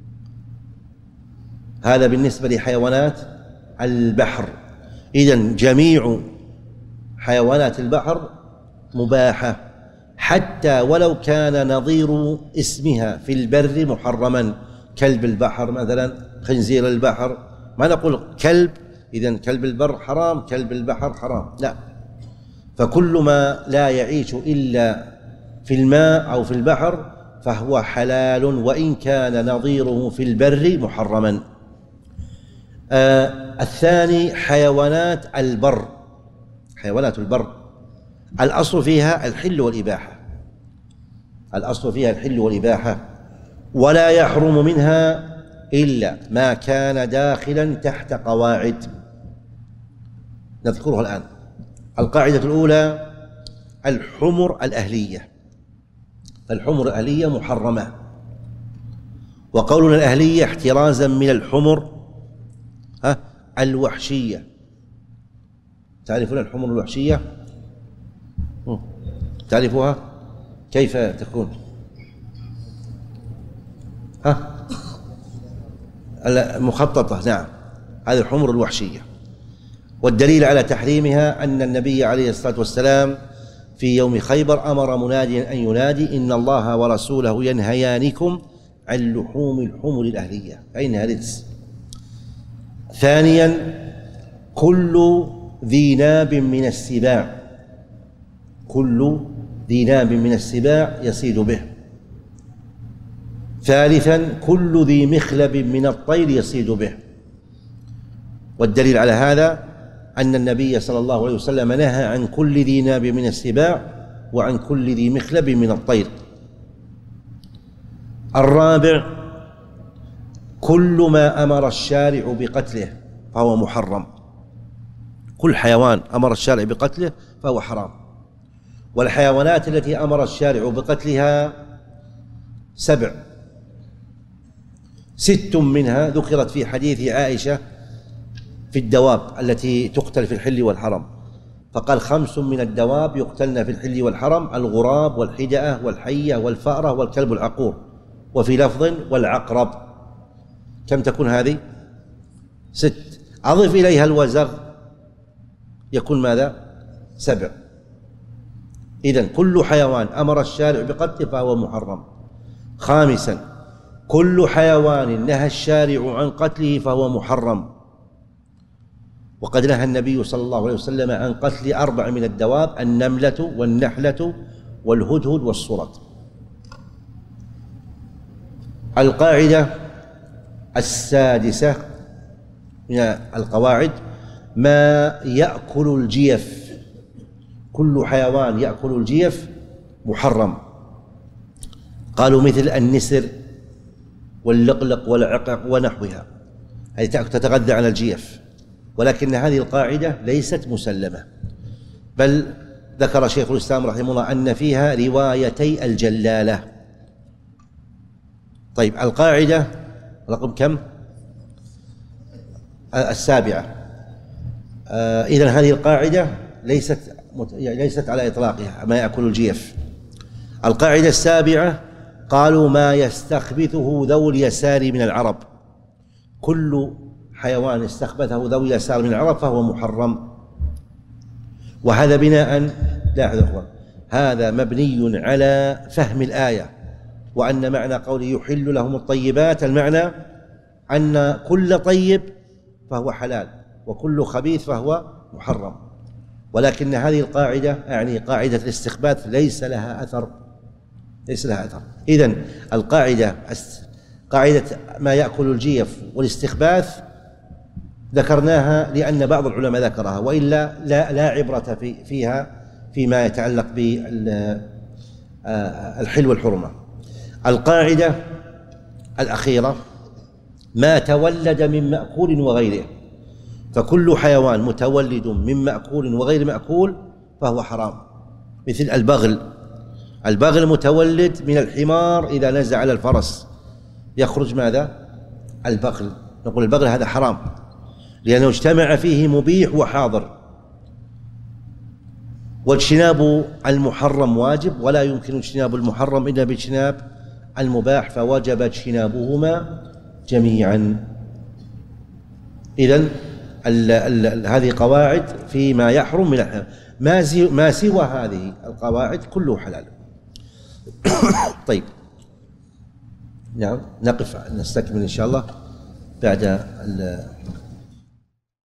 هذا بالنسبة لحيوانات البحر. إذن جميع حيوانات البحر مباحة، حتى ولو كان نظير اسمها في البر محرما، كلب البحر مثلا، خنزير البحر. ما نقول كلب إذن كلب البر حرام، كلب البحر حرام، لا. فكل ما لا يعيش إلا في الماء أو في البحر فهو حلال، وإن كان نظيره في البر محرما. آه الثاني حيوانات البر. حيوانات البر الأصل فيها الحل والإباحة، الأصل فيها الحل والإباحة، ولا يحرم منها إلا ما كان داخلا تحت قواعد نذكرها الآن. القاعدة الأولى الحمر الأهلية. فالحمر الأهلية محرمة، وقولنا الأهلية احترازا من الحمر ها الوحشية. تعرفون الحمر الوحشية؟ تعرفوها؟ كيف تكون؟ ها مخططة. نعم، هذه الحمر الوحشية. والدليل على تحريمها أن النبي عليه الصلاة والسلام في يوم خيبر أمر مناديا أن ينادي: إن الله ورسوله ينهيانكم عن لحوم الحمر الأهلية، فإنها رجس. ثانيا كل ذي ناب من السباع، كل ذي ناب من السباع يصيد به. ثالثا كل ذي مخلب من الطير يصيد به. والدليل على هذا أن النبي صلى الله عليه وسلم نهى عن كل ذي ناب من السباع وعن كل ذي مخلب من الطير. الرابع كل ما أمر الشارع بقتله فهو محرم. كل حيوان أمر الشارع بقتله فهو حرام. والحيوانات التي أمر الشارع بقتلها سبع، ست منها ذكرت في حديث عائشة في الدواب التي تقتل في الحل والحرم. فقال خمس من الدواب يقتلن في الحل والحرم: الغراب والحدأة والحية والفأرة والكلب العقور، وفي لفظ والعقرب. كم تكون هذه؟ ست. أضف إليها الوزغ يكون ماذا؟ سبع. إذن كل حيوان أمر الشارع بقتله فهو محرم. خامسا: كل حيوان نهى الشارع عن قتله فهو محرم. وقد نهى النبي صلى الله عليه وسلم عن قتل أربع من الدواب: النملة والنحلة والهدهد والصرد. القاعدة السادسة من القواعد: ما يأكل الجيف، كل حيوان يأكل الجيف محرم. قالوا مثل النسر واللقلق والعقق ونحوها، هذه تتغذى على الجيف. ولكن هذه القاعدة ليست مسلمة، بل ذكر شيخ الإسلام رحمه الله أن فيها روايتي الجلالة. طيب، القاعدة رقم كم؟ السابعة. آه إذن هذه القاعدة ليست ليست على إطلاقها ما يأكل الجيف. القاعدة السابعة: قالوا ما يستخبثه ذو اليسار من العرب، كل حيوان استخبثه ذو اليسار من العرب فهو محرم. وهذا بناء، لاحظ يا اخوان، هذا مبني على فهم الآية، وأن معنى قوله يحل لهم الطيبات المعنى أن كل طيب فهو حلال وكل خبيث فهو محرم. ولكن هذه القاعدة، يعني قاعدة الاستخباث، ليس لها أثر، ليس لها أثر. إذن القاعدة قاعدة ما يأكل الجيف والاستخباث ذكرناها لأن بعض العلماء ذكرها، وإلا لا, لا عبرة في فيها فيما يتعلق بالحل والحرمة. القاعدة الأخيرة: ما تولد من مأكول وغيره، فكل حيوان متولد من مأكول وغير مأكول فهو حرام. مثل البغل، البغل متولد من الحمار، إذا نزع على الفرس يخرج ماذا؟ البغل. نقول البغل هذا حرام لأنه اجتمع فيه مبيح وحاضر. واجتناب المحرم واجب، ولا يمكن اجتناب المحرم إلا باجتناب المباح، فوجب اجتنابهما جميعا. إذن هذه قواعد فيما يحرم من الحلال، ما سوى هذه القواعد كله حلال. طيب، نعم، نقف نستكمل إن شاء الله بعد